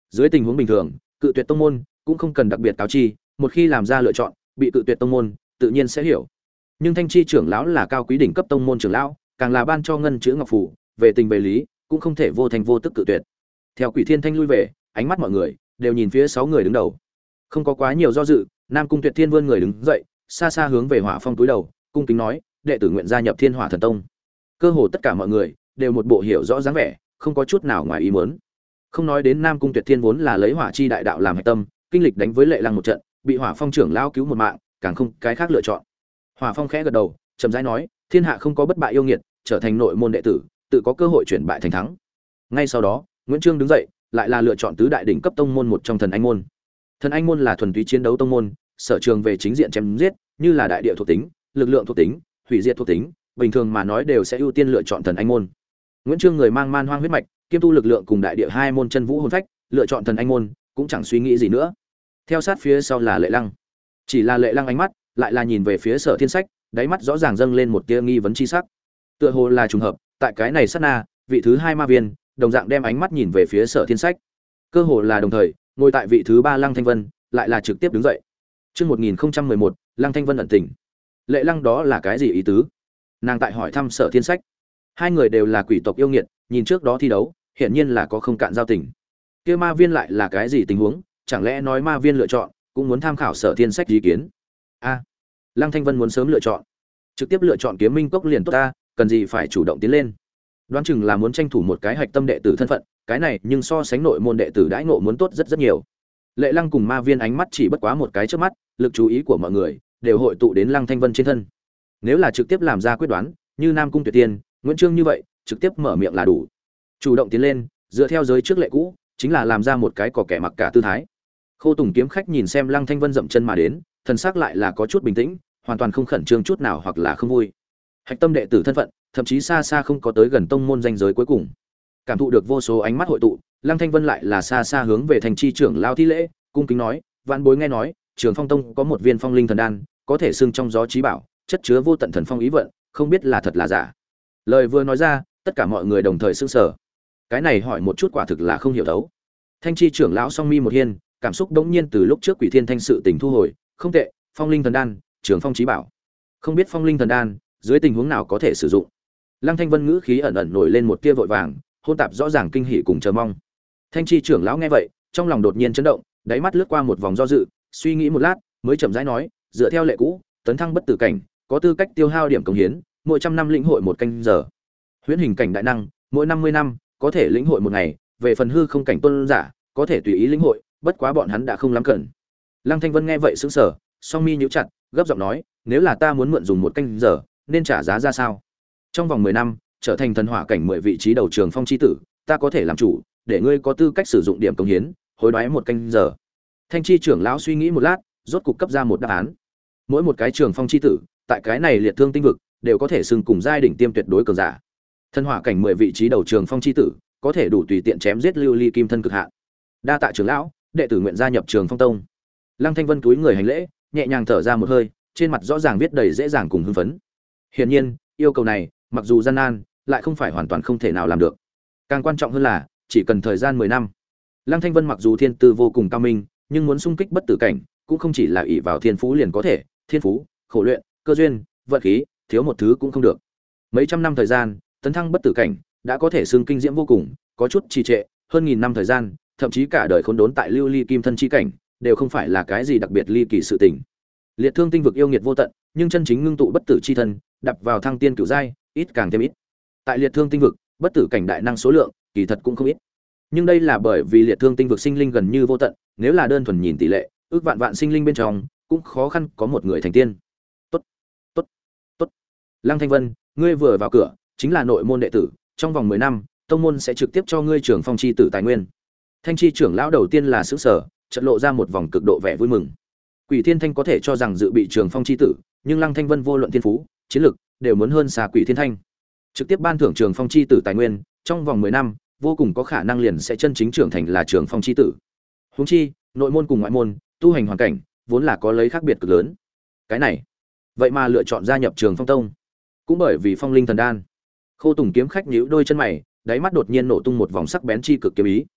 Dưới tình huống bình thường, cự tuyệt tông môn cũng không cần đặc biệt cáo chi, một khi làm ra lựa chọn, bị cự tuyệt tông môn, tự nhiên sẽ hiểu. Nhưng Thanh Chi trưởng lão là cao quý đỉnh cấp tông môn trưởng lão, càng là ban cho ngân chữ ngọc phù, về tình về lý, cũng không thể vô thành vô tức cự tuyệt. Theo Quỷ Thiên Thanh lui về, ánh mắt mọi người đều nhìn phía 6 người đứng đầu. Không có quá nhiều do dự, Nam Cung Tuyệt Thiên vươn người đứng dậy, xa xa hướng về Hỏa Phong túi đầu, cung kính nói, đệ tử nguyện gia nhập Thiên Hỏa Thần Tông. Cơ hồ tất cả mọi người đều một bộ hiểu rõ dáng vẻ, không có chút nào ngoài ý muốn. Không nói đến Nam Cung Tuyệt Thiên vốn là lấy Hỏa chi đại đạo làm hệ tâm, kinh lịch đánh với Lệ Lăng một trận, bị Hỏa Phong trưởng lão cứu một mạng, càng không cái khác lựa chọn. Hỏa Phong khẽ gật đầu, chậm rãi nói, thiên hạ không có bất bại yêu nghiệt, trở thành nội môn đệ tử, tự có cơ hội chuyển bại thành thắng. Ngay sau đó, Nguyễn Trương đứng dậy, lại là lựa chọn tứ đại đỉnh cấp tông môn một trong Thần Anh môn. Thần Anh môn là thuần túy chiến đấu tông môn, sở trường về chính diện chém giết, như là đại địa thuộc tính, lực lượng thuộc tính, hủy diệt thuộc tính, bình thường mà nói đều sẽ ưu tiên lựa chọn Thần Anh môn. Nguyễn Trương người mang man hoang huyết mạch, kiêm tu lực lượng cùng đại địa hai môn chân vũ hồn phách, lựa chọn Thần Anh môn, cũng chẳng suy nghĩ gì nữa. Theo sát phía sau là Lệ Lăng. Chỉ là Lệ Lăng ánh mắt lại là nhìn về phía Sở Thiên Sách, đáy mắt rõ ràng dâng lên một tia nghi vấn chi sắc. Tựa hồ là trùng hợp, tại cái này sát na, vị thứ hai ma viên đồng dạng đem ánh mắt nhìn về phía Sở Thiên Sách. Cơ hồ là đồng thời, ngồi tại vị thứ ba Lăng Thanh Vân lại là trực tiếp đứng dậy. Chương 1011, Lăng Thanh Vân ẩn tình. Lệ Lăng đó là cái gì ý tứ? Nàng tại hỏi thăm Sở Thiên Sách. Hai người đều là quỷ tộc yêu nghiệt, nhìn trước đó thi đấu, hiển nhiên là có không cạn giao tình. Kia ma viên lại là cái gì tình huống? Chẳng lẽ nói ma viên lựa chọn cũng muốn tham khảo Sở Thiên Sách ý kiến? A, Lăng Thanh Vân muốn sớm lựa chọn, trực tiếp lựa chọn Kiếm Minh Cốc liền tốt ta, cần gì phải chủ động tiến lên? Đoán chừng là muốn tranh thủ một cái hạch tâm đệ tử thân phận, cái này nhưng so sánh nội môn đệ tử đãi ngộ muốn tốt rất rất nhiều. Lệ Lăng cùng ma viên ánh mắt chỉ bất quá một cái trước mắt, lực chú ý của mọi người đều hội tụ đến Lăng Thanh Vân trên thân. Nếu là trực tiếp làm ra quyết đoán, như Nam Cung Tuyệt Tiên, Nguyễn Trương như vậy, trực tiếp mở miệng là đủ. Chủ động tiến lên, dựa theo giới trước lệ cũ, chính là làm ra một cái cỏ kẻ mặc cả tư thái. Khô Tùng kiếm khách nhìn xem Lăng Thanh Vân dậm chân mà đến, thần sắc lại là có chút bình tĩnh, hoàn toàn không khẩn trương chút nào hoặc là không vui. Hạch tâm đệ tử thân phận, thậm chí xa xa không có tới gần tông môn danh giới cuối cùng. Cảm thụ được vô số ánh mắt hội tụ, Lăng Thanh Vân lại là xa xa hướng về thành chi trưởng lao thi lễ, cung kính nói, vạn bối nghe nói, Trường Phong Tông có một viên phong linh thần đan, có thể xưng trong gió chí bảo, chất chứa vô tận thần phong ý vận, không biết là thật là giả. Lời vừa nói ra, tất cả mọi người đồng thời sững sờ. Cái này hỏi một chút quả thực là không hiểu thấu. Thanh chi trưởng lão song mi một hiên, cảm xúc đống nhiên từ lúc trước Quỷ Thiên Thanh sự tình thu hồi, không tệ, phong linh thần đan, Trường Phong chí bảo. Không biết phong linh thần đan dưới tình huống nào có thể sử dụng. Lăng Thanh Vân ngữ khí ẩn ẩn nổi lên một tia vội vàng, hôn tạp rõ ràng kinh hỉ cùng chờ mong. Thanh chi trưởng lão nghe vậy, trong lòng đột nhiên chấn động, đáy mắt lướt qua một vòng do dự, suy nghĩ một lát, mới chậm rãi nói, dựa theo lệ cũ, tấn thăng bất tử cảnh, có tư cách tiêu hao điểm công hiến, mỗi trăm năm lĩnh hội một canh giờ. Huyễn hình cảnh đại năng, mỗi 50 năm có thể lĩnh hội một ngày, về phần hư không cảnh tôn giả, có thể tùy ý lĩnh hội, bất quá bọn hắn đã không lắm cần. Lăng Thanh Vân nghe vậy sững sờ, song mi nhíu chặt, gấp giọng nói, nếu là ta muốn mượn dùng một canh giờ, nên trả giá ra sao? Trong vòng 10 năm, trở thành thần hỏa cảnh 10 vị trí đầu Trường Phong chi tử, ta có thể làm chủ, để ngươi có tư cách sử dụng điểm công hiến, hối đoái một canh giờ. Thanh chi trưởng lão suy nghĩ một lát, rốt cục cấp ra một đáp án. Mỗi một cái Trường Phong chi tử, tại cái này liệt thương tinh vực, đều có thể xưng cùng giai đỉnh tiêm tuyệt đối cường giả. Thần hỏa cảnh 10 vị trí đầu Trường Phong chi tử, có thể đủ tùy tiện chém giết lưu ly kim thân cực hạn. Đa tạ trưởng lão, đệ tử nguyện gia nhập Trường Phong Tông. Lăng Thanh Vân cúi người hành lễ, nhẹ nhàng thở ra một hơi, trên mặt rõ ràng viết đầy dễ dàng cùng hưng phấn. Hiển nhiên, yêu cầu này, mặc dù gian nan, lại không phải hoàn toàn không thể nào làm được. Càng quan trọng hơn là, chỉ cần thời gian 10 năm. Lăng Thanh Vân mặc dù thiên tư vô cùng cao minh, nhưng muốn xung kích bất tử cảnh, cũng không chỉ là ỷ vào thiên phú liền có thể, thiên phú, khổ luyện, cơ duyên, vận khí, thiếu một thứ cũng không được. Mấy trăm năm thời gian, tấn thăng bất tử cảnh, đã có thể xưng kinh diễm vô cùng, có chút trì trệ, hơn nghìn năm thời gian, thậm chí cả đời khốn đốn tại lưu ly kim thân chi cảnh, đều không phải là cái gì đặc biệt ly kỳ sự tình. Liệt thương tinh vực yêu nghiệt vô tận, nhưng chân chính ngưng tụ bất tử chi thân, đập vào thăng tiên cửu giai, ít càng thêm ít. Tại liệt thương tinh vực, bất tử cảnh đại năng số lượng, kỳ thật cũng không ít. Nhưng đây là bởi vì liệt thương tinh vực sinh linh gần như vô tận, nếu là đơn thuần nhìn tỷ lệ, ước vạn vạn sinh linh bên trong, cũng khó khăn có một người thành tiên. Tốt, tốt, tốt. Lăng Thanh Vân, ngươi vừa vào cửa, chính là nội môn đệ tử, trong vòng 10 năm, tông môn sẽ trực tiếp cho ngươi Trường Phong chi tử tài nguyên. Thanh chi trưởng lão đầu tiên là sửng sở, chợt lộ ra một vòng cực độ vẻ vui mừng. Quỷ Thiên Thanh có thể cho rằng dự bị Trường Phong chi tử, nhưng Lăng Thanh Vân vô luận thiên phú, chiến lực đều muốn hơn xa Quỷ Thiên Thanh. Trực tiếp ban thưởng Trường Phong chi tử tài nguyên, trong vòng 10 năm, vô cùng có khả năng liền sẽ chân chính trưởng thành là Trường Phong chi tử. Huống chi, nội môn cùng ngoại môn, tu hành hoàn cảnh vốn là có lấy khác biệt cực lớn. Cái này, vậy mà lựa chọn gia nhập Trường Phong Tông, cũng bởi vì Phong Linh Thần Đan. Khô Tùng kiếm khách nhíu đôi chân mày, đáy mắt đột nhiên nổ tung một vòng sắc bén chi cực kiếm ý.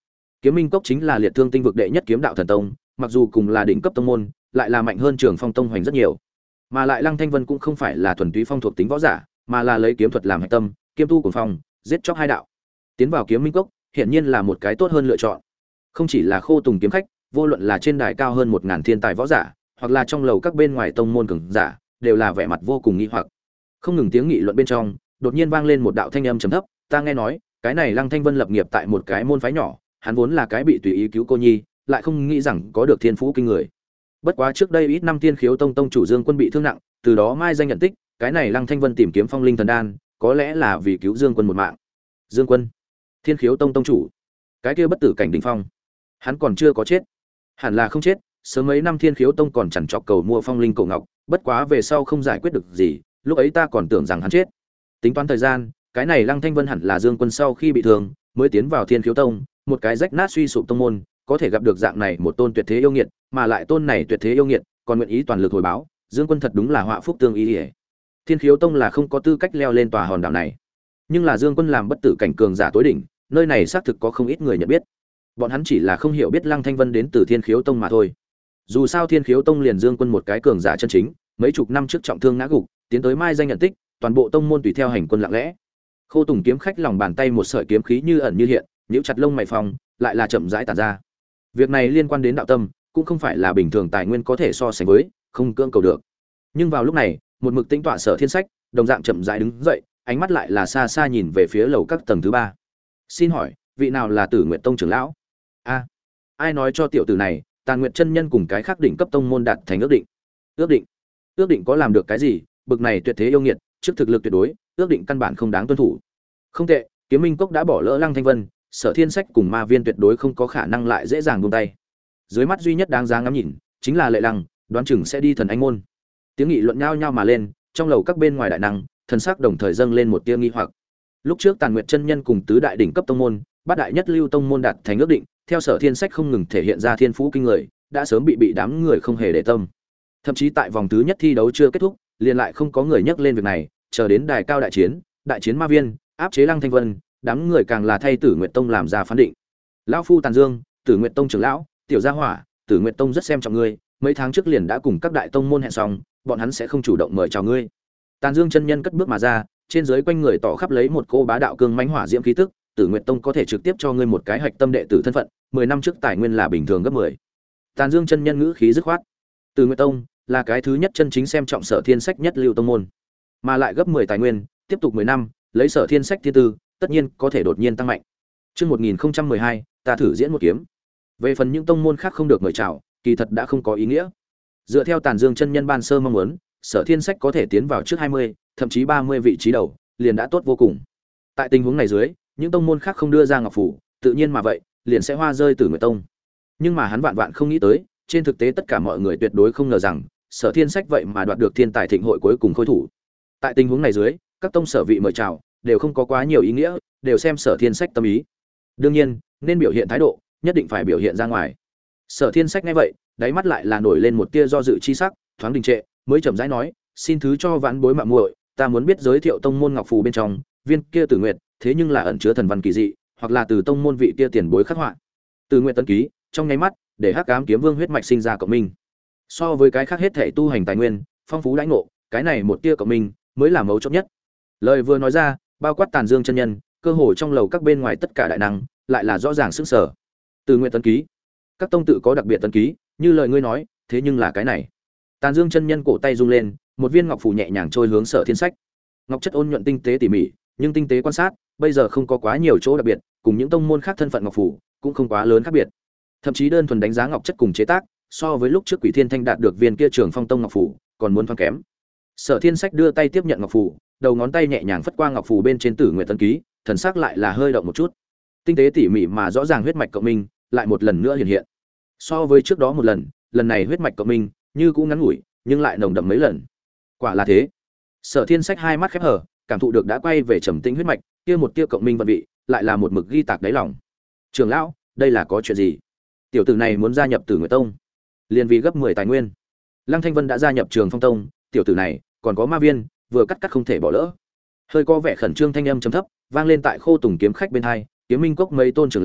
Kiếm Minh Cốc chính là liệt thương tinh vực đệ nhất kiếm đạo thần tông, mặc dù cùng là đỉnh cấp tông môn, lại là mạnh hơn Trường Phong tông hoành rất nhiều. Mà lại Lăng Thanh Vân cũng không phải là thuần túy phong thuộc tính võ giả, mà là lấy kiếm thuật làm hệ tâm, kiếm tu cuồng phong, giết chóc hai đạo. Tiến vào Kiếm Minh Cốc, hiển nhiên là một cái tốt hơn lựa chọn. Không chỉ là Khô Tùng kiếm khách, vô luận là trên đài cao hơn 1000 thiên tài võ giả, hoặc là trong lầu các bên ngoài tông môn cường giả, đều là vẻ mặt vô cùng nghi hoặc. Không ngừng tiếng nghị luận bên trong, đột nhiên vang lên một đạo thanh âm trầm thấp, "Ta nghe nói, cái này Lăng Thanh Vân lập nghiệp tại một cái môn phái nhỏ, hắn vốn là cái bị tùy ý cứu cô nhi, lại không nghĩ rằng có được thiên phú kinh người. Bất quá trước đây ít năm Thiên Khiếu Tông tông chủ Dương Quân bị thương nặng, từ đó mai danh nhận tích, cái này Lăng Thanh Vân tìm kiếm Phong Linh Thần Đan, có lẽ là vì cứu Dương Quân một mạng." Dương Quân, Thiên Khiếu Tông tông chủ, cái kia bất tử cảnh đỉnh phong, hắn còn chưa có chết. Hẳn là không chết, sớm mấy năm Thiên Khiếu Tông còn chằn trọc cầu mua Phong Linh cổ ngọc, bất quá về sau không giải quyết được gì, lúc ấy ta còn tưởng rằng hắn chết. Tính toán thời gian, cái này Lăng Thanh Vân hẳn là Dương Quân sau khi bị thương mới tiến vào Thiên Khiếu Tông, một cái rách nát suy sụp tông môn, có thể gặp được dạng này một tôn tuyệt thế yêu nghiệt, mà lại tôn này tuyệt thế yêu nghiệt còn nguyện ý toàn lực hồi báo, Dương Quân thật đúng là họa phúc tương ý. Thiên Khiếu Tông là không có tư cách leo lên tòa hòn đảo này, nhưng là Dương Quân làm bất tử cảnh cường giả tối đỉnh, nơi này xác thực có không ít người nhận biết. Bọn hắn chỉ là không hiểu biết Lăng Thanh Vân đến từ Thiên Khiếu Tông mà thôi. Dù sao Thiên Khiếu Tông liền Dương Quân một cái cường giả chân chính, mấy chục năm trước trọng thương ngã gục, tiến tới mai danh nhận tích, toàn bộ tông môn tùy theo hành quân lặng lẽ. Khô Tùng kiếm khách lòng bàn tay một sợi kiếm khí như ẩn như hiện, nhíu chặt lông mày phòng, lại là chậm rãi tản ra. Việc này liên quan đến đạo tâm, cũng không phải là bình thường tài nguyên có thể so sánh với, không cưỡng cầu được. Nhưng vào lúc này, một mực tĩnh tọa Sở Thiên Sách, đồng dạng chậm rãi đứng dậy, ánh mắt lại là xa xa nhìn về phía lầu các tầng thứ 3. "Xin hỏi, vị nào là Tử Nguyệt Tông trưởng lão?" "A, ai nói cho tiểu tử này, Tàn Nguyệt chân nhân cùng cái khác đỉnh cấp tông môn đạt thành ước định?" "Ước định? Ước định có làm được cái gì? Bực này tuyệt thế yêu nghiệt, trước thực lực tuyệt đối, ước định căn bản không đáng tuân thủ." "Không tệ, Kiếm Minh Cốc đã bỏ lỡ Lăng Thanh Vân, Sở Thiên Sách cùng Ma Viên tuyệt đối không có khả năng lại dễ dàng buông tay. Dưới mắt duy nhất đáng giá ngắm nhìn chính là Lệ Lăng, đoán chừng sẽ đi Thần Anh môn." Tiếng nghị luận nhao nhao mà lên, trong lầu các bên ngoài đại năng, thần sắc đồng thời dâng lên một tia nghi hoặc. Lúc trước Tàn Nguyệt chân nhân cùng tứ đại đỉnh cấp tông môn, bát đại nhất lưu tông môn đạt thành ước định, theo Sở Thiên Sách không ngừng thể hiện ra thiên phú kinh người, đã sớm bị đám người không hề để tâm. Thậm chí tại vòng thứ nhất thi đấu chưa kết thúc, liền lại không có người nhắc lên việc này, chờ đến đài cao đại chiến Ma Viên, áp chế Lăng Thanh Vân, đám người càng là thay Tử Nguyệt Tông làm ra phán định. "Lão phu Tàn Dương, Tử Nguyệt Tông trưởng lão, tiểu gia hỏa, Tử Nguyệt Tông rất xem trọng ngươi, mấy tháng trước liền đã cùng các đại tông môn hẹn xong, bọn hắn sẽ không chủ động mời chào ngươi." Tàn Dương chân nhân cất bước mà ra, trên dưới quanh người tỏ khắp lấy một cô bá đạo cương mãnh hỏa diễm khí tức, Tử Nguyệt Tông có thể trực tiếp cho ngươi một cái hạch tâm đệ tử thân phận, 10 năm trước tài nguyên là bình thường gấp 10. Tàn Dương chân nhân ngữ khí dứt khoát. Tử Nguyệt Tông là cái thứ nhất chân chính xem trọng Sở Thiên Sách nhất lưu tông môn, mà lại gấp 10 tài nguyên, tiếp tục 10 năm, lấy Sở Thiên Sách thiên tư, tất nhiên có thể đột nhiên tăng mạnh. Chương 1012, ta thử diễn một kiếm. Về phần những tông môn khác không được mời chào, kỳ thật đã không có ý nghĩa. Dựa theo Tàn Dương chân nhân ban sơ mong muốn, Sở Thiên Sách có thể tiến vào trước 20, thậm chí 30 vị trí đầu, liền đã tốt vô cùng. Tại tình huống này dưới, những tông môn khác không đưa ra ngọc phủ, tự nhiên mà vậy, liền sẽ hoa rơi Tử Nguyệt Tông. Nhưng mà hắn vạn vạn không nghĩ tới, trên thực tế tất cả mọi người tuyệt đối không ngờ rằng, Sở Thiên Sách vậy mà đoạt được Thiên Tài Thịnh hội cuối cùng khôi thủ. Tại tình huống này dưới, các tông sở vị mời chào đều không có quá nhiều ý nghĩa, đều xem Sở Thiên Sách tâm ý. Đương nhiên, nên biểu hiện thái độ, nhất định phải biểu hiện ra ngoài. Sở Thiên Sách nghe vậy, đáy mắt lại là nổi lên một tia do dự chi sắc, thoáng đình trệ, mới chậm rãi nói, "Xin thứ cho vãn bối mạo muội, ta muốn biết giới thiệu tông môn ngọc phù bên trong, viên kia Tử Nguyệt, thế nhưng là ẩn chứa thần văn kỳ dị, hoặc là từ tông môn vị kia tiền bối khắc họa." Tử Nguyệt tân ký, trong nháy mắt, để Hắc Ám Kiếm Vương huyết mạch sinh ra cộng minh. So với cái khác hết thể tu hành tài nguyên, phong phú đãi ngộ, cái này một tia cộng minh mới là mấu chốt nhất. Lời vừa nói ra, bao quát Tàn Dương chân nhân, cơ hồ trong lầu các bên ngoài tất cả đại năng, lại là rõ ràng sức sở. Tử Nguyệt tân ký, các tông tự có đặc biệt tân ký, như lời ngươi nói, thế nhưng là cái này. Tàn Dương chân nhân cổ tay rung lên, một viên ngọc phù nhẹ nhàng trôi hướng Sở Thiên Sách. Ngọc chất ôn nhuận tinh tế tỉ mỉ, nhưng tinh tế quan sát, bây giờ không có quá nhiều chỗ đặc biệt, cùng những tông môn khác thân phận ngọc phù cũng không quá lớn khác biệt. Thậm chí đơn thuần đánh giá ngọc chất cùng chế tác, so với lúc trước Quỷ Thiên Thanh đạt được viên kia Trường Phong Tông ngọc phù, còn muốn thoáng kém. Sở Thiên Sách đưa tay tiếp nhận ngọc phù, đầu ngón tay nhẹ nhàng phất qua ngọc phù bên trên Tử Nguyệt tân ký, thần sắc lại là hơi động một chút. Tinh tế tỉ mỉ mà rõ ràng huyết mạch cộng minh, lại một lần nữa hiện hiện. So với trước đó một lần, lần này huyết mạch cộng minh như cũng ngắn ngủi, nhưng lại nồng đậm mấy lần. Quả là thế. Sở Thiên Sách hai mắt khép hờ, cảm thụ được đã quay về trầm tĩnh huyết mạch, kia một tia cộng minh vận vị, lại là một mực ghi tạc đáy lòng. Trưởng lão, đây là có chuyện gì? Tiểu tử này muốn gia nhập Tử Nguyệt Tông, liền vì gấp 10 tài nguyên. Lăng Thanh Vân đã gia nhập Trường Phong Tông, tiểu tử này còn có Ma Viên, vừa cắt không thể bỏ lỡ. Hơi có vẻ khẩn trương thanh âm trầm thấp, vang lên tại Khô Tùng kiếm khách bên hai, Kiếm Minh Cốc mấy tôn trưởng lão,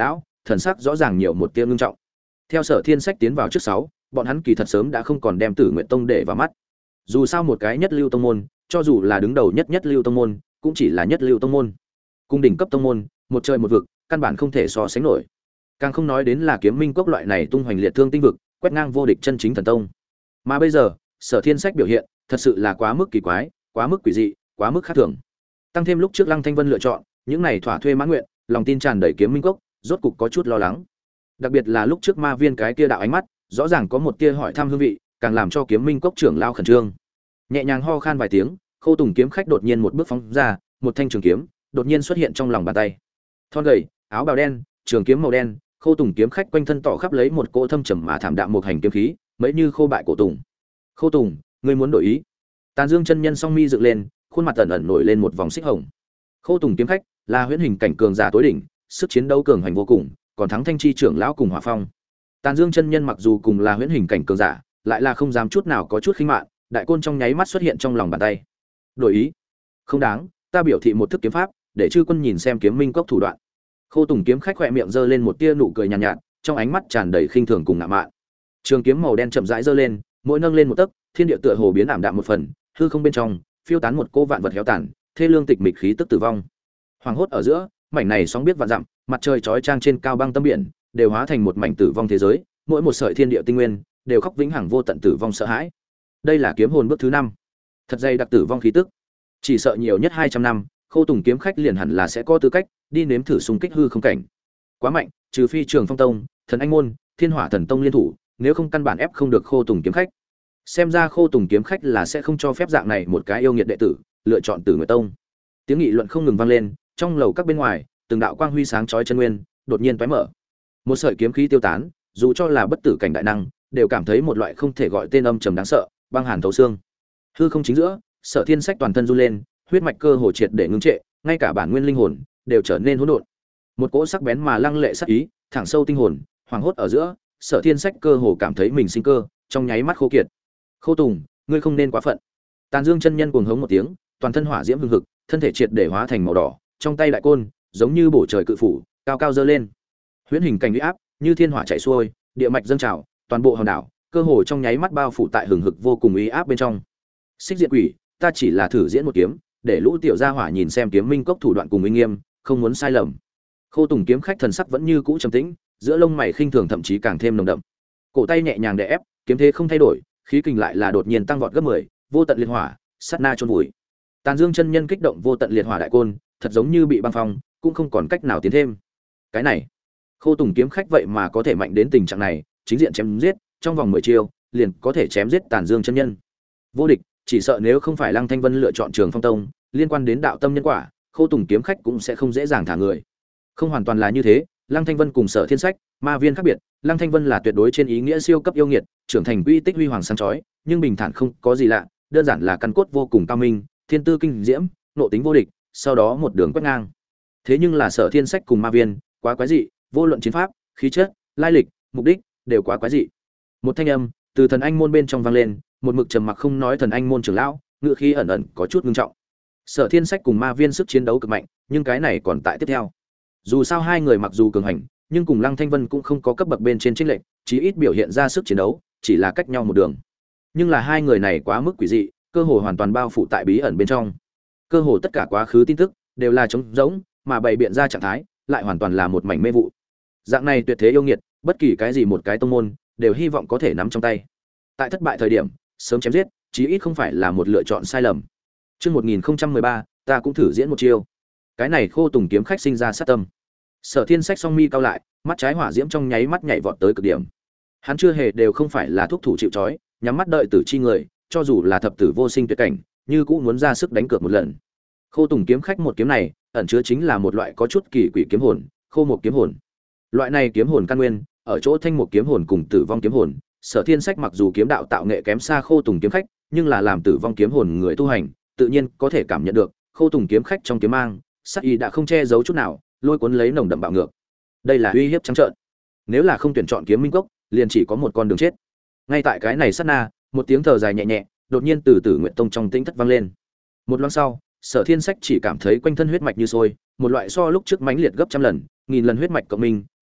thần sắc rõ ràng nhiều một tia ngưng trọng. Theo Sở Thiên Sách tiến vào trước 6, bọn hắn kỳ thật sớm đã không còn đem Tử Nguyện Tông để vào mắt. Dù sao một cái nhất lưu tông môn, cho dù là đứng đầu nhất lưu tông môn, cũng chỉ là nhất lưu tông môn. Cung đỉnh cấp tông môn, một trời một vực, căn bản không thể so sánh nổi. Càng không nói đến là Kiếm Minh Cốc loại này tung hoành liệt thương tinh vực, quét ngang vô địch chân chính thần tông. Mà bây giờ, Sở Thiên Sách biểu hiện, thật sự là quá mức kỳ quái, quá mức quỷ dị, quá mức khác thường. Tăng thêm lúc trước Lăng Thanh Vân lựa chọn, những này thỏa thuê mãn nguyện, lòng tin tràn đầy Kiếm Minh Cốc, rốt cục có chút lo lắng. Đặc biệt là lúc trước ma viên cái kia đạo ánh mắt, rõ ràng có một tia hỏi thăm hương vị, càng làm cho Kiếm Minh Cốc trưởng lao khẩn trương. Nhẹ nhàng ho khan vài tiếng, Khâu Tùng kiếm khách đột nhiên một bước phóng ra, một thanh trường kiếm đột nhiên xuất hiện trong lòng bàn tay. Thon gầy, áo bào đen, trường kiếm màu đen, Khâu Tùng kiếm khách quanh thân tỏ khắp lấy một cỗ thâm trầm mà thảm đạm một hành kiếm khí, mấy như khô bại cổ tùng. Khâu Tùng, ngươi muốn đổi ý? Tàn Dương chân nhân song mi dựng lên, khuôn mặt ẩn ẩn nổi lên một vòng xích hồng. Khâu Tùng kiếm khách là huyễn hình cảnh cường giả tối đỉnh, sức chiến đấu cường hành vô cùng, còn thắng Thanh Chi trưởng lão cùng Hỏa Phong. Tàn Dương chân nhân mặc dù cùng là huyễn hình cảnh cường giả, lại là không dám chút nào có chút khinh mạn, đại côn trong nháy mắt xuất hiện trong lòng bàn tay. Đổi ý? Không đáng, ta biểu thị một thức kiếm pháp, để chư quân nhìn xem Kiếm Minh Cốc thủ đoạn. Khâu Tùng kiếm khách khẽ miệng giơ lên một tia nụ cười nhàn nhạt, trong ánh mắt tràn đầy khinh thường cùng ngạo mạn. Trường kiếm màu đen chậm rãi giơ lên, mỗi nâng lên một tấc, thiên địa tựa hồ biến ảm đạm một phần, hư không bên trong phiêu tán một cô vạn vật héo tàn, thê lương tịch mịch khí tức tử vong. Hoàng hốt ở giữa, mảnh này sóng biết vạn dặm, mặt trời chói chang trên cao băng tâm biển, đều hóa thành một mảnh tử vong thế giới, mỗi một sợi thiên địa tinh nguyên đều khóc vĩnh hằng vô tận tử vong sợ hãi. Đây là kiếm hồn bước thứ 5. Thật dày đặc tử vong khí tức. Chỉ sợ nhiều nhất 200 năm, Khâu Tùng kiếm khách liền hẳn là sẽ có tư cách đi nếm thử xung kích hư không cảnh. Quá mạnh, trừ phi Trường Phong Tông, Thần Anh môn, Thiên Hỏa Thần Tông liên thủ, nếu không căn bản ép không được Khâu Tùng kiếm khách. Xem ra Khâu Tùng kiếm khách là sẽ không cho phép dạng này một cái yêu nghiệt đệ tử lựa chọn Tử Nguyệt Tông. Tiếng nghị luận không ngừng vang lên, trong lầu các bên ngoài, từng đạo quang huy sáng chói chân nguyên đột nhiên tóe mở. Một sợi kiếm khí tiêu tán, dù cho là bất tử cảnh đại năng, đều cảm thấy một loại không thể gọi tên âm trầm đáng sợ, băng hàn thấu xương. Hư không chính giữa, Sở Thiên Sách toàn thân run lên, huyết mạch cơ hồ triệt để ngưng trệ, ngay cả bản nguyên linh hồn đều trở nên hỗn độn. Một cỗ sắc bén mà lăng lệ sắc ý, thẳng sâu tinh hồn, hoàng hốt ở giữa, Sở Thiên Sách cơ hồ cảm thấy mình sinh cơ trong nháy mắt khô kiệt. Khâu Tùng, ngươi không nên quá phận. Tàn Dương chân nhân cuồng hống một tiếng, toàn thân hỏa diễm hừng hực, thân thể triệt để hóa thành màu đỏ, trong tay đại côn giống như bổ trời cự phủ, cao cao giơ lên. Huyễn hình cảnh uy áp, như thiên hỏa chảy xuôi, địa mạch dâng trào, toàn bộ hòn đảo cơ hồ trong nháy mắt bao phủ tại hừng hực vô cùng uy áp bên trong. Xích Diệt Quỷ, ta chỉ là thử diễn một kiếm, để lũ tiểu gia hỏa nhìn xem Kiếm Minh Cốc thủ đoạn cùng uy nghiêm, không muốn sai lầm. Khâu Tùng kiếm khách thần sắc vẫn như cũ trầm tĩnh, giữa lông mày khinh thường thậm chí càng thêm nồng đậm. Cổ tay nhẹ nhàng đè ép, kiếm thế không thay đổi, khí kình lại là đột nhiên tăng vọt gấp 10, vô tận liệt hỏa, sát na chôn vùi. Tàn Dương chân nhân kích động vô tận liệt hỏa đại côn, thật giống như bị băng phong, cũng không còn cách nào tiến thêm. Cái này, Khâu Tùng kiếm khách vậy mà có thể mạnh đến tình trạng này, chính diện chém giết, trong vòng 10 chiêu, liền có thể chém giết Tàn Dương chân nhân. Vô địch, chỉ sợ nếu không phải Lăng Thanh Vân lựa chọn Trường Phong Tông, liên quan đến đạo tâm nhân quả, Khâu Tùng kiếm khách cũng sẽ không dễ dàng thả người. Không hoàn toàn là như thế, Lăng Thanh Vân cùng Sở Thiên Sách, Ma Viên khác biệt, Lăng Thanh Vân là tuyệt đối trên ý nghĩa siêu cấp yêu nghiệt, trưởng thành quy tích huy hoàng sáng chói, nhưng bình thản không có gì lạ, đơn giản là căn cốt vô cùng cao minh, thiên tư kinh diễm, nộ tính vô địch, sau đó một đường quét ngang. Thế nhưng là Sở Thiên Sách cùng Ma Viên, quá quái dị, vô luận chiến pháp, khí chất, lai lịch, mục đích, đều quá quái dị. Một thanh âm từ Thần Anh môn bên trong vang lên, một mực trầm mặc không nói Thần Anh môn trưởng lão, ngựa khí ẩn ẩn có chút ngưng trọng. Sở Thiên Sách cùng Ma Viên sức chiến đấu cực mạnh, nhưng cái này còn tại tiếp theo. Dù sao hai người mặc dù cường hành, nhưng cùng Lăng Thanh Vân cũng không có cấp bậc bên trên chênh lệch, chí ít biểu hiện ra sức chiến đấu, chỉ là cách nhau một đường. Nhưng là hai người này quá mức quỷ dị, cơ hồ hoàn toàn bao phủ tại bí ẩn bên trong. Cơ hồ tất cả quá khứ tin tức đều là trống rỗng, mà bày biện ra trạng thái lại hoàn toàn là một mảnh mê vụ. Dạng này tuyệt thế yêu nghiệt, bất kỳ cái gì một cái tông môn đều hy vọng có thể nắm trong tay. Tại thất bại thời điểm, sớm chém giết, chí ít không phải là một lựa chọn sai lầm. Chương 1013, ta cũng thử diễn một chiêu. Cái này Khô Tùng kiếm khách sinh ra sát tâm. Sở Thiên Sách song mi cao lại, mắt trái hỏa diễm trong nháy mắt nhảy vọt tới cực điểm. Hắn chưa hề đều không phải là thúc thủ chịu trói, nhắm mắt đợi tử chi người, cho dù là thập tử vô sinh tuyệt cảnh, như cũng muốn ra sức đánh cược một lần. Khô Tùng kiếm khách một kiếm này, ẩn chứa chính là một loại có chút kỳ quỷ kiếm hồn, Khô Một kiếm hồn. Loại này kiếm hồn căn nguyên, ở chỗ Thanh Một kiếm hồn cùng Tử Vong kiếm hồn, Sở Thiên Sách mặc dù kiếm đạo tạo nghệ kém xa Khô Tùng kiếm khách, nhưng là làm Tử Vong kiếm hồn người tu hành, tự nhiên có thể cảm nhận được, Khô Tùng kiếm khách trong kiếm mang, sát ý đã không che giấu chút nào, lôi cuốn lấy nồng đậm bạo ngược. Đây là uy hiếp trắng trợn. Nếu là không tuyển chọn Kiếm Minh Cốc, liền chỉ có một con đường chết. Ngay tại cái này sát na, một tiếng thở dài nhẹ nhẹ, đột nhiên từ Tử Nguyệt Tông trong tĩnh thất vang lên. Một loáng sau, Sở Thiên Sách chỉ cảm thấy quanh thân huyết mạch như sôi, một loại so lúc trước mãnh liệt gấp trăm lần, nghìn lần huyết mạch cộng minh,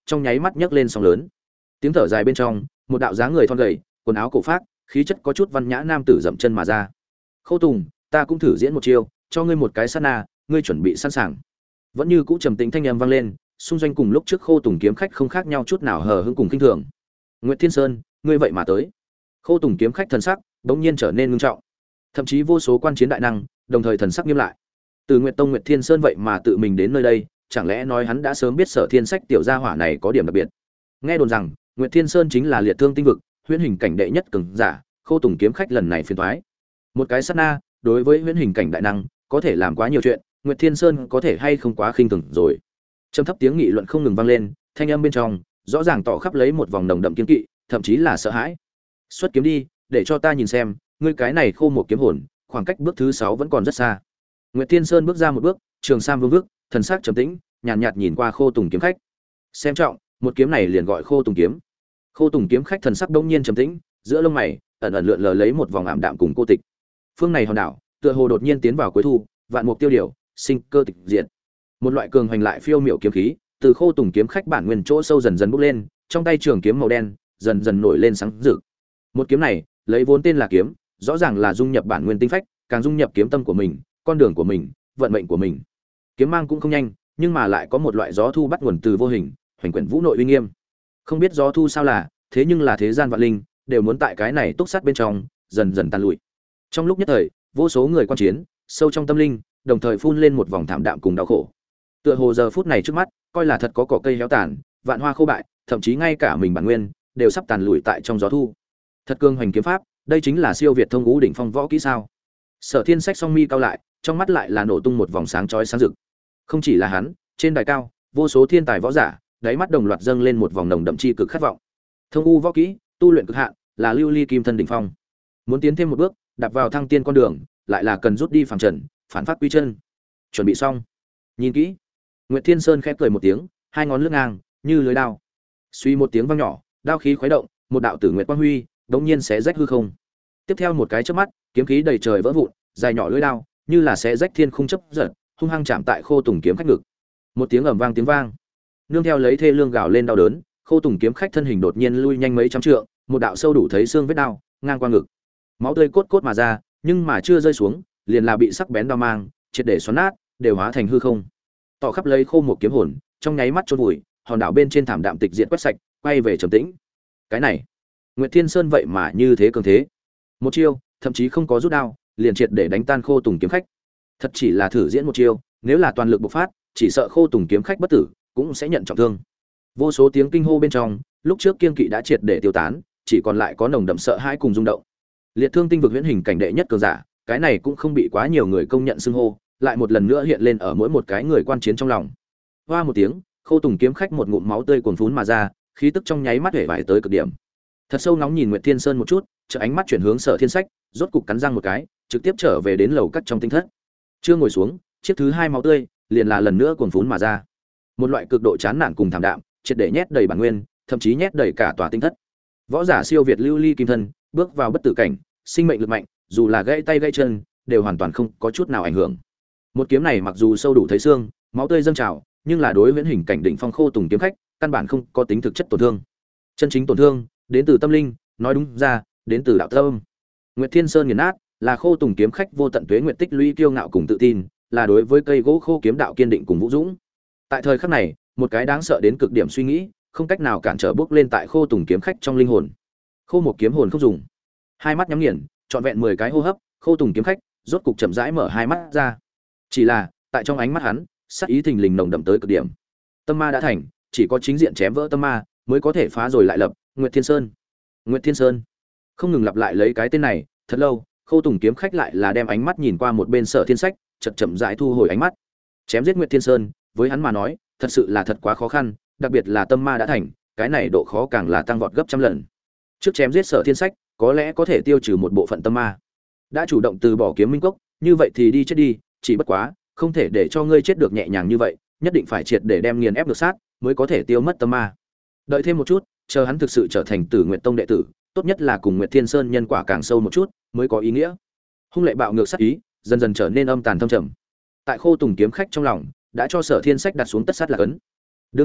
trong nháy mắt nhấc lên sóng lớn. Tiếng thở dài bên trong, một đạo dáng người thon gầy, quần áo cổ phác, khí chất có chút văn nhã nam tử dậm chân mà ra. Khâu Tùng, ta cũng thử diễn một chiêu, cho ngươi một cái sát na, ngươi chuẩn bị sẵn sàng. Vẫn như cũ trầm tĩnh thanh âm vang lên, xung doanh cùng lúc trước Khâu Tùng kiếm khách không khác nhau chút nào, hờ hững cùng khinh thường. Nguyệt Thiên Sơn, ngươi vậy mà tới. Khâu Tùng kiếm khách thần sắc bỗng nhiên trở nên ngưng trọng. Thậm chí vô số quan chiến đại năng, đồng thời thần sắc nghiêm lại. Từ Nguyệt Tông Nguyệt Thiên Sơn vậy mà tự mình đến nơi đây, chẳng lẽ nói hắn đã sớm biết Sở Thiên Sách tiểu gia hỏa này có điểm đặc biệt. Nghe đồn rằng, Nguyệt Thiên Sơn chính là liệt thương tinh vực, huyễn hình cảnh đệ nhất cường giả, Khâu Tùng kiếm khách lần này phiền toái. Một cái sát na, đối với huyễn hình cảnh đại năng, có thể làm quá nhiều chuyện, Nguyệt Thiên Sơn có thể hay không quá khinh thường rồi. Trầm thấp tiếng nghị luận không ngừng vang lên, thanh âm bên trong rõ ràng tỏ khắp lấy một vòng nồng đậm kiên kỵ, thậm chí là sợ hãi. Xuất kiếm đi, để cho ta nhìn xem, ngươi cái này khô một kiếm hồn, khoảng cách bước thứ 6 vẫn còn rất xa. Nguyệt Thiên Sơn bước ra một bước, trường sam vương vức, thần sắc trầm tĩnh, nhàn nhạt nhìn qua Khô Tùng kiếm khách. Xem trọng, một kiếm này liền gọi Khô Tùng kiếm. Khô Tùng kiếm khách thần sắc đông nhiên trầm tĩnh, giữa lông mày ẩn ẩn lượn lờ lấy một vòng ảm đạm cùng cô tịch. Phương này hòn đảo, tựa hồ đột nhiên tiến vào cuối thu, vạn mục tiêu điều, sinh cơ tịch diệt. Một loại cường hoành lại phiêu miểu kiếm khí, từ Khô Tùng kiếm khách bản nguyên chỗ sâu dần dần bốc lên, trong tay trường kiếm màu đen dần dần nổi lên sáng rực. Một kiếm này, lấy vốn tên là kiếm, rõ ràng là dung nhập bản nguyên tinh phách, càng dung nhập kiếm tâm của mình, con đường của mình, vận mệnh của mình. Kiếm mang cũng không nhanh, nhưng mà lại có một loại gió thu bắt nguồn từ vô hình, hoành quyển vũ nội uy nghiêm. Không biết gió thu sao là, thế nhưng là thế gian vạn linh đều muốn tại cái này túc sát bên trong, dần dần tàn lụi. Trong lúc nhất thời, vô số người quan chiến, sâu trong tâm linh, đồng thời phun lên một vòng thảm đạm cùng đau khổ. Tựa hồ giờ phút này trước mắt, coi là thật có cỏ cây héo tàn, vạn hoa khô bại, thậm chí ngay cả mình bản nguyên đều sắp tàn lụi tại trong gió thu. Thật cương hoành kiếm pháp, đây chính là siêu việt thông ngũ đỉnh phong võ kỹ sao? Sở Thiên Sách song mi cao lại, trong mắt lại là nổ tung một vòng sáng chói sáng rực. Không chỉ là hắn, trên đài cao, vô số thiên tài võ giả, đáy mắt đồng loạt dâng lên một vòng nồng đậm chi cực khát vọng. Thông u võ kỹ, tu luyện cực hạn, là lưu ly kim thân đỉnh phong. Muốn tiến thêm một bước, đạp vào thăng tiên con đường, lại là cần rút đi phàm trần, phản phát quy chân. Chuẩn bị xong. Nhìn kỹ. Nguyệt Thiên Sơn khẽ cười một tiếng, hai ngón lướt ngang, như lưới đao. Suy một tiếng vang nhỏ, đao khí khuấy động, một đạo tử nguyệt quang huy, đống nhiên xé rách hư không. Tiếp theo một cái chớp mắt, kiếm khí đầy trời vỡ vụn, dài nhỏ lưỡi đao, như là xé rách thiên khung chớp giật, hung hăng chạm tại Khô Tùng kiếm khách ngực. Một tiếng ầm vang tiếng vang, nương theo lấy thê lương gào lên đau đớn, Khô Tùng kiếm khách thân hình đột nhiên lui nhanh mấy trăm trượng, một đạo sâu đủ thấy xương vết đao, ngang qua ngực. Máu tươi cốt cốt mà ra, nhưng mà chưa rơi xuống, liền là bị sắc bén đao mang triệt để xoắn nát, đều hóa thành hư không. Tỏ khắp lấy khô một kiếm hồn, trong nháy mắt chôn vùi, hòn đảo bên trên thảm đạm tịch diệt quét sạch, quay về trầm tĩnh. Cái này, Nguyệt Thiên Sơn vậy mà như thế cường thế. Một chiêu, thậm chí không có rút đao, liền triệt để đánh tan Khô Tùng kiếm khách. Thật chỉ là thử diễn một chiêu, nếu là toàn lực bộc phát, chỉ sợ Khô Tùng kiếm khách bất tử, cũng sẽ nhận trọng thương. Vô số tiếng kinh hô bên trong, lúc trước kiên kỵ đã triệt để tiêu tán, chỉ còn lại có nồng đậm sợ hãi cùng rung động. Liệt thương tinh vực huyễn hình cảnh đệ nhất cường giả, cái này cũng không bị quá nhiều người công nhận xưng hô, lại một lần nữa hiện lên ở mỗi một cái người quan chiến trong lòng. Hoa một tiếng, Khô Tùng kiếm khách một ngụm máu tươi cuồn phún mà ra, khí tức trong nháy mắt hể vải tới cực điểm. Thật sâu nóng nhìn Nguyệt Thiên Sơn một chút, chợt ánh mắt chuyển hướng Sở Thiên Sách, rốt cục cắn răng một cái, trực tiếp trở về đến lầu cắt trong tinh thất. Chưa ngồi xuống, chiếc thứ hai máu tươi liền là lần nữa cuồn phún mà ra. Một loại cực độ chán nản cùng thảm đạm, triệt để nhét đầy bản nguyên, thậm chí nhét đầy cả tòa tinh thất. Võ giả siêu việt lưu ly kim thân, bước vào bất tử cảnh, sinh mệnh lực mạnh, dù là gãy tay gãy chân, đều hoàn toàn không có chút nào ảnh hưởng. Một kiếm này mặc dù sâu đủ thấy xương, máu tươi dâng trào, nhưng là đối với hình cảnh đỉnh phong Khô Tùng kiếm khách, căn bản không có tính thực chất tổn thương. Chân chính tổn thương đến từ tâm linh, nói đúng ra, đến từ đạo tâm. Nguyệt Thiên Sơn nghiền nát, là Khô Tùng kiếm khách vô tận tuế nguyệt tích lũy kiêu ngạo cùng tự tin, là đối với cây gỗ khô kiếm đạo kiên định cùng vũ dũng. Tại thời khắc này, một cái đáng sợ đến cực điểm suy nghĩ, không cách nào cản trở bước lên tại Khô Tùng kiếm khách trong linh hồn. Khô một kiếm hồn không dùng. Hai mắt nhắm nghiền, trọn vẹn 10 cái hô hấp, Khô Tùng kiếm khách rốt cục chậm rãi mở hai mắt ra. Chỉ là, tại trong ánh mắt hắn, sát ý thình lình nồng đậm tới cực điểm. Tâm ma đã thành, chỉ có chính diện chém vỡ tâm ma mới có thể phá rồi lại lập. Nguyệt Thiên Sơn, Nguyệt Thiên Sơn, không ngừng lặp lại lấy cái tên này, thật lâu, Khô Tùng kiếm khách lại là đem ánh mắt nhìn qua một bên Sở Thiên Sách, chậm rãi thu hồi ánh mắt. Chém giết Nguyệt Thiên Sơn, với hắn mà nói, thật sự là thật quá khó khăn, đặc biệt là tâm ma đã thành, cái này độ khó càng là tăng vọt gấp trăm lần. Trước chém giết Sở Thiên Sách, có lẽ có thể tiêu trừ một bộ phận tâm ma. Đã chủ động từ bỏ kiếm minh cốc, như vậy thì đi chết đi, chỉ bất quá, không thể để cho ngươi chết được nhẹ nhàng như vậy, nhất định phải triệt để đem nghiền ép được sát, mới có thể tiêu mất tâm ma. Đợi thêm một chút, chờ hắn thực sự trở thành Tử Nguyệt Tông đệ tử, tốt nhất là cùng Nguyệt Thiên Sơn nhân quả càng sâu một chút, mới có ý nghĩa. Hung lệ bạo ngược sát ý, dần dần trở nên âm tàn thâm trầm. Tại Khô Tùng kiếm khách trong lòng, đã cho Sở Thiên Sách đặt xuống tất sát là cấn. Đương nhiên,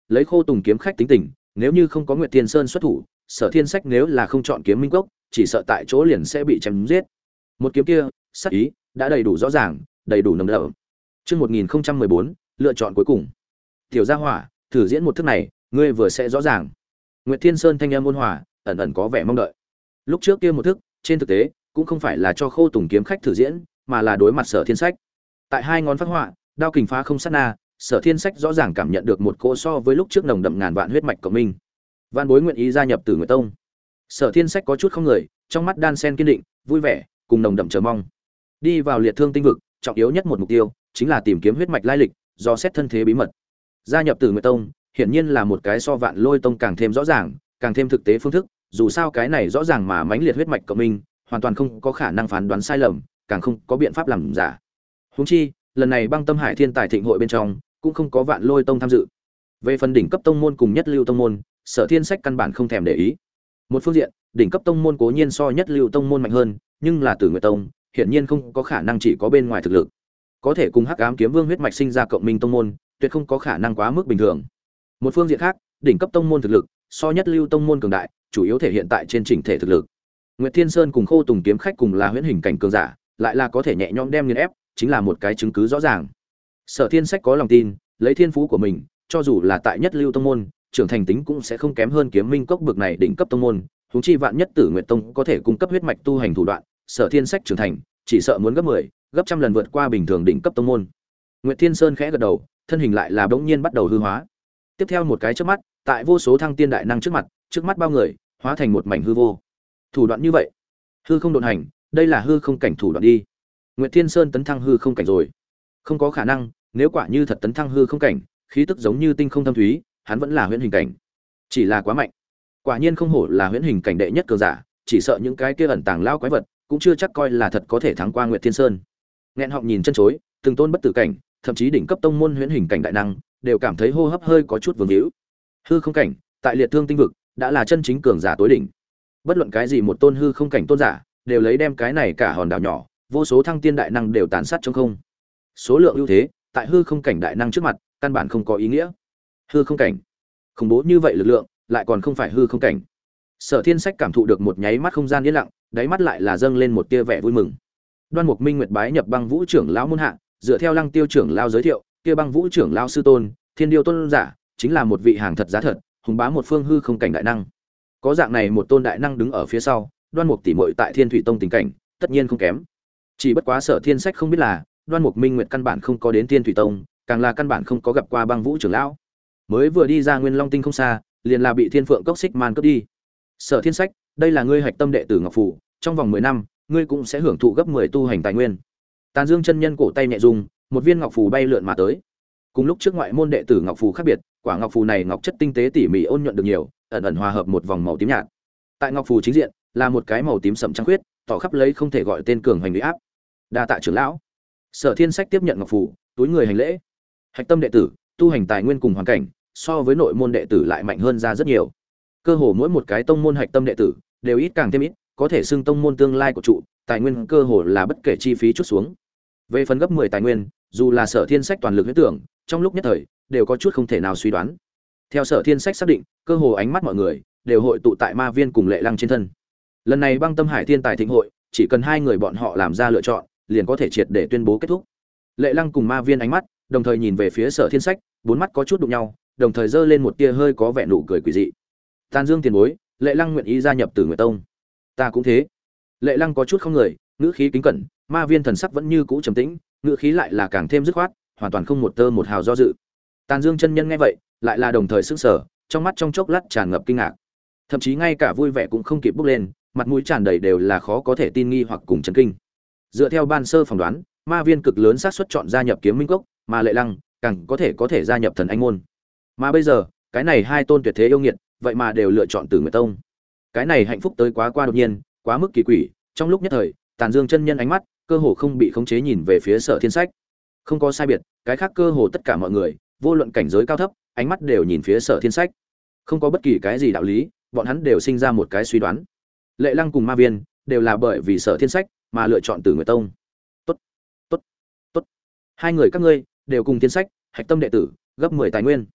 lấy Khô Tùng kiếm khách tính tình, nếu như không có Nguyệt Thiên Sơn xuất thủ, Sở Thiên Sách nếu là không chọn Kiếm Minh Cốc, chỉ sợ tại chỗ liền sẽ bị chém giết. Một kiếm kia, sắc ý đã đầy đủ rõ ràng, đầy đủ nồng đậm. Chương 1014, lựa chọn cuối cùng. Tiểu Gia Hỏa, thử diễn một thức này, ngươi vừa sẽ rõ ràng. Nguyệt Thiên Sơn thanh âm ôn hòa, ẩn ẩn có vẻ mong đợi. Lúc trước kia một thức, trên thực tế, cũng không phải là cho Khô Tùng kiếm khách thử diễn, mà là đối mặt Sở Thiên Sách. Tại hai ngón phát họa, đao kình phá không sát na, Sở Thiên Sách rõ ràng cảm nhận được một cỗ so với lúc trước nồng đậm ngàn vạn huyết mạch cộng minh. Vạn Bối nguyện ý gia nhập Tử Nguyệt Tông. Sở Thiên Sách có chút không người, trong mắt đan sen kiên định, vui vẻ, cùng nồng đậm chờ mong. Đi vào liệt thương tinh vực, trọng yếu nhất một mục tiêu chính là tìm kiếm huyết mạch lai lịch, do xét thân thế bí mật. Gia nhập Tử Nguyệt Tông, hiển nhiên là một cái so Vạn Lôi Tông càng thêm rõ ràng, càng thêm thực tế phương thức, dù sao cái này rõ ràng mà mãnh liệt huyết mạch cộng minh, hoàn toàn không có khả năng phán đoán sai lầm, càng không có biện pháp làm giả. Huống chi, lần này Băng Tâm Hải Thiên Tài Thịnh hội bên trong, cũng không có Vạn Lôi Tông tham dự. Về phần đỉnh cấp tông môn cùng nhất lưu tông môn, Sở Thiên Sách căn bản không thèm để ý. Một phương diện, đỉnh cấp tông môn cố nhiên so nhất lưu tông môn mạnh hơn, nhưng là Tử Nguyệt Tông, hiển nhiên không có khả năng chỉ có bên ngoài thực lực. Có thể cùng Hắc Ám Kiếm Vương huyết mạch sinh ra cộng minh tông môn, tuyệt không có khả năng quá mức bình thường. Một phương diện khác, đỉnh cấp tông môn thực lực so nhất lưu tông môn cường đại, chủ yếu thể hiện tại trên chỉnh thể thực lực. Nguyệt Thiên Sơn cùng Khô Tùng kiếm khách cùng là huyễn hình cảnh cường giả, lại là có thể nhẹ nhõm đem nghiền ép, chính là một cái chứng cứ rõ ràng. Sở Thiên Sách có lòng tin, lấy thiên phú của mình, cho dù là tại nhất lưu tông môn, trưởng thành tính cũng sẽ không kém hơn Kiếm Minh Cốc bực này đỉnh cấp tông môn, huống chi vạn nhất Tử Nguyệt Tông có thể cung cấp huyết mạch tu hành thủ đoạn, Sở Thiên Sách trưởng thành, chỉ sợ muốn gấp 10, gấp trăm lần vượt qua bình thường đỉnh cấp tông môn. Nguyệt Thiên Sơn khẽ gật đầu, thân hình lại là bỗng nhiên bắt đầu hư hóa. Tiếp theo một cái chớp mắt, tại vô số thăng tiên đại năng trước mắt bao người, hóa thành một mảnh hư vô. Thủ đoạn như vậy, hư không độn hành, đây là hư không cảnh thủ đoạn đi. Nguyệt Thiên Sơn tấn thăng hư không cảnh rồi. Không có khả năng, nếu quả như thật tấn thăng hư không cảnh, khí tức giống như tinh không thâm thúy, hắn vẫn là huyễn hình cảnh. Chỉ là quá mạnh. Quả nhiên không hổ là huyễn hình cảnh đệ nhất cường giả, chỉ sợ những cái kia ẩn tàng lao quái vật, cũng chưa chắc coi là thật có thể thắng qua Nguyệt Thiên Sơn. Nghẹn họng nhìn chân chối, từng tôn bất tử cảnh, thậm chí đỉnh cấp tông môn huyễn hình cảnh đại năng, đều cảm thấy hô hấp hơi có chút vương hữu. Hư không cảnh, tại liệt thương tinh vực, đã là chân chính cường giả tối đỉnh. Bất luận cái gì một tôn hư không cảnh tôn giả, đều lấy đem cái này cả hòn đảo nhỏ, vô số thăng tiên đại năng đều tàn sát trong không. Số lượng ưu thế, tại hư không cảnh đại năng trước mặt, căn bản không có ý nghĩa. Hư không cảnh, khủng bố như vậy lực lượng, lại còn không phải hư không cảnh. Sở Thiên Sách cảm thụ được một nháy mắt không gian yên lặng, đáy mắt lại là dâng lên một tia vẻ vui mừng. Đoan Mục Minh Nguyệt bái nhập Băng Vũ trưởng lão môn hạ, dựa theo Lăng Tiêu trưởng lão giới thiệu, kia Băng Vũ trưởng lão sư tôn, Thiên Điêu tôn giả, chính là một vị hàng thật giá thật, hùng bá một phương hư không cảnh đại năng. Có dạng này một tôn đại năng đứng ở phía sau, Đoan Mục tỷ muội tại Thiên Thủy Tông tình cảnh, tất nhiên không kém. Chỉ bất quá Sở Thiên Sách không biết là, Đoan Mục Minh Nguyệt căn bản không có đến Thiên Thủy Tông, càng là căn bản không có gặp qua Băng Vũ trưởng lão. Mới vừa đi ra Nguyên Long Tinh không xa, liền là bị Thiên Phượng Cốc Xích Man cướp đi. Sở Thiên Sách, đây là ngươi hạch tâm đệ tử Ngọc Phù, trong vòng 10 năm, ngươi cũng sẽ hưởng thụ gấp 10 tu hành tài nguyên. Tàn Dương chân nhân cổ tay nhẹ rung, một viên ngọc phù bay lượn mà tới. Cùng lúc trước ngoại môn đệ tử ngọc phù khác biệt, quả ngọc phù này ngọc chất tinh tế tỉ mỉ ôn nhuận được nhiều, ẩn ẩn hòa hợp một vòng màu tím nhạt. Tại ngọc phù chính diện là một cái màu tím sẫm trắng khuyết, tỏ khắp lấy không thể gọi tên cường hành uy áp. Đa tạ trưởng lão. Sở Thiên Sách tiếp nhận ngọc phù, túi người hành lễ. Hạch tâm đệ tử, tu hành tài nguyên cùng hoàn cảnh, so với nội môn đệ tử lại mạnh hơn ra rất nhiều. Cơ hồ mỗi một cái tông môn hạch tâm đệ tử đều ít càng thêm ít, có thể xưng tông môn tương lai của trụ, tài nguyên cơ hồ là bất kể chi phí chút xuống. Về phần gấp 10 tài nguyên, dù là Sở Thiên Sách toàn lực huyết tưởng, trong lúc nhất thời đều có chút không thể nào suy đoán. Theo Sở Thiên Sách xác định, cơ hồ ánh mắt mọi người đều hội tụ tại Ma Viên cùng Lệ Lăng trên thân. Lần này Băng Tâm Hải Thiên Tài Thịnh hội, chỉ cần hai người bọn họ làm ra lựa chọn, liền có thể triệt để tuyên bố kết thúc. Lệ Lăng cùng Ma Viên ánh mắt đồng thời nhìn về phía Sở Thiên Sách, bốn mắt có chút đụng nhau, đồng thời giơ lên một tia hơi có vẻ nụ cười quỷ dị. Tàn Dương tiền bối, Lệ Lăng nguyện ý gia nhập Tử Nguyệt Tông. Ta cũng thế. Lệ Lăng có chút không người, ngữ khí kính cẩn, Ma Viên thần sắc vẫn như cũ trầm tĩnh, ngữ khí lại là càng thêm dứt khoát, hoàn toàn không một tơ một hào do dự. Tàn Dương chân nhân nghe vậy, lại là đồng thời sững sờ, trong mắt trong chốc lát tràn ngập kinh ngạc, thậm chí ngay cả vui vẻ cũng không kịp bốc lên, mặt mũi tràn đầy đều là khó có thể tin nghi hoặc cùng chấn kinh. Dựa theo ban sơ phỏng đoán, Ma Viên cực lớn xác suất chọn gia nhập Kiếm Minh Cốc, mà Lệ Lăng càng có thể gia nhập Thần Anh môn. Mà bây giờ, cái này hai tôn tuyệt thế yêu nghiệt, vậy mà đều lựa chọn Tử Nguyệt Tông. Cái này hạnh phúc tới quá đột nhiên, quá mức kỳ quỷ, trong lúc nhất thời, Tàn Dương chân nhân ánh mắt cơ hồ không bị khống chế nhìn về phía Sở Thiên Sách. Không có sai biệt, cái khác cơ hồ tất cả mọi người, vô luận cảnh giới cao thấp, ánh mắt đều nhìn phía Sở Thiên Sách. Không có bất kỳ cái gì đạo lý, bọn hắn đều sinh ra một cái suy đoán. Lệ Lăng cùng Ma Viên đều là bởi vì Sở Thiên Sách mà lựa chọn Tử Nguyệt Tông. Tốt, tốt, tốt. Hai người các ngươi đều cùng Thiên Sách, hạch tâm đệ tử, gấp 10 tài nguyên.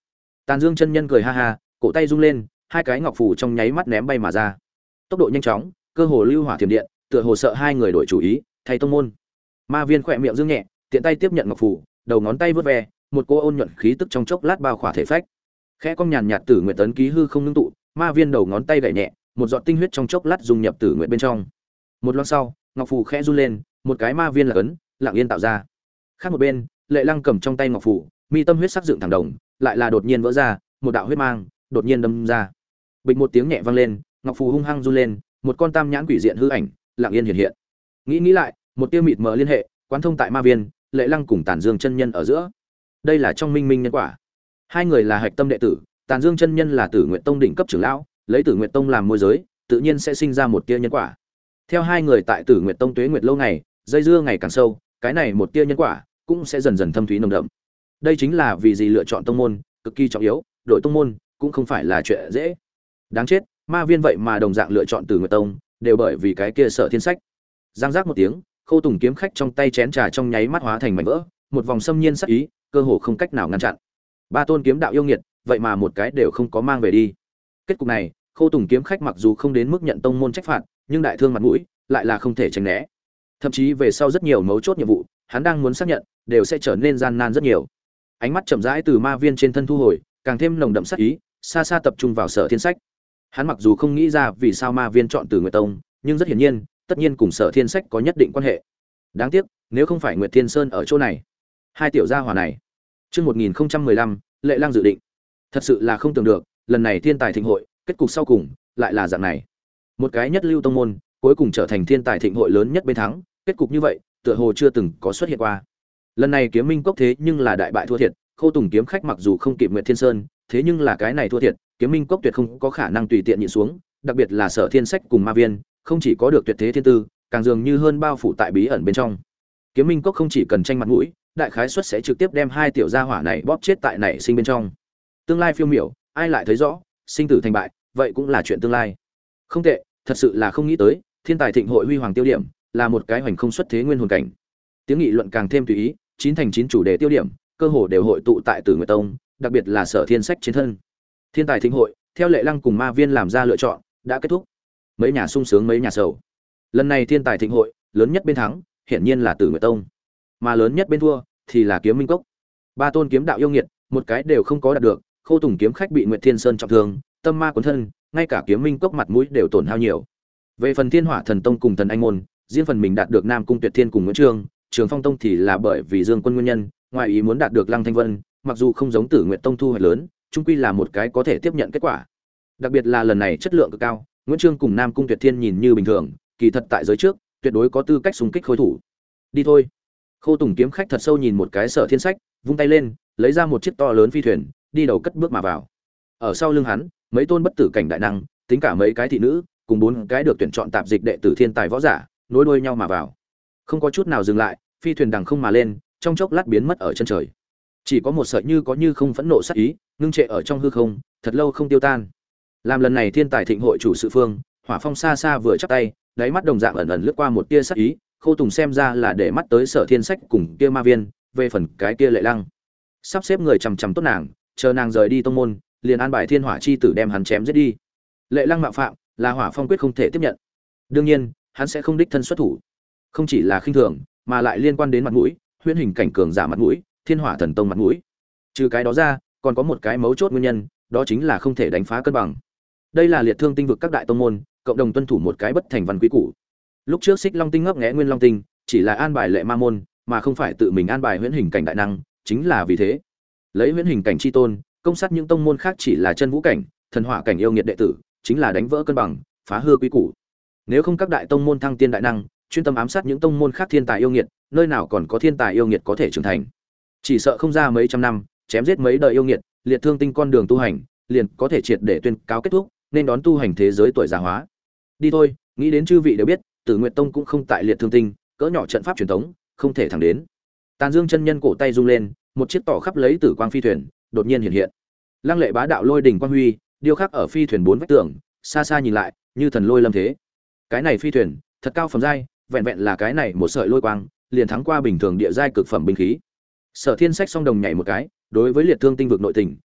Tàn Dương chân nhân cười ha ha, cổ tay rung lên, hai cái ngọc phù trong nháy mắt ném bay mà ra. Tốc độ nhanh chóng, cơ hồ lưu hỏa thiểm điện, tựa hồ sợ hai người đổi chủ ý, thay tông môn. Ma Viên khỏe miệng dương nhẹ, tiện tay tiếp nhận ngọc phù, đầu ngón tay vớt ve, một cô ôn nhuận khí tức trong chốc lát bao khỏa thể phách. Khẽ cong nhàn nhạt tử nguyện tấn ký hư không ngưng tụ, Ma Viên đầu ngón tay gảy nhẹ, một giọt tinh huyết trong chốc lát dung nhập tử nguyện bên trong. Một loáng sau, ngọc phù khẽ run lên, một cái ma viên là ấn, lặng yên tạo ra. Khác một bên, Lệ Lăng cầm trong tay ngọc phù, mi tâm huyết sắc dựng thẳng đồng, lại là đột nhiên vỡ ra, một đạo huyết mang đột nhiên đâm ra. Bịch một tiếng nhẹ vang lên, ngọc phù hung hăng run lên, một con tam nhãn quỷ diện hư ảnh lặng yên hiện hiện. Nghĩ lại, một tia mịt mờ liên hệ, quán thông tại ma viên, Lệ Lăng cùng Tản Dương chân nhân ở giữa. Đây là trong minh minh nhân quả. Hai người là hạch tâm đệ tử, Tản Dương chân nhân là Tử Nguyệt Tông đỉnh cấp trưởng lão, lấy Tử Nguyệt Tông làm môi giới, tự nhiên sẽ sinh ra một tia nhân quả. Theo hai người tại Tử Nguyệt Tông tuế nguyệt lâu ngày, dây dưa ngày càng sâu, cái này một tia nhân quả cũng sẽ dần dần thâm thúy nồng đậm. Đây chính là vì gì lựa chọn tông môn cực kỳ trọng yếu, đội tông môn cũng không phải là chuyện dễ. Đáng chết, ma viên vậy mà đồng dạng lựa chọn Tử Nguyệt Tông, đều bởi vì cái kia Sở Thiên Sách. Giang giác một tiếng, Khâu Tùng kiếm khách trong tay chén trà trong nháy mắt hóa thành mảnh vỡ, một vòng xâm nhiên sắc ý, cơ hồ không cách nào ngăn chặn. Ba tôn kiếm đạo yêu nghiệt, vậy mà một cái đều không có mang về đi. Kết cục này, Khâu Tùng kiếm khách mặc dù không đến mức nhận tông môn trách phạt, nhưng đại thương mặt mũi lại là không thể tránh né. Thậm chí về sau rất nhiều mấu chốt nhiệm vụ, hắn đang muốn xác nhận, đều sẽ trở nên gian nan rất nhiều. Ánh mắt chậm rãi từ ma viên trên thân thu hồi, càng thêm nồng đậm sát ý, xa xa tập trung vào Sở Thiên Sách. Hắn mặc dù không nghĩ ra vì sao ma viên chọn Tử Nguyệt Tông, nhưng rất hiển nhiên, tất nhiên cùng Sở Thiên Sách có nhất định quan hệ. Đáng tiếc, nếu không phải Nguyệt Thiên Sơn ở chỗ này, hai tiểu gia hỏa này. Chương 1015, Lệ Lang dự định. Thật sự là không tưởng được, lần này thiên tài thịnh hội, kết cục sau cùng lại là dạng này. Một cái nhất lưu tông môn, cuối cùng trở thành thiên tài thịnh hội lớn nhất bên thắng, kết cục như vậy, tựa hồ chưa từng có xuất hiện qua. Lần này Kiếm Minh Cốc thế nhưng là đại bại thua thiệt, Khâu Tùng kiếm khách mặc dù không kịp Nguyệt Thiên Sơn, thế nhưng là cái này thua thiệt, Kiếm Minh Cốc tuyệt không có khả năng tùy tiện nhịn xuống, đặc biệt là Sở Thiên Sách cùng Ma Viên, không chỉ có được tuyệt thế thiên tư, càng dường như hơn bao phủ tại bí ẩn bên trong. Kiếm Minh Cốc không chỉ cần tranh mặt mũi, đại khái suất sẽ trực tiếp đem hai tiểu gia hỏa này bóp chết tại nảy sinh bên trong. Tương lai phiêu miểu, ai lại thấy rõ, sinh tử thành bại, vậy cũng là chuyện tương lai. Không tệ, thật sự là không nghĩ tới, thiên tài thịnh hội huy hoàng tiêu điểm, là một cái hoành không xuất thế nguyên hồn cảnh. Tiếng nghị luận càng thêm tùy ý, 9 thành 9 chủ đề tiêu điểm, cơ hồ đều hội tụ tại Tử Nguyệt Tông, đặc biệt là Sở Thiên Sách trên thân. Thiên tài thịnh hội, theo Lệ Lăng cùng Ma Viên làm ra lựa chọn, đã kết thúc. Mấy nhà sung sướng mấy nhà sầu. Lần này thiên tài thịnh hội, lớn nhất bên thắng, hiển nhiên là Tử Nguyệt Tông, mà lớn nhất bên thua thì là Kiếm Minh Cốc. Ba tôn kiếm đạo yêu nghiệt, một cái đều không có đạt được, Khâu Tùng kiếm khách bị Nguyệt Thiên Sơn trọng thương, tâm ma cuốn thân, ngay cả Kiếm Minh Cốc mặt mũi đều tổn hao nhiều. Về phần Thiên Hỏa Thần Tông cùng Thần Anh môn, riêng phần mình đạt được Nam Cung Tuyệt Thiên cùng Nguyễn Trương, Trường Phong Tông thì là bởi vì Dương Quân nguyên nhân, ngoài ý muốn đạt được Lăng Thanh Vân, mặc dù không giống Tử Nguyệt Tông thu hoạch lớn, chung quy là một cái có thể tiếp nhận kết quả. Đặc biệt là lần này chất lượng cực cao, Nguyễn Trương cùng Nam Cung Tuyệt Thiên nhìn như bình thường, kỳ thật tại giới trước, tuyệt đối có tư cách xung kích khối thủ. Đi thôi. Khâu Tùng kiếm khách thật sâu nhìn một cái Sở Thiên Sách, vung tay lên, lấy ra một chiếc to lớn phi thuyền, đi đầu cất bước mà vào. Ở sau lưng hắn, mấy tôn bất tử cảnh đại năng, tính cả mấy cái thị nữ, cùng 4 cái được tuyển chọn tạp dịch đệ tử thiên tài võ giả, nối đuôi nhau mà vào. Không có chút nào dừng lại, phi thuyền đằng không mà lên, trong chốc lát biến mất ở chân trời. Chỉ có một sợi như có như không phẫn nộ sát ý, ngưng trệ ở trong hư không, thật lâu không tiêu tan. Làm lần này thiên tài thịnh hội chủ sự phương, Hỏa Phong xa xa vừa chắp tay, đáy mắt đồng dạng ẩn ẩn lướt qua một tia sát ý, Khâu Tùng xem ra là để mắt tới Sở Thiên Sách cùng kia Ma Viên, về phần cái kia Lệ Lăng, sắp xếp người chằm chằm tốt nàng, chờ nàng rời đi tông môn, liền an bài Thiên Hỏa chi tử đem hắn chém giết đi. Lệ Lăng mạo phạm, là Hỏa Phong quyết không thể tiếp nhận. Đương nhiên, hắn sẽ không đích thân xuất thủ. Không chỉ là khinh thường, mà lại liên quan đến mặt mũi, huyễn hình cảnh cường giả mặt mũi, Thiên Hỏa thần tông mặt mũi. Trừ cái đó ra, còn có một cái mấu chốt nguyên nhân, đó chính là không thể đánh phá cân bằng. Đây là liệt thương tinh vực các đại tông môn, cộng đồng tuân thủ một cái bất thành văn quý cũ. Lúc trước Xích Long tinh ngấp nghé Nguyên Long tinh, chỉ là an bài Lệ Ma môn, mà không phải tự mình an bài huyễn hình cảnh đại năng, chính là vì thế. Lấy huyễn hình cảnh chi tôn, công sát những tông môn khác chỉ là chân vũ cảnh, thần hỏa cảnh yêu nghiệt đệ tử, chính là đánh vỡ cân bằng, phá hư quý cũ. Nếu không các đại tông môn thăng tiên đại năng, chuyên tâm ám sát những tông môn khác thiên tài yêu nghiệt, nơi nào còn có thiên tài yêu nghiệt có thể trưởng thành. Chỉ sợ không ra mấy trăm năm, chém giết mấy đời yêu nghiệt, liệt thương tinh con đường tu hành, liền có thể triệt để tuyên cáo kết thúc, nên đón tu hành thế giới tuổi già hóa. Đi thôi, nghĩ đến chư vị đều biết, Tử Nguyệt Tông cũng không tại liệt thương tinh, cỡ nhỏ trận pháp truyền thống, không thể thẳng đến. Tàn Dương chân nhân cổ tay rung lên, một chiếc tỏ khắp lấy tử quang phi thuyền, đột nhiên hiện hiện. Lăng lệ bá đạo lôi đỉnh quang huy, điêu khắc ở phi thuyền 4 vách tường, xa xa nhìn lại, như thần lôi lâm thế. Cái này phi thuyền, thật cao phẩm giai, vẹn vẹn là cái này một sợi lôi quang, liền thắng qua bình thường địa giai cực phẩm binh khí. Sở Thiên Sách song đồng nhảy một cái, đối với liệt thương tinh vực nội tình,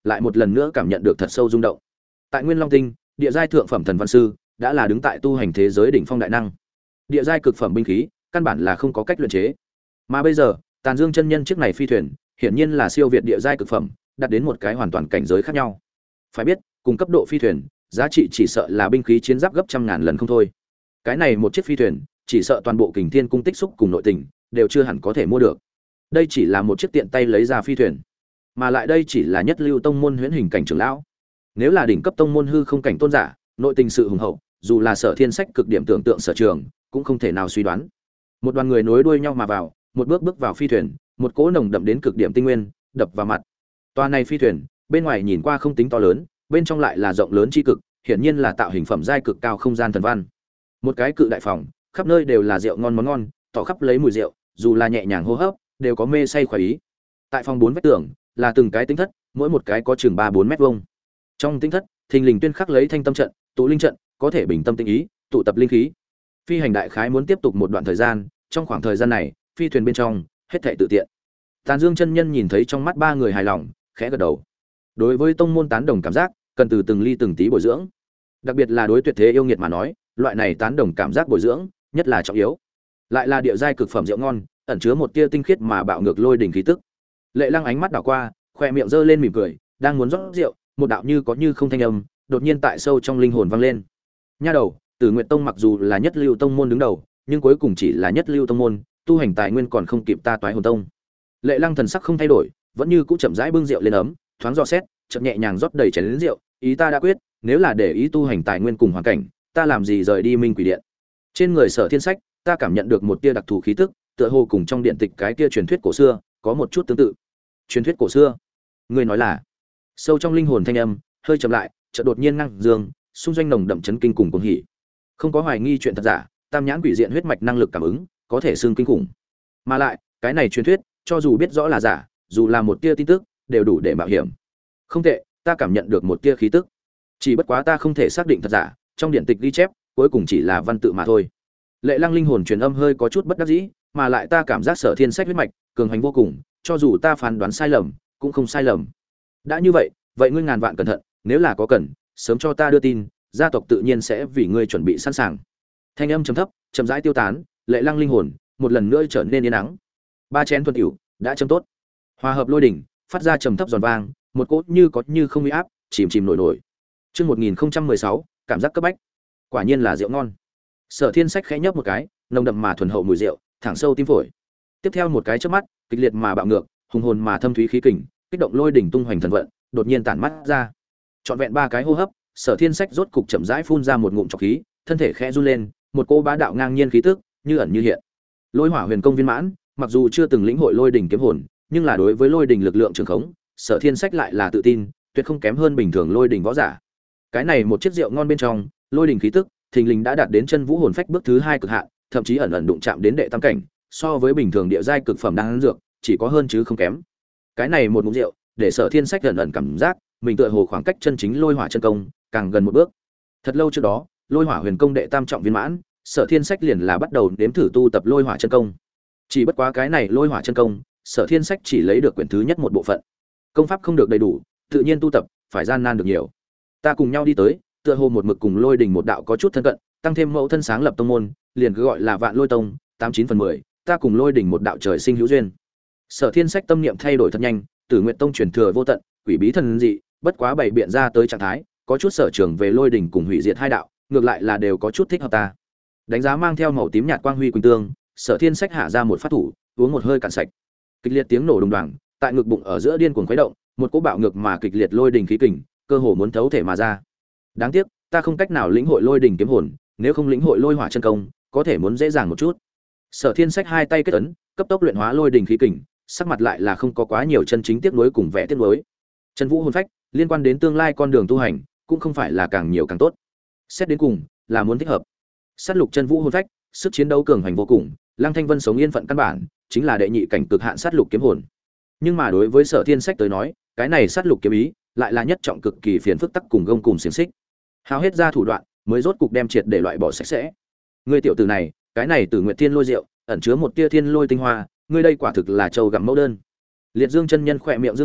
lại một lần nữa cảm nhận được thật sâu rung động. Tại Nguyên Long Tinh, địa giai thượng phẩm thần văn sư đã là đứng tại tu hành thế giới đỉnh phong đại năng. Địa giai cực phẩm binh khí, căn bản là không có cách luyện chế. Mà bây giờ, Tàn Dương chân nhân chiếc này phi thuyền, hiển nhiên là siêu việt địa giai cực phẩm, đạt đến một cái hoàn toàn cảnh giới khác nhau. Phải biết, cùng cấp độ phi thuyền, giá trị chỉ sợ là binh khí chiến giáp gấp trăm ngàn lần không thôi. Cái này một chiếc phi thuyền, chỉ sợ toàn bộ Kình Thiên cung tích xúc cùng nội tình, đều chưa hẳn có thể mua được. Đây chỉ là một chiếc tiện tay lấy ra phi thuyền, mà lại đây chỉ là nhất lưu tông môn huyễn hình cảnh trưởng lão. Nếu là đỉnh cấp tông môn hư không cảnh tôn giả, nội tình sự hùng hậu, dù là Sở Thiên Sách cực điểm tưởng tượng sở trường, cũng không thể nào suy đoán. Một đoàn người nối đuôi nhau mà vào, một bước bước vào phi thuyền, một cỗ nồng đậm đến cực điểm tinh nguyên đập vào mặt. Toa này phi thuyền, bên ngoài nhìn qua không tính to lớn, bên trong lại là rộng lớn chi cực, hiển nhiên là tạo hình phẩm giai cực cao không gian thần văn. Một cái cự đại phòng, khắp nơi đều là rượu ngon món ngon, tỏ khắp lấy mùi rượu, dù là nhẹ nhàng hô hấp, đều có mê say khoái ý. Tại phòng 4 vách tường, là từng cái tinh thất, mỗi một cái có chừng 3-4 mét vuông. Trong tinh thất, thình lình tuyên khắc lấy thanh tâm trận, tụ linh trận, có thể bình tâm tĩnh ý, tụ tập linh khí. Phi hành đại khái muốn tiếp tục một đoạn thời gian, trong khoảng thời gian này, phi thuyền bên trong hết thảy tự tiện. Tàn Dương chân nhân nhìn thấy trong mắt ba người hài lòng, khẽ gật đầu. Đối với tông môn tán đồng cảm giác, cần từ từng ly từng tí bồi dưỡng. Đặc biệt là đối tuyệt thế yêu nghiệt mà nói, loại này tán đồng cảm giác bồi dưỡng, nhất là trọng yếu. Lại là địa giai cực phẩm rượu ngon, ẩn chứa một tia tinh khiết mà bạo ngược lôi đỉnh khí tức. Lệ Lăng ánh mắt đảo qua, khoe miệng giơ lên mỉm cười, đang muốn rót rượu, một đạo như có như không thanh âm, đột nhiên tại sâu trong linh hồn vang lên. Nha đầu, Tử Nguyệt Tông mặc dù là nhất lưu tông môn đứng đầu, nhưng cuối cùng chỉ là nhất lưu tông môn, tu hành tài nguyên còn không kịp ta Toái Hồn Tông. Lệ Lăng thần sắc không thay đổi, vẫn như cũ chậm rãi bưng rượu lên ấm, thoáng dò xét, chậm nhẹ nhàng rót đầy chén rượu, ý ta đã quyết, nếu là để ý tu hành tài nguyên cùng hoàn cảnh, ta làm gì rời đi Minh Quỷ Điện. Trên người Sở Thiên Sách, ta cảm nhận được một tia đặc thù khí tức, tựa hồ cùng trong điện tịch cái kia truyền thuyết cổ xưa có một chút tương tự. Truyền thuyết cổ xưa? Ngươi nói là? Sâu trong linh hồn thanh âm hơi chậm lại, chợt đột nhiên ngăng dương, xung doanh nồng đậm chấn kinh cùng cuồng hỉ. Không có hoài nghi chuyện thật giả, tam nhãn quỷ diện huyết mạch năng lực cảm ứng, có thể xương kinh khủng. Mà lại, cái này truyền thuyết, cho dù biết rõ là giả, dù là một tia tin tức, đều đủ để mạo hiểm. Không tệ, ta cảm nhận được một tia khí tức. Chỉ bất quá ta không thể xác định thật giả, trong điện tịch ghi chép, cuối cùng chỉ là văn tự mà thôi. Lệ Lăng linh hồn truyền âm hơi có chút bất đắc dĩ, mà lại ta cảm giác Sở Thiên Sách huyết mạch cường hành vô cùng, cho dù ta phán đoán sai lầm, cũng không sai lầm. Đã như vậy, vậy ngươi ngàn vạn cẩn thận, nếu là có cần, sớm cho ta đưa tin, gia tộc tự nhiên sẽ vì ngươi chuẩn bị sẵn sàng. Thanh âm trầm thấp, chậm rãi tiêu tán, Lệ Lăng linh hồn một lần nữa trở nên yên ắng. Ba chén thuần tiểu đã châm tốt, hòa hợp lôi đỉnh, phát ra trầm thấp giòn vang, một cỗ như có như không uy áp, chìm chìm nổi nổi. Chương 1016, cảm giác cấp bách. Quả nhiên là rượu ngon. Sở Thiên Sách khẽ nhấp một cái, nồng đậm mà thuần hậu mùi rượu, thẳng sâu tim phổi. Tiếp theo một cái chớp mắt, kịch liệt mà bạo ngược, hùng hồn mà thâm thúy khí kình, kích động lôi đỉnh tung hoành thần vận, đột nhiên tản mắt ra. Trọn vẹn 3 cái hô hấp, Sở Thiên Sách rốt cục chậm rãi phun ra một ngụm trọc khí, thân thể khẽ run lên, một cỗ bá đạo ngang nhiên khí tức, như ẩn như hiện. Lôi Hỏa Huyền Công viên mãn, mặc dù chưa từng lĩnh hội lôi đỉnh kiếm hồn, nhưng là đối với lôi đỉnh lực lượng trường khống, Sở Thiên Sách lại là tự tin, tuyệt không kém hơn bình thường lôi đỉnh võ giả. Cái này một chiếc rượu ngon bên trong, lôi đỉnh khí tức, thình lình đã đạt đến chân vũ hồn phách bước thứ 2 cực hạn, thậm chí ẩn ẩn đụng chạm đến đệ tam cảnh, so với bình thường địa giai cực phẩm đang dược, chỉ có hơn chứ không kém. Cái này một ngụm rượu, để Sở Thiên Sách ẩn ẩn cảm giác, mình tựa hồ khoảng cách chân chính lôi hỏa chân công càng gần một bước. Thật lâu trước đó, lôi hỏa huyền công đệ tam trọng viên mãn, Sở Thiên Sách liền là bắt đầu nếm thử tu tập lôi hỏa chân công. Chỉ bất quá cái này lôi hỏa chân công, Sở Thiên Sách chỉ lấy được quyển thứ nhất một bộ phận. Công pháp không được đầy đủ, tự nhiên tu tập phải gian nan được nhiều. Ta cùng nhau đi tới, tựa hồ một mực cùng Lôi Đình một đạo có chút thân cận, tăng thêm mẫu thân sáng lập tông môn, liền cứ gọi là Vạn Lôi Tông, 89/10, ta cùng Lôi Đình một đạo trời sinh hữu duyên. Sở Thiên Sách tâm niệm thay đổi thật nhanh, Tử Nguyệt Tông truyền thừa vô tận, quỷ bí thần dị, bất quá bảy biện ra tới trạng thái, có chút sở trường về Lôi Đình cùng hủy diệt hai đạo, ngược lại là đều có chút thích hợp ta. Đánh giá mang theo màu tím nhạt quang huy quỳnh tương, Sở Thiên Sách hạ ra một phát thủ, uống một hơi cạn sạch. Kịch liệt tiếng nổ đùng đoàng, tại ngực bụng ở giữa điên cuồng khuấy động, một cỗ bạo ngược mà kịch liệt lôi đình khí kình, cơ hồ muốn thấu thể mà ra. Đáng tiếc, ta không cách nào lĩnh hội lôi đình kiếm hồn, nếu không lĩnh hội lôi hỏa chân công, có thể muốn dễ dàng một chút. Sở Thiên Sách hai tay kết ấn, cấp tốc luyện hóa lôi đình khí kình, sắc mặt lại là không có quá nhiều chân chính tiếc nuối cùng vẻ tiếc nuối. Chân vũ hồn phách, liên quan đến tương lai con đường tu hành, cũng không phải là càng nhiều càng tốt. Xét đến cùng, là muốn thích hợp. Sát lục chân vũ hồn phách, sức chiến đấu cường hành vô cùng, Lăng Thanh Vân sống yên phận căn bản, chính là đệ nhị cảnh cực hạn sát lục kiếm hồn. Nhưng mà đối với Sở Thiên Sách tới nói, cái này sát lục kiếm ý, lại là nhất trọng cực kỳ phiền phức tắc cùng gông cùng xiềng xích. Hao hết ra thủ đoạn, mới rốt cục đem triệt để loại bỏ sạch sẽ. Ngươi tiểu tử này, cái này Tử Nguyệt Thiên Lôi rượu, ẩn chứa một tia thiên lôi tinh hoa, ngươi đây quả thực là trâu gặm mẫu đơn. Liệt Dương chân nhân khỏe miệng dương nhẹ,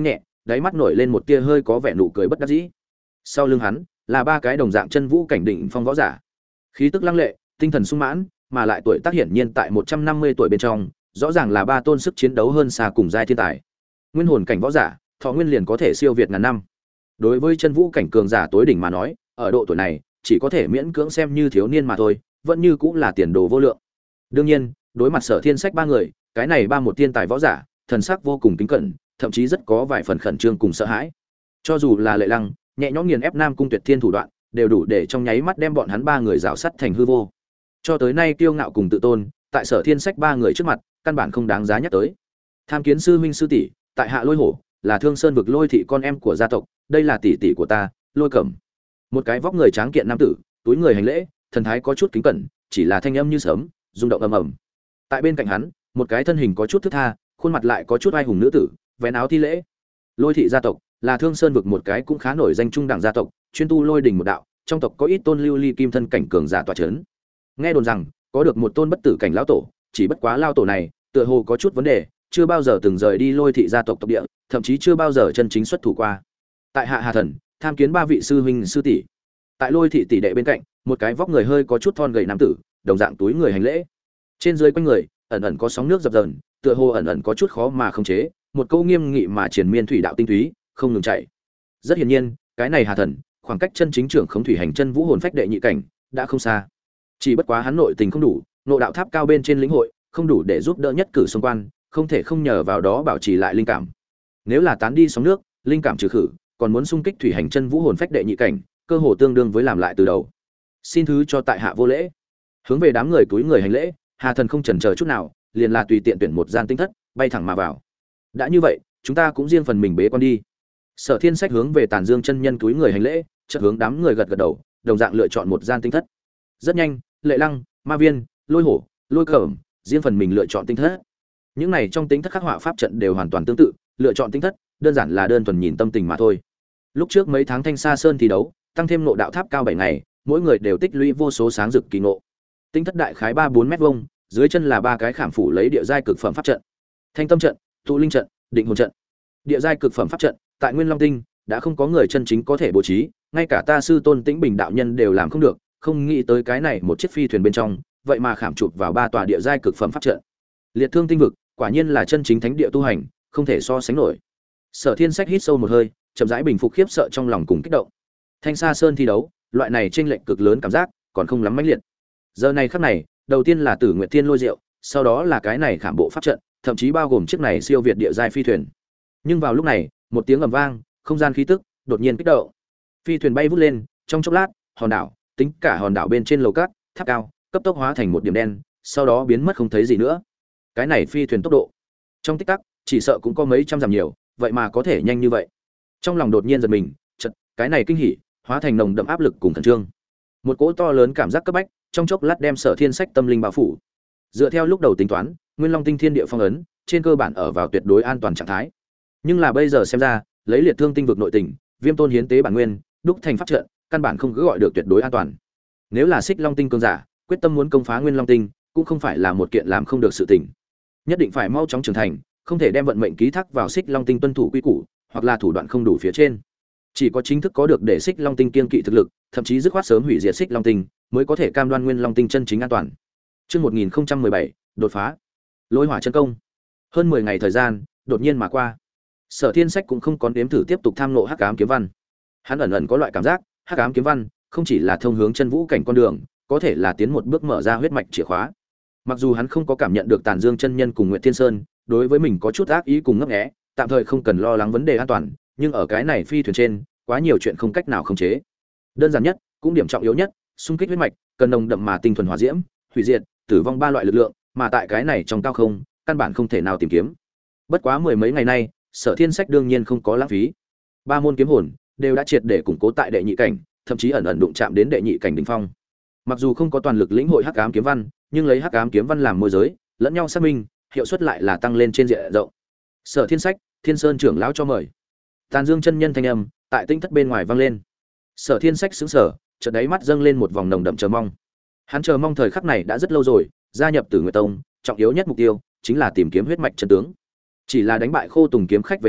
đáy mắt nổi lên một tia hơi có vẻ nụ cười bất đắc dĩ. Sau lưng hắn là ba cái đồng dạng chân vũ cảnh đỉnh phong võ giả, khí tức lăng lệ, tinh thần sung mãn, mà lại tuổi tác hiển nhiên tại 150 tuổi bên trong, rõ ràng là ba tôn sức chiến đấu hơn xa cùng giai thiên tài. Nguyên hồn cảnh võ giả, thọ nguyên liền có thể siêu việt ngàn năm. Đối với chân vũ cảnh cường giả tối đỉnh mà nói, ở độ tuổi này, chỉ có thể miễn cưỡng xem như thiếu niên mà thôi, vẫn như cũng là tiền đồ vô lượng. Đương nhiên, đối mặt Sở Thiên Sách ba người, cái này ba một thiên tài võ giả, thần sắc vô cùng kính cẩn, thậm chí rất có vài phần khẩn trương cùng sợ hãi. Cho dù là Lệ Lăng, nhẹ nhõm nghiền ép Nam Cung Tuyệt Thiên thủ đoạn, đều đủ để trong nháy mắt đem bọn hắn ba người rào sắt thành hư vô. Cho tới nay kiêu ngạo cùng tự tôn, tại Sở Thiên Sách ba người trước mặt, căn bản không đáng giá nhắc tới. Tham kiến sư huynh sư tỷ, tại hạ Lôi Hổ, là Thương Sơn vực Lôi thị con em của gia tộc, đây là tỷ tỷ của ta, Lôi Cẩm. Một cái vóc người tráng kiện nam tử, túi người hành lễ, thần thái có chút kính cẩn, chỉ là thanh âm như sấm, rung động ầm ầm. Tại bên cạnh hắn, một cái thân hình có chút thướt tha, khuôn mặt lại có chút oai hùng nữ tử, vén áo thi lễ. Lôi thị gia tộc là Thương Sơn vực một cái cũng khá nổi danh trung đẳng gia tộc, chuyên tu lôi đình một đạo, trong tộc có ít tôn lưu ly kim thân cảnh cường giả tọa chấn. Nghe đồn rằng, có được một tôn bất tử cảnh lão tổ, chỉ bất quá lão tổ này, tựa hồ có chút vấn đề, chưa bao giờ từng rời đi Lôi thị gia tộc tộc địa, thậm chí chưa bao giờ chân chính xuất thủ qua. Tại hạ Hà Thần, tham kiến ba vị sư huynh sư tỷ. Tại Lôi thị tỷ đệ bên cạnh, một cái vóc người hơi có chút thon gầy nam tử, đồng dạng túi người hành lễ. Trên dưới quanh người, ẩn ẩn có sóng nước dập dờn, tựa hồ ẩn ẩn có chút khó mà khống chế, một câu nghiêm nghị mà triền miên thủy đạo tinh túy, không ngừng chảy. Rất hiển nhiên, cái này Hà Thần, khoảng cách chân chính trưởng khống thủy hành chân vũ hồn phách đệ nhị cảnh, đã không xa. Chỉ bất quá hắn nội tình không đủ, nội đạo tháp cao bên trên lĩnh hội, không đủ để giúp đỡ nhất cử xung quan, không thể không nhờ vào đó bảo trì lại linh cảm. Nếu là tán đi sóng nước, linh cảm trừ khử, còn muốn xung kích thủy hành chân vũ hồn phách đệ nhị cảnh, cơ hồ tương đương với làm lại từ đầu. Xin thứ cho tại hạ vô lễ. Hướng về đám người túi người hành lễ, Hà Thần không chần chờ chút nào, liền là tùy tiện tuyển một gian tinh thất, bay thẳng mà vào. Đã như vậy, chúng ta cũng riêng phần mình bế quan đi. Sở Thiên Sách hướng về Tàn Dương chân nhân túi người hành lễ, chợt hướng đám người gật gật đầu, đồng dạng lựa chọn một gian tinh thất. Rất nhanh, Lệ Lăng, Ma Viên, Lôi Hổ, Lôi Cẩm, riêng phần mình lựa chọn tinh thất. Những này trong tinh thất khắc họa pháp trận đều hoàn toàn tương tự, lựa chọn tinh thất, đơn giản là đơn thuần nhìn tâm tình mà thôi. Lúc trước mấy tháng Thanh Sa Sơn thi đấu, tăng thêm nội đạo tháp cao 7 ngày, mỗi người đều tích lũy vô số sáng rực kỳ ngộ. Tinh thất đại khái 3-4 mét vuông, dưới chân là ba cái khảm phủ lấy địa giai cực phẩm pháp trận. Thanh Tâm trận, Tụ Linh trận, Định Hồn trận. Địa giai cực phẩm pháp trận, tại Nguyên Long Tinh đã không có người chân chính có thể bố trí, ngay cả ta sư Tôn Tĩnh Bình đạo nhân đều làm không được, không nghĩ tới cái này một chiếc phi thuyền bên trong, vậy mà khảm chụp vào ba tòa địa giai cực phẩm pháp trận. Liệt Thương tinh vực, quả nhiên là chân chính thánh địa tu hành, không thể so sánh nổi. Sở Thiên Sách hít sâu một hơi, chậm rãi bình phục khiếp sợ trong lòng cùng kích động. Thanh Sa Sơn thi đấu, loại này chênh lệch cực lớn cảm giác, còn không lắm mãnh liệt. Giờ này khắc này, đầu tiên là Tử Nguyệt Thiên lôi rượu, sau đó là cái này khảm bộ pháp trận, thậm chí bao gồm chiếc này siêu việt địa giai phi thuyền. Nhưng vào lúc này, một tiếng ầm vang, không gian khí tức đột nhiên kích động. Phi thuyền bay vút lên, trong chốc lát, hòn đảo, tính cả hòn đảo bên trên lầu cát, tháp cao, cấp tốc hóa thành một điểm đen, sau đó biến mất không thấy gì nữa. Cái này phi thuyền tốc độ, trong tích tắc, chỉ sợ cũng có mấy trăm dặm nhiều, vậy mà có thể nhanh như vậy. Trong lòng đột nhiên giật mình, chợt, cái này kinh hỉ, hóa thành nồng đậm áp lực cùng khẩn trương. Một cỗ to lớn cảm giác cấp bách, trong chốc lát đem Sở Thiên Sách tâm linh bao phủ. Dựa theo lúc đầu tính toán, Nguyên Long Tinh thiên địa phong ấn, trên cơ bản ở vào tuyệt đối an toàn trạng thái. Nhưng là bây giờ xem ra, lấy Liệt Thương tinh vực nội tình, Viêm Tôn hiến tế bản nguyên, đúc thành pháp trận, căn bản không cứ gọi được tuyệt đối an toàn. Nếu là Xích Long Tinh cường giả, quyết tâm muốn công phá Nguyên Long Tinh, cũng không phải là một kiện làm không được sự tình. Nhất định phải mau chóng trưởng thành, không thể đem vận mệnh ký thác vào Xích Long Tinh tuân thủ quy củ, hoặc là thủ đoạn không đủ phía trên. Chỉ có chính thức có được để Xích Long Tinh kiên kỵ thực lực, thậm chí dứt khoát sớm hủy diệt Xích Long Tinh, mới có thể cam đoan Nguyên Long Tinh chân chính an toàn. Chương 1017, đột phá. Lôi hỏa chân công. Hơn 10 ngày thời gian, đột nhiên mà qua. Sở Thiên Sách cũng không có đếm thử tiếp tục tham ngộ Hắc Ám kiếm văn. Hắn ẩn ẩn có loại cảm giác, Hắc Ám kiếm văn không chỉ là thông hướng chân vũ cảnh con đường, có thể là tiến một bước mở ra huyết mạch chìa khóa. Mặc dù hắn không có cảm nhận được Tàn Dương chân nhân cùng Nguyệt Thiên Sơn đối với mình có chút ác ý cùng ngấp nghé, tạm thời không cần lo lắng vấn đề an toàn, nhưng ở cái này phi thuyền trên, quá nhiều chuyện không cách nào khống chế. Đơn giản nhất, cũng điểm trọng yếu nhất, xung kích huyết mạch, cần nồng đậm mà tinh thuần hỏa diễm, hủy diệt, tử vong ba loại lực lượng, mà tại cái này trong cao không, căn bản không thể nào tìm kiếm. Bất quá mười mấy ngày nay, Sở Thiên Sách đương nhiên không có lãng phí. Ba môn kiếm hồn đều đã triệt để củng cố tại đệ nhị cảnh, thậm chí ẩn ẩn đụng chạm đến đệ nhị cảnh đỉnh phong. Mặc dù không có toàn lực lĩnh hội Hắc Ám kiếm văn, nhưng lấy Hắc Ám kiếm văn làm môi giới, lẫn nhau xác minh, hiệu suất lại là tăng lên trên diện rộng. Sở Thiên Sách, Thiên Sơn trưởng lão cho mời. Tàn Dương chân nhân thanh âm tại tinh thất bên ngoài vang lên. Sở Thiên Sách sững sờ, chợt đáy mắt dâng lên một vòng nồng đậm chờ mong. Hắn chờ mong thời khắc này đã rất lâu rồi, gia nhập Tử Nguyệt Tông, trọng yếu nhất mục tiêu chính là tìm kiếm huyết mạch chân tướng. Chỉ là đánh bại Khô Tùng kiếm khách về sau,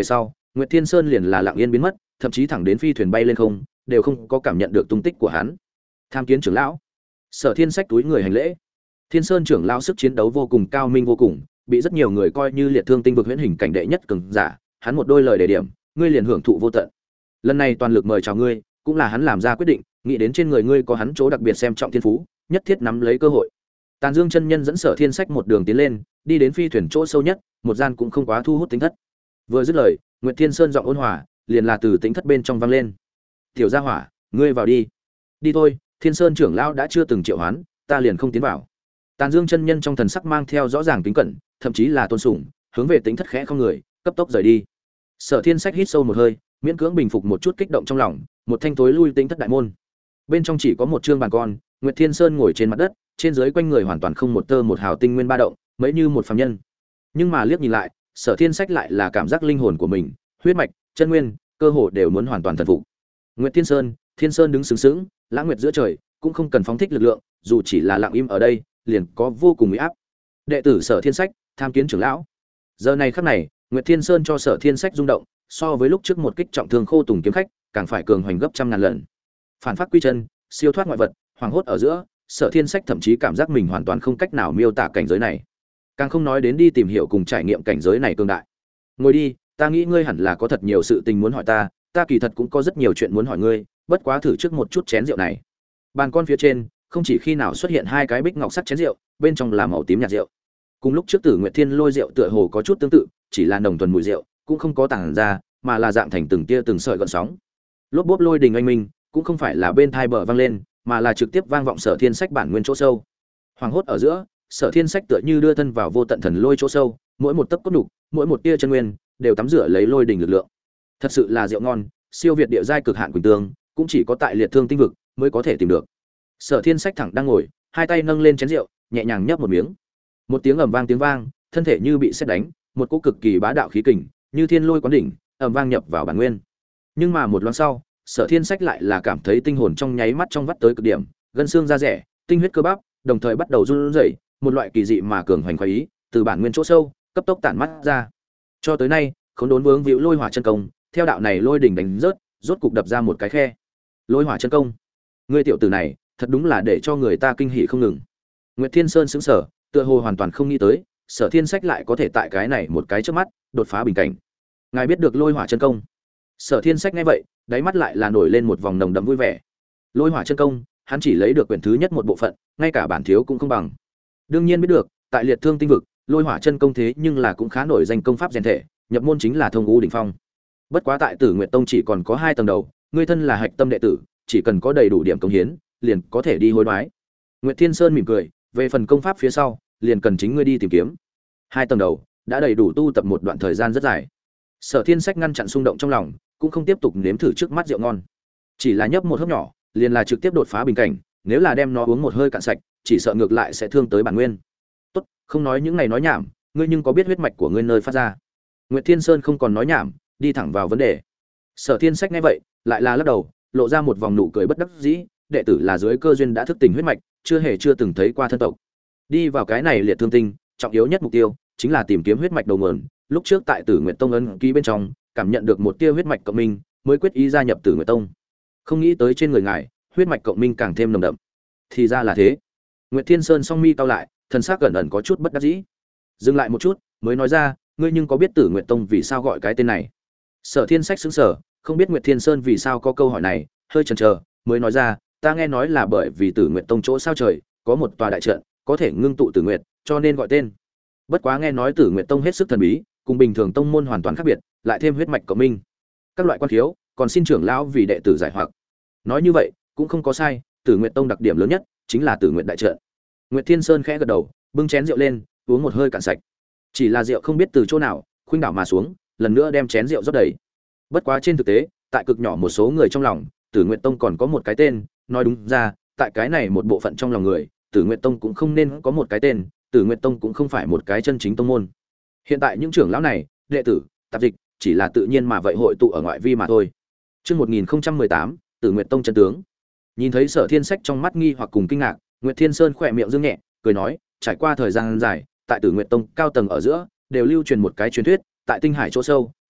Nguyệt Thiên Sơn liền là lặng yên biến mất, thậm chí thẳng đến phi thuyền bay lên không, đều không có cảm nhận được tung tích của hắn. Tham kiến trưởng lão. Sở Thiên Sách túi người hành lễ. Thiên Sơn trưởng lão sức chiến đấu vô cùng cao minh vô cùng, bị rất nhiều người coi như liệt thương tinh vực huyễn hình cảnh đệ nhất cường giả, hắn một đôi lời đề điểm, ngươi liền hưởng thụ vô tận. Lần này toàn lực mời chào ngươi, cũng là hắn làm ra quyết định, nghĩ đến trên người ngươi có hắn chỗ đặc biệt xem trọng thiên phú, nhất thiết nắm lấy cơ hội. Tàn Dương chân nhân dẫn Sở Thiên Sách một đường tiến lên, đi đến phi thuyền chỗ sâu nhất, một gian cũng không quá thu hút tính thất. Vừa dứt lời, Nguyệt Thiên Sơn giọng ôn hòa, liền là từ tính thất bên trong vang lên. "Tiểu gia hỏa, ngươi vào đi." "Đi thôi, Thiên Sơn trưởng lão đã chưa từng triệu hoán, ta liền không tiến vào." Tàn Dương chân nhân trong thần sắc mang theo rõ ràng kính cẩn, thậm chí là tôn sùng, hướng về tính thất khẽ không người, cấp tốc rời đi. Sở Thiên Sách hít sâu một hơi, miễn cưỡng bình phục một chút kích động trong lòng, một thanh tối lui tính thất đại môn. Bên trong chỉ có một trương bàn con, Nguyệt Thiên Sơn ngồi trên mặt đất, trên dưới quanh người hoàn toàn không một tơ một hào tinh nguyên ba động, mấy như một phàm nhân. Nhưng mà liếc nhìn lại, Sở Thiên Sách lại là cảm giác linh hồn của mình, huyết mạch, chân nguyên, cơ hồ đều muốn hoàn toàn thần phục. Nguyệt Thiên Sơn đứng sướng sướng, lãng nguyệt giữa trời, cũng không cần phóng thích lực lượng, dù chỉ là lặng im ở đây, liền có vô cùng uy áp. Đệ tử Sở Thiên Sách, tham kiến trưởng lão. Giờ này khắc này, Nguyệt Thiên Sơn cho Sở Thiên Sách rung động, so với lúc trước một kích trọng thương Khô Tùng kiếm khách, càng phải cường hoành gấp trăm ngàn lần. Phản phát quy chân, siêu thoát ngoại vật, hoàng hốt ở giữa, Sở Thiên Sách thậm chí cảm giác mình hoàn toàn không cách nào miêu tả cảnh giới này. Càng không nói đến đi tìm hiểu cùng trải nghiệm cảnh giới này cường đại. Ngồi đi, ta nghĩ ngươi hẳn là có thật nhiều sự tình muốn hỏi ta, ta kỳ thật cũng có rất nhiều chuyện muốn hỏi ngươi, bất quá thử trước một chút chén rượu này. Bàn con phía trên, không chỉ khi nào xuất hiện hai cái bích ngọc sắc chén rượu, bên trong là màu tím nhạt rượu. Cùng lúc trước Tử Nguyệt Thiên Lôi rượu tựa hồ có chút tương tự, chỉ là nồng thuần mùi rượu, cũng không có tản ra, mà là dạng thành từng tia từng sợi gợn sóng. Lốp bốp lôi đình anh minh, cũng không phải là bên thai bờ vang lên, mà là trực tiếp vang vọng Sở Thiên Sách bản nguyên chỗ sâu. Hoàng hốt ở giữa, Sở Thiên Sách tựa như đưa thân vào vô tận thần lôi chỗ sâu, mỗi một tấc cốt nhục, mỗi một tia chân nguyên, đều tắm rửa lấy lôi đình lực lượng. Thật sự là rượu ngon, siêu việt địa giai cực hạn quỳnh tương, cũng chỉ có tại liệt thương tinh vực mới có thể tìm được. Sở Thiên Sách thẳng đang ngồi, hai tay nâng lên chén rượu, nhẹ nhàng nhấp một miếng. Một tiếng ầm vang tiếng vang, thân thể như bị sét đánh, một cỗ cực kỳ bá đạo khí kình, như thiên lôi quán đỉnh, ầm vang nhập vào bản nguyên. Nhưng mà một loáng sau, Sở Thiên Sách lại là cảm thấy tinh hồn trong nháy mắt trong vắt tới cực điểm, gân xương da rẻ, tinh huyết cơ bắp, đồng thời bắt đầu run rẩy, một loại kỳ dị mà cường hoành khoái ý, từ bản nguyên chỗ sâu, cấp tốc tản mắt ra. Cho tới nay, Khốn Đốn Vướng Víu Lôi Hỏa chân công, theo đạo này lôi đỉnh đánh rớt, rốt cục đập ra một cái khe. Lôi Hỏa chân công, ngươi tiểu tử này, thật đúng là để cho người ta kinh hỉ không ngừng. Nguyệt Thiên Sơn sững sờ, tựa hồ hoàn toàn không nghĩ tới, Sở Thiên Sách lại có thể tại cái này một cái chớp mắt, đột phá bình cảnh. Ngài biết được Lôi Hỏa chân công? Sở Thiên Sách nghe vậy, đáy mắt lại là nổi lên một vòng nồng đậm vui vẻ. Lôi Hỏa chân công, hắn chỉ lấy được quyển thứ nhất một bộ phận, ngay cả bản thiếu cũng không bằng. Đương nhiên biết được, tại liệt thương tinh vực, Lôi Hỏa chân công thế nhưng là cũng khá nổi danh công pháp rèn thể, nhập môn chính là thông ngũ đỉnh phong. Bất quá tại Tử Nguyệt Tông chỉ còn có 2 tầng đầu, ngươi thân là hạch tâm đệ tử, chỉ cần có đầy đủ điểm công hiến, liền có thể đi hối đoái. Nguyệt Thiên Sơn mỉm cười, về phần công pháp phía sau, liền cần chính ngươi đi tìm kiếm. 2 tầng đầu đã đầy đủ tu tập một đoạn thời gian rất dài. Sở Thiên Sách ngăn chặn xung động trong lòng, cũng không tiếp tục nếm thử trước mắt rượu ngon, chỉ là nhấp một hớp nhỏ, liền là trực tiếp đột phá bình cảnh, nếu là đem nó uống một hơi cạn sạch, chỉ sợ ngược lại sẽ thương tới bản nguyên. Tốt, không nói những này nói nhảm, ngươi nhưng có biết huyết mạch của ngươi nơi phát ra? Nguyệt Thiên Sơn không còn nói nhảm, đi thẳng vào vấn đề. Sở Thiên Sách nghe vậy, lại là lắc đầu, lộ ra một vòng nụ cười bất đắc dĩ, đệ tử là dưới cơ duyên đã thức tỉnh huyết mạch, chưa từng thấy qua thân tộc. Đi vào cái này liệt thương tinh, trọng yếu nhất mục tiêu chính là tìm kiếm huyết mạch đầu nguồn. Lúc trước tại Tử Nguyệt Tông ấn ký bên trong, cảm nhận được một tia huyết mạch cộng minh, mới quyết ý gia nhập Tử Nguyệt Tông. Không nghĩ tới trên người ngài, huyết mạch cộng minh càng thêm nồng đậm. Thì ra là thế. Nguyệt Thiên Sơn song mi cau lại, thần sắc gần ẩn có chút bất đắc dĩ. Dừng lại một chút, mới nói ra, ngươi nhưng có biết Tử Nguyệt Tông vì sao gọi cái tên này? Sở Thiên Sách sững sờ, không biết Nguyệt Thiên Sơn vì sao có câu hỏi này, hơi chần chờ, mới nói ra, ta nghe nói là bởi vì Tử Nguyệt Tông chỗ sao trời có một tòa đại trận, có thể ngưng tụ Tử Nguyệt, cho nên gọi tên. Bất quá nghe nói Tử Nguyệt Tông hết sức thần bí, cùng bình thường tông môn hoàn toàn khác biệt, lại thêm huyết mạch cộng minh. Các loại quan thiếu, còn xin trưởng lão vì đệ tử giải hoặc. Nói như vậy, cũng không có sai, Tử Nguyệt Tông đặc điểm lớn nhất chính là Tử Nguyệt đại trận. Nguyệt Thiên Sơn khẽ gật đầu, bưng chén rượu lên, uống một hơi cạn sạch. Chỉ là rượu không biết từ chỗ nào, khuynh đảo mà xuống, lần nữa đem chén rượu rót đầy. Bất quá trên thực tế, tại cực nhỏ một số người trong lòng, Tử Nguyệt Tông còn có một cái tên, nói đúng ra, tại cái này một bộ phận trong lòng người, Tử Nguyệt Tông cũng không nên có một cái tên, Tử Nguyệt Tông cũng không phải một cái chân chính tông môn. Hiện tại những trưởng lão này, đệ tử, tạp dịch, chỉ là tự nhiên mà vậy hội tụ ở ngoại vi mà thôi. Chương 1018, Tử Nguyệt Tông chân tướng. Nhìn thấy Sở Thiên Sách trong mắt nghi hoặc cùng kinh ngạc, Nguyệt Thiên Sơn khẽ miệng dương nhẹ, cười nói, trải qua thời gian dài, tại Tử Nguyệt Tông cao tầng ở giữa, đều lưu truyền một cái truyền thuyết, tại tinh hải chỗ sâu,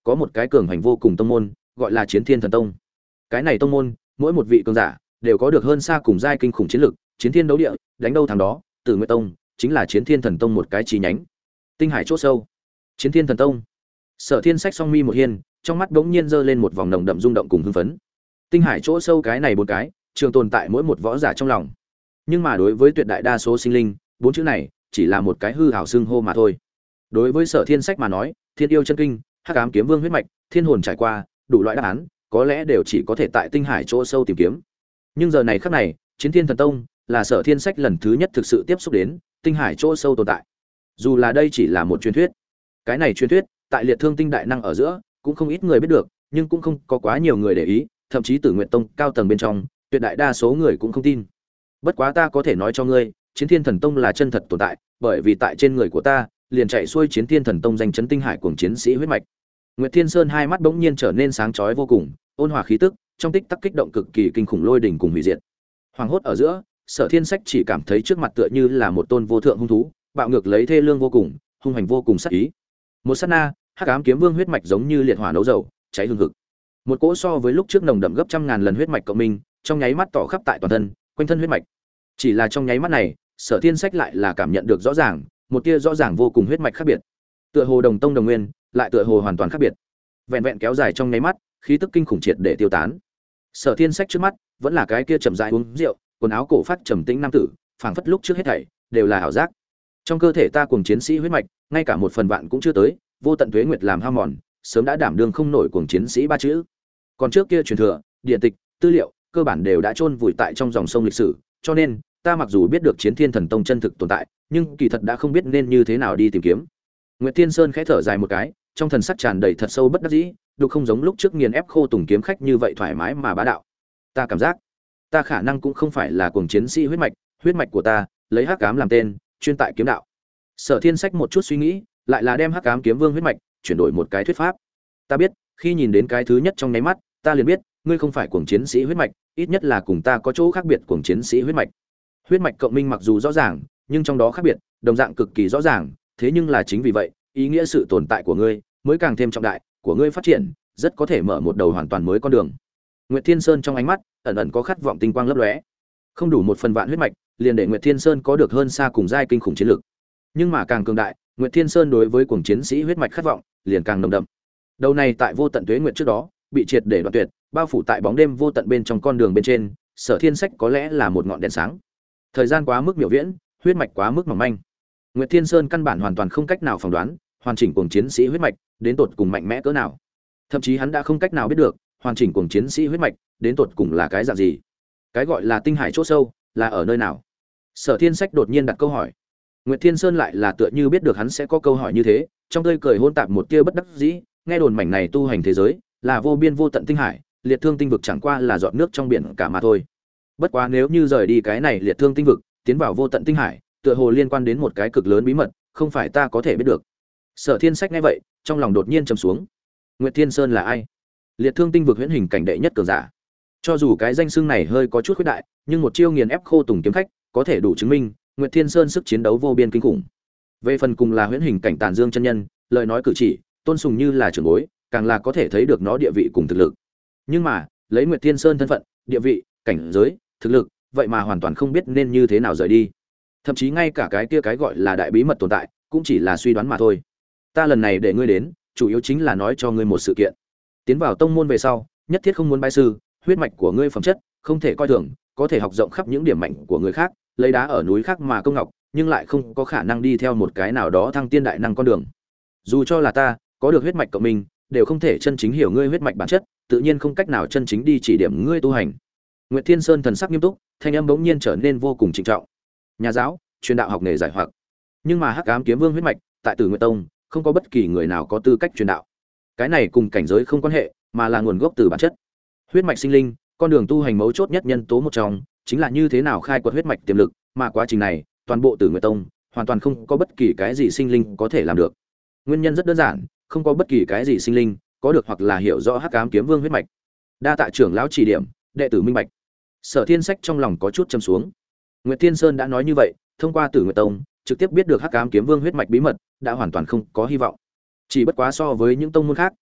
có một cái cường hành vô cùng tông môn, gọi là Chiến Thiên Thần Tông. Cái này tông môn, mỗi một vị cường giả đều có được hơn xa cùng giai kinh khủng chiến lực, chiến thiên đấu địa, đánh đâu thắng đó. Tử Nguyệt Tông chính là Chiến Thiên Thần Tông một cái chi nhánh. Tinh Hải chỗ sâu, Chiến Thiên Thần Tông. Sở Thiên sách song mi một hiên, trong mắt bỗng nhiên giơ lên một vòng nồng đậm rung động cùng hưng phấn. Tinh Hải chỗ sâu cái này bốn cái, trường tồn tại mỗi một võ giả trong lòng. Nhưng mà đối với tuyệt đại đa số sinh linh, bốn chữ này chỉ là một cái hư ảo xưng hô mà thôi. Đối với Sở Thiên sách mà nói, Thiên yêu chân kinh, Hắc ám kiếm vương huyết mạch, thiên hồn trải qua, đủ loại đáp án, có lẽ đều chỉ có thể tại Tinh Hải chỗ sâu tìm kiếm. Nhưng giờ này khắc này, Chiến Thiên Thần Tông là Sở Thiên sách lần thứ nhất thực sự tiếp xúc đến Tinh Hải chỗ sâu tồn tại. Dù là đây chỉ là một truyền thuyết, cái này truyền thuyết tại Liệt Thương Tinh đại năng ở giữa cũng không ít người biết được, nhưng cũng không có quá nhiều người để ý, thậm chí Tử Nguyệt Tông cao tầng bên trong, tuyệt đại đa số người cũng không tin. Bất quá ta có thể nói cho ngươi, Chiến Thiên Thần Tông là chân thật tồn tại, bởi vì tại trên người của ta liền chạy xuôi Chiến Thiên Thần Tông danh chấn Tinh Hải cuồng chiến sĩ huyết mạch. Nguyệt Thiên Sơn hai mắt bỗng nhiên trở nên sáng chói vô cùng, ôn hòa khí tức, trong tích tắc kích động cực kỳ kinh khủng lôi đỉnh cùng hủy diệt. Hoàng hốt ở giữa, Sở Thiên Sách chỉ cảm thấy trước mặt tựa như là một tôn vô thượng hung thú, bạo ngược lấy thê lương vô cùng, hung hành vô cùng sát ý. Một sát na, Hắc ám kiếm vương huyết mạch giống như liệt hỏa nấu dầu, cháy hừng hực. Một cỗ so với lúc trước nồng đậm gấp trăm ngàn lần huyết mạch cộng minh, trong nháy mắt tỏ khắp tại toàn thân, quanh thân huyết mạch. Chỉ là trong nháy mắt này, Sở Thiên Sách lại là cảm nhận được rõ ràng, một tia rõ ràng vô cùng huyết mạch khác biệt. Tựa hồ đồng tông đồng nguyên, lại tựa hồ hoàn toàn khác biệt. Vẹn vẹn kéo dài trong nháy mắt, khí tức kinh khủng triệt để tiêu tán. Sở Thiên Sách trước mắt, vẫn là cái kia chậm rãi uống rượu, quần áo cổ phát trầm tĩnh nam tử, phảng phất lúc trước hết thảy đều là ảo giác. Trong cơ thể ta cuồng chiến sĩ huyết mạch, ngay cả một phần vạn cũng chưa tới, vô tận tuế nguyệt làm hao mòn, sớm đã đảm đương không nổi cuồng chiến sĩ ba chữ. Còn trước kia truyền thừa, điện tịch, tư liệu, cơ bản đều đã chôn vùi tại trong dòng sông lịch sử, cho nên ta mặc dù biết được Chiến Thiên Thần Tông chân thực tồn tại, nhưng kỳ thật đã không biết nên như thế nào đi tìm kiếm. Nguyệt Thiên Sơn khẽ thở dài một cái, trong thần sắc tràn đầy thật sâu bất đắc dĩ, đục không giống lúc trước nghiền ép khô tùng kiếm khách như vậy thoải mái mà bá đạo. Ta cảm giác, ta khả năng cũng không phải là cuồng chiến sĩ huyết mạch của ta, lấy hắc ám làm tên, chuyên tại kiếm đạo. Sở Thiên Sách một chút suy nghĩ, lại là đem hắc ám kiếm vương huyết mạch chuyển đổi một cái thuyết pháp. Ta biết, khi nhìn đến cái thứ nhất trong nháy mắt, ta liền biết, ngươi không phải cuồng chiến sĩ huyết mạch, ít nhất là cùng ta có chỗ khác biệt cuồng chiến sĩ huyết mạch. Huyết mạch cộng minh mặc dù rõ ràng, nhưng trong đó khác biệt, đồng dạng cực kỳ rõ ràng, thế nhưng là chính vì vậy, ý nghĩa sự tồn tại của ngươi mới càng thêm trọng đại, của ngươi phát triển rất có thể mở một đầu hoàn toàn mới con đường. Nguyệt Thiên Sơn trong ánh mắt ẩn ẩn có khát vọng tinh quang lấp lóe. Không đủ một phần vạn huyết mạch, liền để Nguyệt Thiên Sơn có được hơn xa cùng giai kinh khủng chiến lực. Nhưng mà càng cường đại, Nguyệt Thiên Sơn đối với cuồng chiến sĩ huyết mạch khát vọng liền càng nồng đậm. Đầu này tại vô tận tuế nguyệt trước đó, bị triệt để đoạn tuyệt, bao phủ tại bóng đêm vô tận bên trong con đường bên trên, Sở Thiên Sách có lẽ là một ngọn đèn sáng. Thời gian quá mức miểu viễn, huyết mạch quá mức mỏng manh. Nguyệt Thiên Sơn căn bản hoàn toàn không cách nào phỏng đoán, hoàn chỉnh cuồng chiến sĩ huyết mạch đến tột cùng mạnh mẽ cỡ nào. Thậm chí hắn đã không cách nào biết được, hoàn chỉnh cuồng chiến sĩ huyết mạch đến tột cùng là cái dạng gì. Cái gọi là tinh hải chỗ sâu là ở nơi nào? Sở Thiên Sách đột nhiên đặt câu hỏi. Nguyệt Thiên Sơn lại là tựa như biết được hắn sẽ có câu hỏi như thế, trong tươi cười hôn tạp một tia bất đắc dĩ, nghe đồn mảnh này tu hành thế giới là vô biên vô tận tinh hải, liệt thương tinh vực chẳng qua là giọt nước trong biển cả mà thôi. Bất quá nếu như rời đi cái này liệt thương tinh vực, tiến vào vô tận tinh hải, tựa hồ liên quan đến một cái cực lớn bí mật, không phải ta có thể biết được. Sở Thiên Sách nghe vậy, trong lòng đột nhiên trầm xuống. Nguyệt Thiên Sơn là ai? Liệt thương tinh vực huyễn hình cảnh đệ nhất cường giả. Cho dù cái danh xưng này hơi có chút khuyết đại, nhưng một chiêu nghiền ép khô tùng kiếm khách, có thể đủ chứng minh Nguyệt Thiên Sơn sức chiến đấu vô biên kinh khủng. Về phần cùng là huyễn hình cảnh Tàn Dương chân nhân, lời nói cử chỉ, tôn sùng như là trưởng bối, càng là có thể thấy được nó địa vị cùng thực lực. Nhưng mà, lấy Nguyệt Thiên Sơn thân phận, địa vị, cảnh giới, thực lực, vậy mà hoàn toàn không biết nên như thế nào rời đi. Thậm chí ngay cả cái kia cái gọi là đại bí mật tồn tại, cũng chỉ là suy đoán mà thôi. Ta lần này để ngươi đến, chủ yếu chính là nói cho ngươi một sự kiện. Tiến vào tông môn về sau, nhất thiết không muốn bái sư, huyết mạch của ngươi phẩm chất không thể coi thường, có thể học rộng khắp những điểm mạnh của người khác, lấy đá ở núi khác mà công ngọc, nhưng lại không có khả năng đi theo một cái nào đó thăng tiên đại năng con đường. Dù cho là ta, có được huyết mạch cộng minh, đều không thể chân chính hiểu ngươi huyết mạch bản chất, tự nhiên không cách nào chân chính đi chỉ điểm ngươi tu hành. Nguyệt Thiên Sơn thần sắc nghiêm túc, thanh âm bỗng nhiên trở nên vô cùng trịnh trọng. Nhà giáo, truyền đạo học nghề giải hoặc. Nhưng mà Hắc Ám Kiếm Vương huyết mạch, tại Tử Nguyệt Tông, không có bất kỳ người nào có tư cách truyền đạo. Cái này cùng cảnh giới không quan hệ, mà là nguồn gốc từ bản chất. Huyết mạch sinh linh, con đường tu hành mấu chốt nhất nhân tố một trong, chính là như thế nào khai quật huyết mạch tiềm lực, mà quá trình này, toàn bộ Tử Nguyệt Tông hoàn toàn không có bất kỳ cái gì sinh linh có thể làm được. Nguyên nhân rất đơn giản, không có bất kỳ cái gì sinh linh có được hoặc là hiểu rõ Hắc Ám Kiếm Vương huyết mạch. Đa tạ trưởng lão chỉ điểm, đệ tử minh bạch. Sở Thiên Sách trong lòng có chút trầm xuống. Nguyệt Thiên Sơn đã nói như vậy, thông qua Tử Nguyệt Tông, trực tiếp biết được Hắc Ám Kiếm Vương huyết mạch bí mật, đã hoàn toàn không có hy vọng. Chỉ bất quá so với những tông môn khác,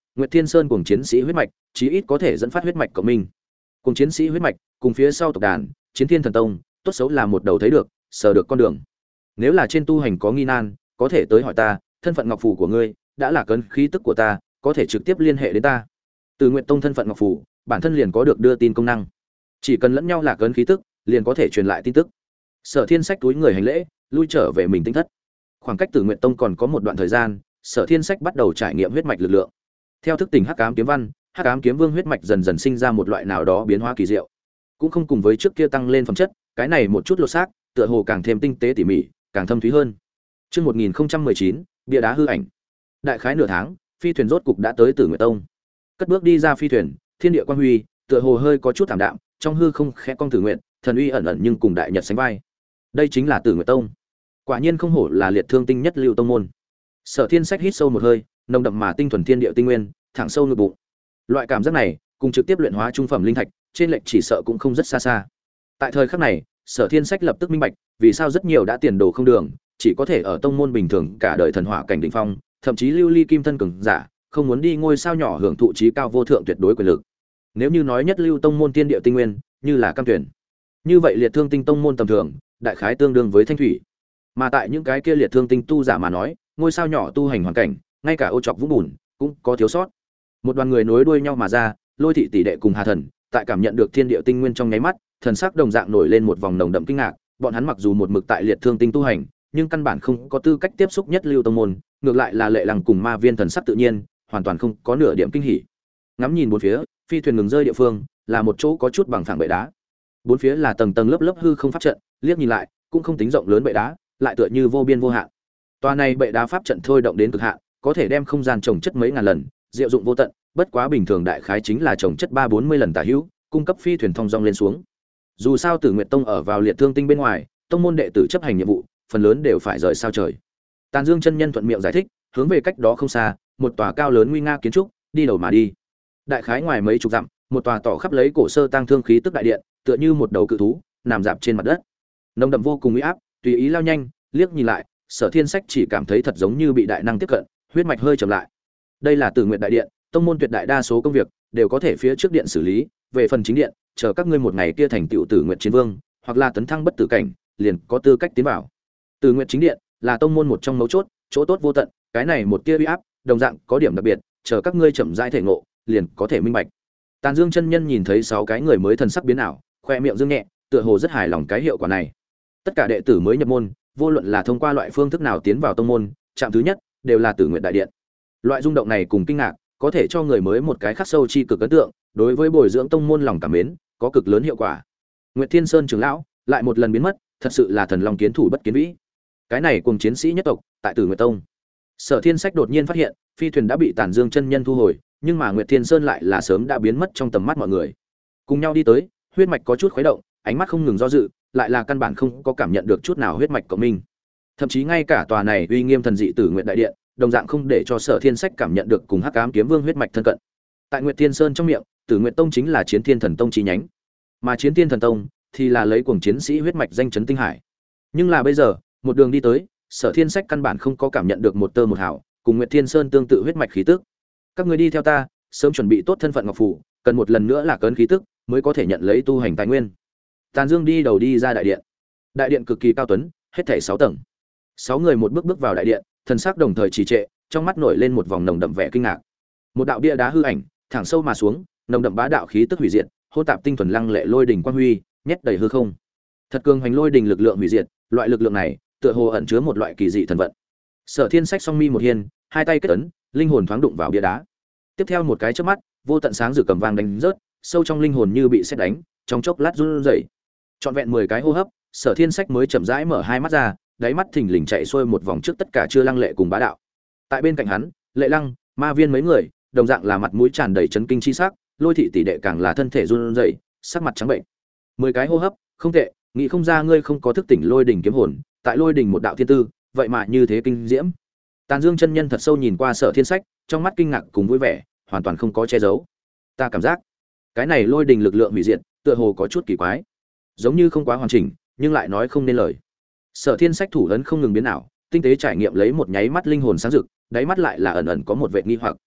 Nguyệt Thiên Sơn cùng chiến sĩ huyết mạch chí ít có thể dẫn phát huyết mạch cộng minh. Cùng chiến sĩ huyết mạch cùng phía sau tộc đàn Chiến Thiên Thần Tông tốt xấu là một đầu thấy được sờ được con đường. Nếu là trên tu hành có nghi nan, có thể tới hỏi ta, thân phận ngọc phù của ngươi đã là cấn khí tức của ta, có thể trực tiếp liên hệ đến ta. Từ Nguyệt Tông thân phận ngọc phù bản thân liền có được đưa tin công năng, chỉ cần lẫn nhau là cấn khí tức liền có thể truyền lại tin tức. Sở Thiên Sách túi người hành lễ, lui trở về mình tinh thất. Khoảng cách Từ Nguyệt Tông còn có một đoạn thời gian, Sở Thiên Sách bắt đầu trải nghiệm huyết mạch lực lượng. Theo thức tỉnh Hắc Ám Kiếm Văn, Hắc Ám Kiếm Vương huyết mạch dần dần sinh ra một loại nào đó biến hóa kỳ diệu, cũng không cùng với trước kia tăng lên phẩm chất, cái này một chút lột xác, tựa hồ càng thêm tinh tế tỉ mỉ, càng thâm thúy hơn. Chương 1019, bia đá hư ảnh. Đại khái nửa tháng, phi thuyền rốt cục đã tới Tử Nguyệt Tông. Cất bước đi ra phi thuyền, thiên địa quang huy, tựa hồ hơi có chút thảm đạm, trong hư không khẽ cong Tử Nguyệt, thần uy ẩn ẩn nhưng cùng đại nhật sánh vai. Đây chính là Tử Nguyệt Tông. Quả nhiên không hổ là liệt thương tinh nhất lưu tông môn. Sở Thiên Sách hít sâu một hơi, nồng đậm mà tinh thuần thiên địa tinh nguyên, thẳng sâu nội bụng. Loại cảm giác này, cùng trực tiếp luyện hóa trung phẩm linh thạch, trên lệch chỉ sợ cũng không rất xa xa. Tại thời khắc này, Sở Thiên Sách lập tức minh bạch, vì sao rất nhiều đã tiền đồ không đường, chỉ có thể ở tông môn bình thường cả đời thần hỏa cảnh đỉnh phong, thậm chí lưu ly kim thân cường giả, không muốn đi ngôi sao nhỏ hưởng thụ trí cao vô thượng tuyệt đối quyền lực. Nếu như nói nhất lưu tông môn tiên địa tinh nguyên, như là cam tuyển, như vậy liệt thương tinh tông môn tầm thường, đại khái tương đương với thanh thủy. Mà tại những cái kia liệt thương tinh tu giả mà nói, ngôi sao nhỏ tu hành hoàn cảnh, ngay cả ô trọc vũng bùn cũng có thiếu sót. Một đoàn người nối đuôi nhau mà ra, Lôi thị tỷ đệ cùng Hà Thần, tại cảm nhận được thiên địa tinh nguyên trong nháy mắt, thần sắc đồng dạng nổi lên một vòng nồng đậm kinh ngạc, bọn hắn mặc dù một mực tại liệt thương tinh tu hành, nhưng căn bản không có tư cách tiếp xúc nhất lưu tông môn, ngược lại là Lệ Lăng cùng Ma Viên thần sắc tự nhiên, hoàn toàn không có nửa điểm kinh hỉ. Ngắm nhìn bốn phía, phi thuyền ngừng rơi địa phương, là một chỗ có chút bằng phẳng bệ đá. Bốn phía là tầng tầng lớp lớp hư không pháp trận, liếc nhìn lại, cũng không tính rộng lớn bệ đá, lại tựa như vô biên vô hạn. Toa này bệ đá pháp trận thôi động đến cực hạn, có thể đem không gian trồng chất mấy ngàn lần, diệu dụng vô tận, bất quá bình thường đại khái chính là trồng chất 3-40 lần tả hữu, cung cấp phi thuyền thông dong lên xuống. Dù sao Tử Nguyệt Tông ở vào liệt thương tinh bên ngoài, tông môn đệ tử chấp hành nhiệm vụ, phần lớn đều phải rời sao trời. Tàn Dương chân nhân thuận miệng giải thích, hướng về cách đó không xa, một tòa cao lớn nguy nga kiến trúc, đi đầu mà đi. Đại khái ngoài mấy chục dặm, một tòa tỏ khắp lấy cổ sơ tăng thương khí tức đại điện, tựa như một đầu cự thú, nằm dạp trên mặt đất. Nồng đậm vô cùng uy áp, tùy ý lao nhanh, liếc nhìn lại, Sở Thiên Sách chỉ cảm thấy thật giống như bị đại năng tiếp cận, huyết mạch hơi chậm lại. Đây là Tử Nguyệt đại điện, tông môn tuyệt đại đa số công việc đều có thể phía trước điện xử lý, về phần chính điện, chờ các ngươi một ngày kia thành tựu Tử Nguyệt chiến vương, hoặc là tấn thăng bất tử cảnh, liền có tư cách tiến vào. Tử Nguyệt chính điện là tông môn một trong mấu chốt, chỗ tốt vô tận, cái này một tia uy áp, đồng dạng có điểm đặc biệt, chờ các ngươi chậm rãi thể ngộ, liền có thể minh bạch. Tàn Dương chân nhân nhìn thấy 6 cái người mới thần sắc biến ảo, khoe miệng dương nhẹ, tựa hồ rất hài lòng cái hiệu quả này. Tất cả đệ tử mới nhập môn, vô luận là thông qua loại phương thức nào tiến vào tông môn, chạm thứ nhất đều là Tử Nguyệt đại điện. Loại rung động này cùng kinh ngạc, có thể cho người mới một cái khắc sâu chi cực ấn tượng, đối với bồi dưỡng tông môn lòng cảm mến, có cực lớn hiệu quả. Nguyệt Thiên Sơn trưởng lão lại một lần biến mất, thật sự là thần long kiến thủ bất kiến vĩ. Cái này cùng chiến sĩ nhất tộc tại Tử Nguyệt Tông. Sở Thiên Sách đột nhiên phát hiện, phi thuyền đã bị Tản Dương chân nhân thu hồi, nhưng mà Nguyệt Thiên Sơn lại là sớm đã biến mất trong tầm mắt mọi người. Cùng nhau đi tới, huyết mạch có chút khuấy động, ánh mắt không ngừng do dự, lại là căn bản không có cảm nhận được chút nào huyết mạch của mình. Thậm chí ngay cả tòa này uy nghiêm thần dị Tử Nguyệt đại điện, đồng dạng không để cho Sở Thiên Sách cảm nhận được cùng Hắc Ám Kiếm Vương huyết mạch thân cận. Tại Nguyệt Thiên Sơn trong miệng, Tử Nguyệt Tông chính là Chiến Thiên Thần Tông chi nhánh, mà Chiến Thiên Thần Tông thì là lấy cuồng chiến sĩ huyết mạch danh chấn tinh hải. Nhưng là bây giờ, một đường đi tới, Sở Thiên Sách căn bản không có cảm nhận được một tơ một hào cùng Nguyệt Thiên Sơn tương tự huyết mạch khí tức. Các ngươi đi theo ta, sớm chuẩn bị tốt thân phận ngọc phù, cần một lần nữa là cấn khí tức mới có thể nhận lấy tu hành tài nguyên. Tàn Dương đi đầu đi ra đại điện. Đại điện cực kỳ cao tuấn, hết thảy 6 tầng. 6 người một bước bước vào đại điện, thần sắc đồng thời trì trệ, trong mắt nổi lên một vòng nồng đậm vẻ kinh ngạc. Một đạo bia đá hư ảnh, thẳng sâu mà xuống, nồng đậm bá đạo khí tức hủy diệt, hỗn tạp tinh thuần lăng lệ lôi đỉnh quang huy, nhét đầy hư không. Thật cường hành lôi đỉnh lực lượng hủy diệt, loại lực lượng này, tựa hồ ẩn chứa một loại kỳ dị thần vận. Sở Thiên Sách song mi một hiên, hai tay kết ấn, linh hồn thoáng đụng vào bia đá. Tiếp theo một cái chớp mắt, vô tận sáng rực cầm vang đánh rớt, sâu trong linh hồn như bị sét đánh, trong chốc lát run rẩy. Trọn vẹn 10 cái hô hấp, Sở Thiên Sách mới chậm rãi mở hai mắt ra, đáy mắt thình lình chạy xuôi một vòng trước tất cả chưa lăng lệ cùng bá đạo. Tại bên cạnh hắn, Lệ Lăng, Ma Viên mấy người, đồng dạng là mặt mũi tràn đầy chấn kinh chi sắc, Lôi thị tỷ đệ càng là thân thể run rẩy, sắc mặt trắng bệnh. 10 cái hô hấp, không tệ, nghĩ không ra ngươi không có thức tỉnh lôi đỉnh kiếm hồn, tại lôi đỉnh một đạo thiên tư, vậy mà như thế kinh diễm. Tàn Dương chân nhân thật sâu nhìn qua Sở Thiên Sách, trong mắt kinh ngạc cùng vui vẻ, hoàn toàn không có che giấu. Ta cảm giác, cái này lôi đỉnh lực lượng hủy diệt, tựa hồ có chút kỳ quái, giống như không quá hoàn chỉnh, nhưng lại nói không nên lời. Sở Thiên Sách thủ ấn không ngừng biến ảo, tinh tế trải nghiệm lấy một nháy mắt linh hồn sáng rực, đáy mắt lại là ẩn ẩn có một vệt nghi hoặc.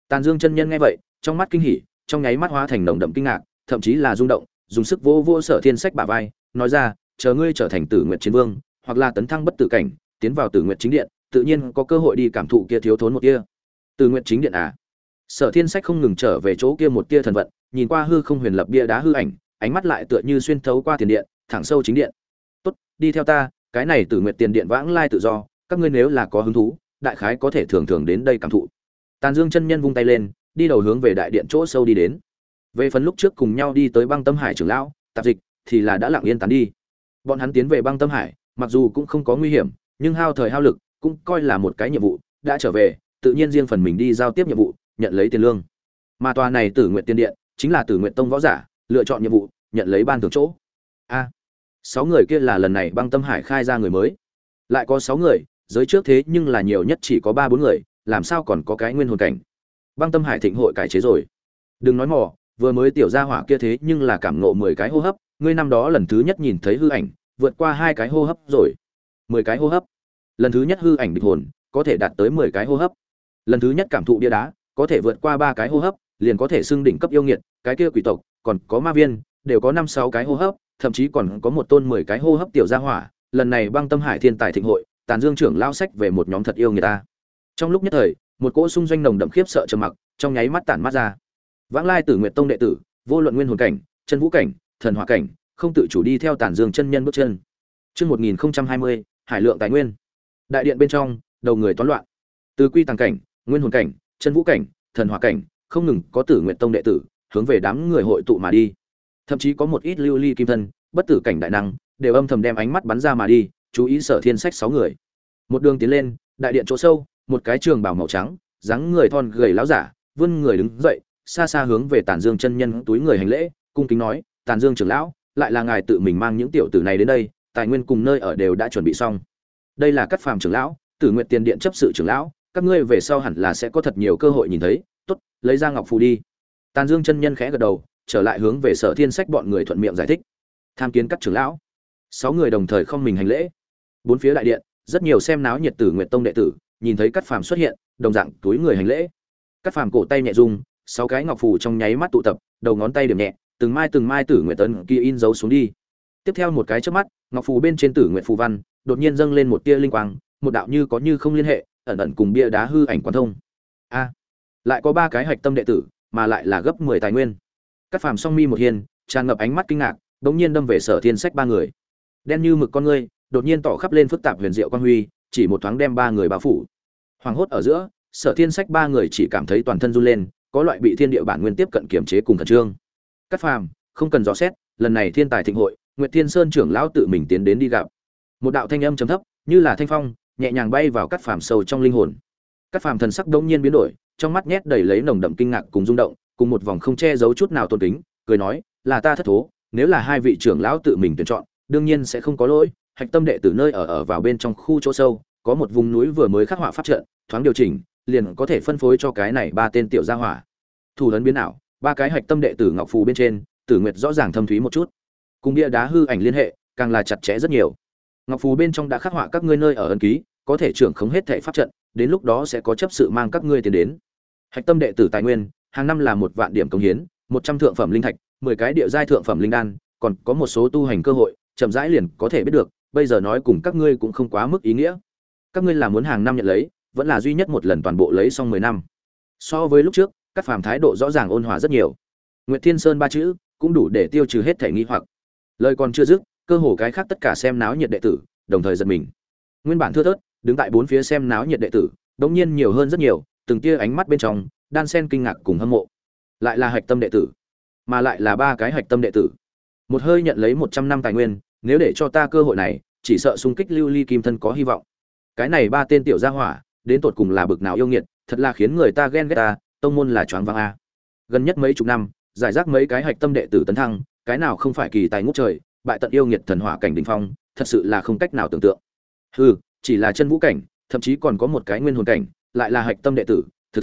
Tàn Dương chân nhân nghe vậy, trong mắt kinh hỉ, trong nháy mắt hóa thành nồng đậm kinh ngạc, thậm chí là rung động, dùng sức vỗ vỗ Sở Thiên Sách bả vai, nói ra, chờ ngươi trở thành Tử Nguyệt Chiến Vương, hoặc là tấn thăng bất tử cảnh, tiến vào Tử Nguyệt chính điện, tự nhiên có cơ hội đi cảm thụ kia thiếu thốn một tia. Tử Nguyệt chính điện à? Sở Thiên Sách không ngừng trở về chỗ kia một tia thần vận, nhìn qua hư không huyền lập bia đá hư ảnh, ánh mắt lại tựa như xuyên thấu qua tiền điện, thẳng sâu chính điện. Tốt, đi theo ta, cái này Tử Nguyệt tiền điện vãng lai tự do, các ngươi nếu là có hứng thú, đại khái có thể thường thường đến đây cảm thụ. Tàn Dương chân nhân vung tay lên, đi đầu hướng về đại điện chỗ sâu đi đến. Về phần lúc trước cùng nhau đi tới Băng Tâm Hải trưởng lão, Tạp Dịch thì là đã lặng yên tán đi. Bọn hắn tiến về Băng Tâm Hải, mặc dù cũng không có nguy hiểm, nhưng hao thời hao lực, cũng coi là một cái nhiệm vụ, đã trở về, tự nhiên riêng phần mình đi giao tiếp nhiệm vụ, nhận lấy tiền lương. Mà tòa này Tử Nguyệt Tiên Điện, chính là Tử Nguyệt Tông võ giả lựa chọn nhiệm vụ, nhận lấy ban thưởng chỗ. A, 6 người kia là lần này Băng Tâm Hải khai ra người mới. Lại có 6 người, giới trước thế nhưng là nhiều nhất chỉ có 3 4 người, làm sao còn có cái nguyên hồn cảnh. Băng Tâm Hải thịnh hội cải chế rồi. Đừng nói mò, vừa mới tiểu gia hỏa kia thế nhưng là cảm ngộ 10 cái hô hấp, ngươi năm đó lần thứ nhất nhìn thấy hư ảnh, vượt qua 2 cái hô hấp rồi. 10 cái hô hấp. Lần thứ nhất hư ảnh địch hồn, có thể đạt tới 10 cái hô hấp. Lần thứ nhất cảm thụ bia đá, có thể vượt qua 3 cái hô hấp, liền có thể xưng đỉnh cấp yêu nghiệt, cái kia quỷ tộc, còn có ma viên, đều có 5 6 cái hô hấp, thậm chí còn có một tôn 10 cái hô hấp tiểu gia hỏa, lần này Băng Tâm Hải thiên tài thịnh hội, Tàn Dương trưởng lao sách về một nhóm thật yêu người ta. Trong lúc nhất thời, một cỗ xung doanh nồng đậm khiếp sợ trầm mặc, trong nháy mắt tản mắt ra. Vãng lai Tử Nguyệt Tông đệ tử, vô luận nguyên hồn cảnh, chân vũ cảnh, thần hỏa cảnh, không tự chủ đi theo Tàn Dương chân nhân bước chân. Chương 1020, Hải lượng tài nguyên. Đại điện bên trong, đầu người toán loạn. Từ quy tàng cảnh, nguyên hồn cảnh, chân vũ cảnh, thần hỏa cảnh, không ngừng có Tử Nguyệt Tông đệ tử hướng về đám người hội tụ mà đi. Thậm chí có một ít lưu ly kim thân, bất tử cảnh đại năng, đều âm thầm đem ánh mắt bắn ra mà đi, chú ý Sở Thiên Sách 6 người. Một đường tiến lên, đại điện chỗ sâu, một cái trường bào màu trắng, dáng người thon gầy láo giả, vươn người đứng dậy, xa xa hướng về Tàn Dương chân nhân túi người hành lễ, cung kính nói: "Tàn Dương trưởng lão, lại là ngài tự mình mang những tiểu tử này đến đây, tài nguyên cùng nơi ở đều đã chuẩn bị xong. Đây là Cắt Phàm trưởng lão, Tử Nguyệt Tiền Điện chấp sự trưởng lão, các ngươi về sau hẳn là sẽ có thật nhiều cơ hội nhìn thấy, tốt, lấy ra ngọc phù đi." Tàn Dương chân nhân khẽ gật đầu, trở lại hướng về Sở Thiên Sách bọn người thuận miệng giải thích. Tham kiến Cắt trưởng lão. 6 người đồng thời không mình hành lễ. Bốn phía đại điện, rất nhiều xem náo nhiệt Tử Nguyệt Tông đệ tử, nhìn thấy Cắt Phàm xuất hiện, đồng dạng túi người hành lễ. Cắt Phàm cổ tay nhẹ rung, 6 cái ngọc phù trong nháy mắt tụ tập, đầu ngón tay điểm nhẹ, từng mai Tử Nguyệt Tấn kia in dấu xuống đi. Tiếp theo một cái chớp mắt, ngọc phù bên trên Tử Nguyệt phù văn đột nhiên dâng lên một tia linh quang, một đạo như có như không liên hệ, ẩn ẩn cùng bia đá hư ảnh quan thông. A, lại có 3 cái hạch tâm đệ tử, mà lại là gấp 10 tài nguyên. Cắt Phàm song mi một hiên, tràn ngập ánh mắt kinh ngạc, bỗng nhiên đâm về Sở Thiên Sách 3 người. Đen như mực con ngươi, đột nhiên tỏ khắp lên phức tạp huyền diệu quang huy, chỉ một thoáng đem 3 người bao phủ. Hoàng hốt ở giữa, Sở Thiên Sách 3 người chỉ cảm thấy toàn thân run lên, có loại bị thiên địa bản nguyên tiếp cận kiểm chế cùng khẩn trương. Cắt Phàm, không cần dò xét, lần này thiên tài thịnh hội, Nguyệt Thiên Sơn trưởng lão tự mình tiến đến đi gặp. Một đạo thanh âm trầm thấp, như là thanh phong, nhẹ nhàng bay vào Cắt Phàm sâu trong linh hồn. Cắt Phàm thần sắc đống nhiên biến đổi, trong mắt nhét đầy lấy nồng đậm kinh ngạc cùng rung động, cùng một vòng không che giấu chút nào tôn kính, cười nói, là ta thất thố, nếu là hai vị trưởng lão tự mình tuyển chọn, đương nhiên sẽ không có lỗi. Hạch tâm đệ tử nơi ở vào bên trong khu chỗ sâu, có một vùng núi vừa mới khắc họa pháp trận, thoáng điều chỉnh, liền có thể phân phối cho cái này 3 tên tiểu gia hỏa. Thủ ấn biến ảo, 3 cái hạch tâm đệ tử ngọc phù bên trên, Tử Nguyệt rõ ràng thâm thúy một chút. Cùng bia đá hư ảnh liên hệ, càng là chặt chẽ rất nhiều. Ngọc phù bên trong đã khắc họa các ngươi nơi ở ấn ký, có thể trưởng khống hết thảy pháp trận, đến lúc đó sẽ có chấp sự mang các ngươi tiến đến. Hạch tâm đệ tử tài nguyên, hàng năm là 1 vạn điểm công hiến, 100 thượng phẩm linh thạch, 10 cái địa giai thượng phẩm linh đan, còn có một số tu hành cơ hội, chậm rãi liền có thể biết được, bây giờ nói cùng các ngươi cũng không quá mức ý nghĩa. Các ngươi là muốn hàng năm nhận lấy, vẫn là duy nhất một lần toàn bộ lấy xong 10 năm. So với lúc trước, Cắt Phàm thái độ rõ ràng ôn hòa rất nhiều. Nguyệt Thiên Sơn 3 chữ cũng đủ để tiêu trừ hết thể nghi hoặc. Lời còn chưa dứt, cơ hồ cái khác tất cả xem náo nhiệt đệ tử đồng thời giật mình. Nguyên bản thưa thớt, đứng tại bốn phía xem náo nhiệt đệ tử, đột nhiên nhiều hơn rất nhiều, từng tia ánh mắt bên trong đan xen kinh ngạc cùng hâm mộ. Lại là hạch tâm đệ tử, mà lại là 3 cái hạch tâm đệ tử. Một hơi nhận lấy 100 năm tài nguyên, nếu để cho ta cơ hội này, chỉ sợ xung kích lưu ly kim thân có hy vọng. Cái này 3 tên tiểu gia hỏa, đến tột cùng là bực nào yêu nghiệt, thật là khiến người ta ghen ghét ta, tông môn là choáng váng a. Gần nhất mấy chục năm, giải rác mấy cái hạch tâm đệ tử tấn thăng, cái nào không phải kỳ tài ngút trời, bại tận yêu nghiệt thần hỏa cảnh đỉnh phong, thật sự là không cách nào tưởng tượng. Hừ, chỉ là chân vũ cảnh, thậm chí còn có một cái nguyên hồn cảnh, lại là hạch tâm đệ tử, thật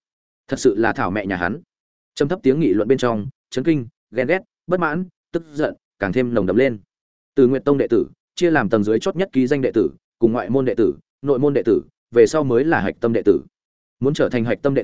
sự là thảo mẹ nhà hắn. Trầm thấp tiếng nghị luận bên trong, chấn kinh, ghen ghét, bất mãn, tức giận, càng thêm nồng đậm lên. Từ Nguyệt Tông đệ tử, chia làm tầng dưới chót nhất ký danh đệ tử, cùng ngoại môn đệ tử, nội môn đệ tử, về sau mới là hạch tâm đệ tử. Muốn trở thành hạch tâm đệ tử,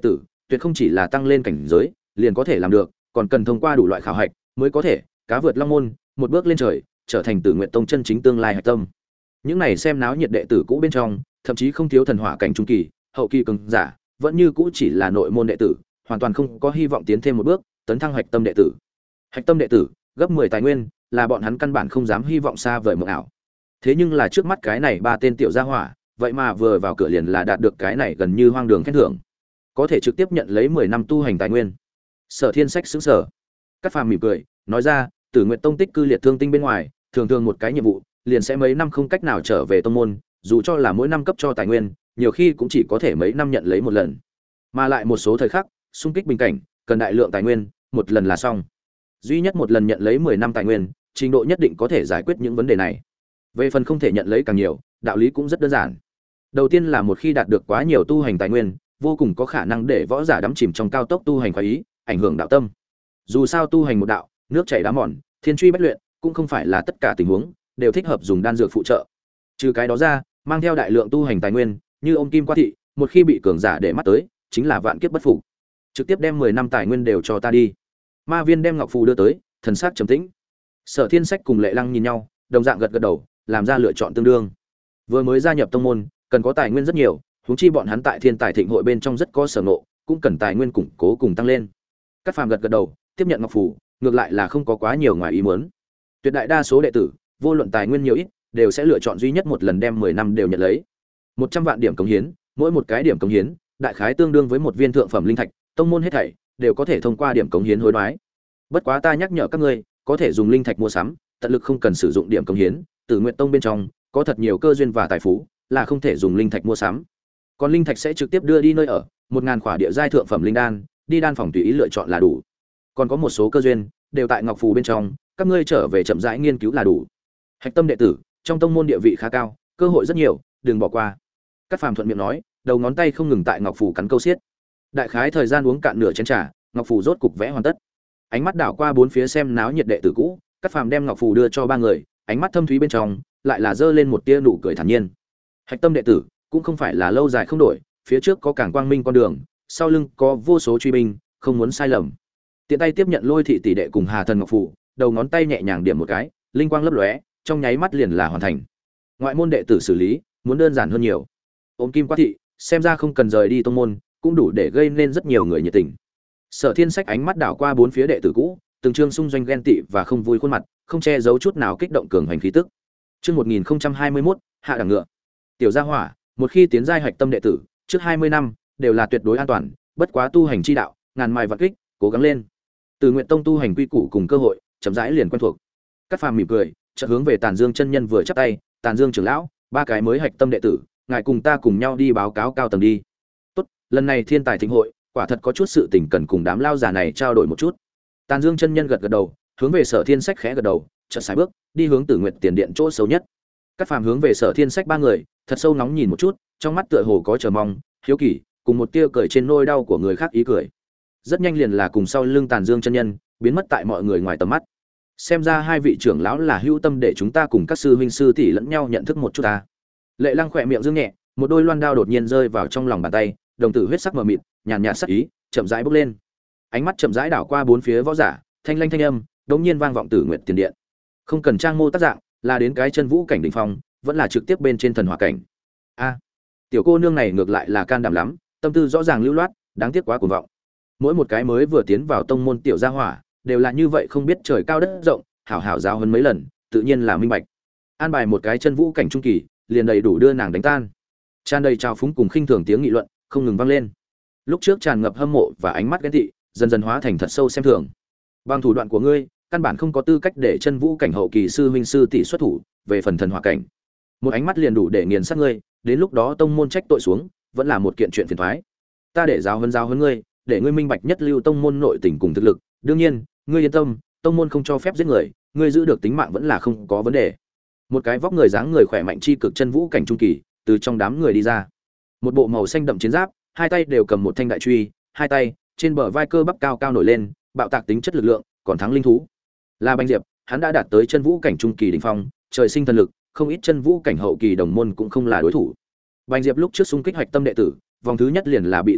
tuyệt không chỉ là tăng lên cảnh giới liền có thể làm được, còn cần thông qua đủ loại khảo hạch mới có thể cá vượt long môn, một bước lên trời, trở thành Tử Nguyệt Tông chân chính tương lai hạch tâm. Những này xem náo nhiệt đệ tử cũ bên trong, thậm chí không thiếu thần hỏa cảnh trung kỳ, hậu kỳ cường giả, vẫn như cũ chỉ là nội môn đệ tử, hoàn toàn không có hy vọng tiến thêm một bước, tấn thăng hạch tâm đệ tử. Hạch tâm đệ tử, gấp 10 tài nguyên, là bọn hắn căn bản không dám hy vọng xa vời mộng ảo. Thế nhưng là trước mắt cái này ba tên tiểu gia hỏa, vậy mà vừa vào cửa liền là đạt được cái này gần như hoang đường khen thưởng, có thể trực tiếp nhận lấy 10 năm tu hành tài nguyên. Sở Thiên Sách sững sờ. Cát Phàm mỉm cười, nói ra, Tử Nguyệt Tông tích cư liệt thương tinh bên ngoài, thường thường một cái nhiệm vụ, liền sẽ mấy năm không cách nào trở về tông môn, dù cho là mỗi năm cấp cho tài nguyên, nhiều khi cũng chỉ có thể mấy năm nhận lấy một lần. Mà lại một số thời khắc, xung kích bình cảnh, cần đại lượng tài nguyên, một lần là xong. Duy nhất một lần nhận lấy 10 năm tài nguyên, trình độ nhất định có thể giải quyết những vấn đề này. Về phần không thể nhận lấy càng nhiều, đạo lý cũng rất đơn giản. Đầu tiên là một khi đạt được quá nhiều tu hành tài nguyên, vô cùng có khả năng để võ giả đắm chìm trong cao tốc tu hành khoái ý, ảnh hưởng đạo tâm. Dù sao tu hành một đạo, nước chảy đá mòn, thiên truy bách luyện, cũng không phải là tất cả tình huống đều thích hợp dùng đan dược phụ trợ. Trừ cái đó ra, mang theo đại lượng tu hành tài nguyên, như ôm kim qua thị, một khi bị cường giả để mắt tới, chính là vạn kiếp bất phục. Trực tiếp đem 10 năm tài nguyên đều cho ta đi. Ma Viên đem ngọc phù đưa tới, thần sắc trầm tĩnh. Sở Thiên Sách cùng Lệ Lăng nhìn nhau, đồng dạng gật gật đầu, làm ra lựa chọn tương đương. Vừa mới gia nhập tông môn, cần có tài nguyên rất nhiều, huống chi bọn hắn tại Thiên Tài Thịnh hội bên trong rất có sở ngộ, cũng cần tài nguyên củng cố cùng tăng lên. Cát Phàm gật gật đầu, tiếp nhận ngọc phù, ngược lại là không có quá nhiều ngoài ý muốn. Tuyệt đại đa số đệ tử, vô luận tài nguyên nhiều ít, đều sẽ lựa chọn duy nhất một lần đem 10 năm đều nhận lấy. 100 vạn điểm cống hiến, mỗi một cái điểm cống hiến, đại khái tương đương với một viên thượng phẩm linh thạch, tông môn hết thảy đều có thể thông qua điểm cống hiến hối đoái. Bất quá ta nhắc nhở các ngươi, có thể dùng linh thạch mua sắm, tận lực không cần sử dụng điểm cống hiến, Tử Nguyệt Tông bên trong có thật nhiều cơ duyên và tài phú, là không thể dùng linh thạch mua sắm. Còn linh thạch sẽ trực tiếp đưa đi nơi ở, 1000 khỏa địa giai thượng phẩm linh đan, đi đan phòng tùy ý lựa chọn là đủ. Còn có một số cơ duyên đều tại ngọc phù bên trong, các ngươi trở về chậm rãi nghiên cứu là đủ. Hạch tâm đệ tử, trong tông môn địa vị khá cao, cơ hội rất nhiều, đừng bỏ qua. Cát Phàm thuận miệng nói, đầu ngón tay không ngừng tại ngọc phù cắn câu xiết. Đại khái thời gian uống cạn nửa chén trà, ngọc phù rốt cục vẽ hoàn tất. Ánh mắt đảo qua bốn phía xem náo nhiệt đệ tử cũ, Cát Phàm đem ngọc phù đưa cho ba người, ánh mắt thâm thúy bên trong lại là giơ lên một tia nụ cười thản nhiên. Hạch tâm đệ tử cũng không phải là lâu dài không đổi, phía trước có càng quang minh con đường, sau lưng có vô số truy binh, không muốn sai lầm. Tiện tay tiếp nhận Lôi thị tỷ đệ cùng Hà Thần ngọc phù, đầu ngón tay nhẹ nhàng điểm một cái, linh quang lấp lóe, trong nháy mắt liền là hoàn thành. Ngoại môn đệ tử xử lý, muốn đơn giản hơn nhiều. Ôm kim qua thị, xem ra không cần rời đi tông môn, cũng đủ để gây nên rất nhiều người nhiệt tình. Sở Thiên Sách ánh mắt đảo qua bốn phía đệ tử cũ, từng trương xung doanh ghen tị và không vui khuôn mặt, không che giấu chút nào kích động cường hành khí tức. Chương 1021, hạ đẳng ngựa. Tiểu gia hỏa, một khi tiến giai hạch tâm đệ tử, trước 20 năm đều là tuyệt đối an toàn, bất quá tu hành chi đạo, ngàn mài vạn kích, cố gắng lên. Từ Nguyện Tông tu hành quy củ cùng cơ hội, chậm rãi liền quen thuộc. Cát Phàm mỉm cười, chợt hướng về Tàn Dương chân nhân vừa chắp tay, "Tàn Dương trưởng lão, ba cái mới hạch tâm đệ tử, ngài cùng ta cùng nhau đi báo cáo cao tầng đi." "Tốt, lần này Thiên Tài Thịnh hội, quả thật có chút sự tình cần cùng đám lao già này trao đổi một chút." Tàn Dương chân nhân gật gật đầu, hướng về Sở Thiên Sách khẽ gật đầu, chợt sải bước, đi hướng Tử Nguyệt tiền điện chỗ xấu nhất. Cát Phàm hướng về Sở Thiên Sách ba người, thật sâu nóng nhìn một chút, trong mắt tựa hồ có chờ mong, hiếu kỳ, cùng một tia cười trên nỗi đau của người khác ý cười. Rất nhanh liền là cùng sau lưng Tàn Dương chân nhân, biến mất tại mọi người ngoài tầm mắt. Xem ra hai vị trưởng lão là hữu tâm để chúng ta cùng các sư huynh sư tỷ lẫn nhau nhận thức một chút ta. Lệ Lăng khỏe miệng dương nhẹ, một đôi loan đao đột nhiên rơi vào trong lòng bàn tay, đồng tử huyết sắc mờ mịt, nhàn nhạt sắc ý, chậm rãi bốc lên. Ánh mắt chậm rãi đảo qua bốn phía võ giả, thanh lanh thanh âm, đột nhiên vang vọng Tử Nguyệt tiền điện. Không cần trang mô tác dạng, là đến cái chân vũ cảnh đỉnh phong, vẫn là trực tiếp bên trên thần hỏa cảnh. A, tiểu cô nương này ngược lại là can đảm lắm, tâm tư rõ ràng lưu loát, đáng tiếc quá cuồng vọng. Mỗi một cái mới vừa tiến vào tông môn tiểu gia hỏa, đều là như vậy không biết trời cao đất rộng, hảo hảo giáo huấn mấy lần, tự nhiên là minh bạch. An bài một cái chân vũ cảnh trung kỳ, liền đầy đủ đưa nàng đánh tan. Tràn đầy trào phúng cùng khinh thường tiếng nghị luận, không ngừng vang lên. Lúc trước tràn ngập hâm mộ và ánh mắt ghen tị, dần dần hóa thành thật sâu xem thường. Bằng thủ đoạn của ngươi, căn bản không có tư cách để chân vũ cảnh hậu kỳ sư huynh sư tỷ xuất thủ, về phần thần hỏa cảnh, một ánh mắt liền đủ để nghiền sát ngươi, đến lúc đó tông môn trách tội xuống, vẫn là một kiện chuyện phiền toái. Ta để giáo huấn ngươi, để ngươi minh bạch nhất lưu tông môn nội tình cùng thực lực, đương nhiên, ngươi yên tâm, tông môn không cho phép giết người, ngươi giữ được tính mạng vẫn là không có vấn đề. Một cái vóc người dáng người khỏe mạnh chi cực chân vũ cảnh trung kỳ, từ trong đám người đi ra. Một bộ màu xanh đậm chiến giáp, hai tay đều cầm một thanh đại truy, hai tay trên bờ vai cơ bắp cao cao nổi lên, bạo tạc tính chất lực lượng, còn thắng linh thú. La Bành Diệp, hắn đã đạt tới chân vũ cảnh trung kỳ đỉnh phong, trời sinh thần lực, không ít chân vũ cảnh hậu kỳ đồng môn cũng không là đối thủ. Bành Diệp lúc trước xung kích hoạch tâm đệ tử, vòng thứ nhất liền là bị thương nặng,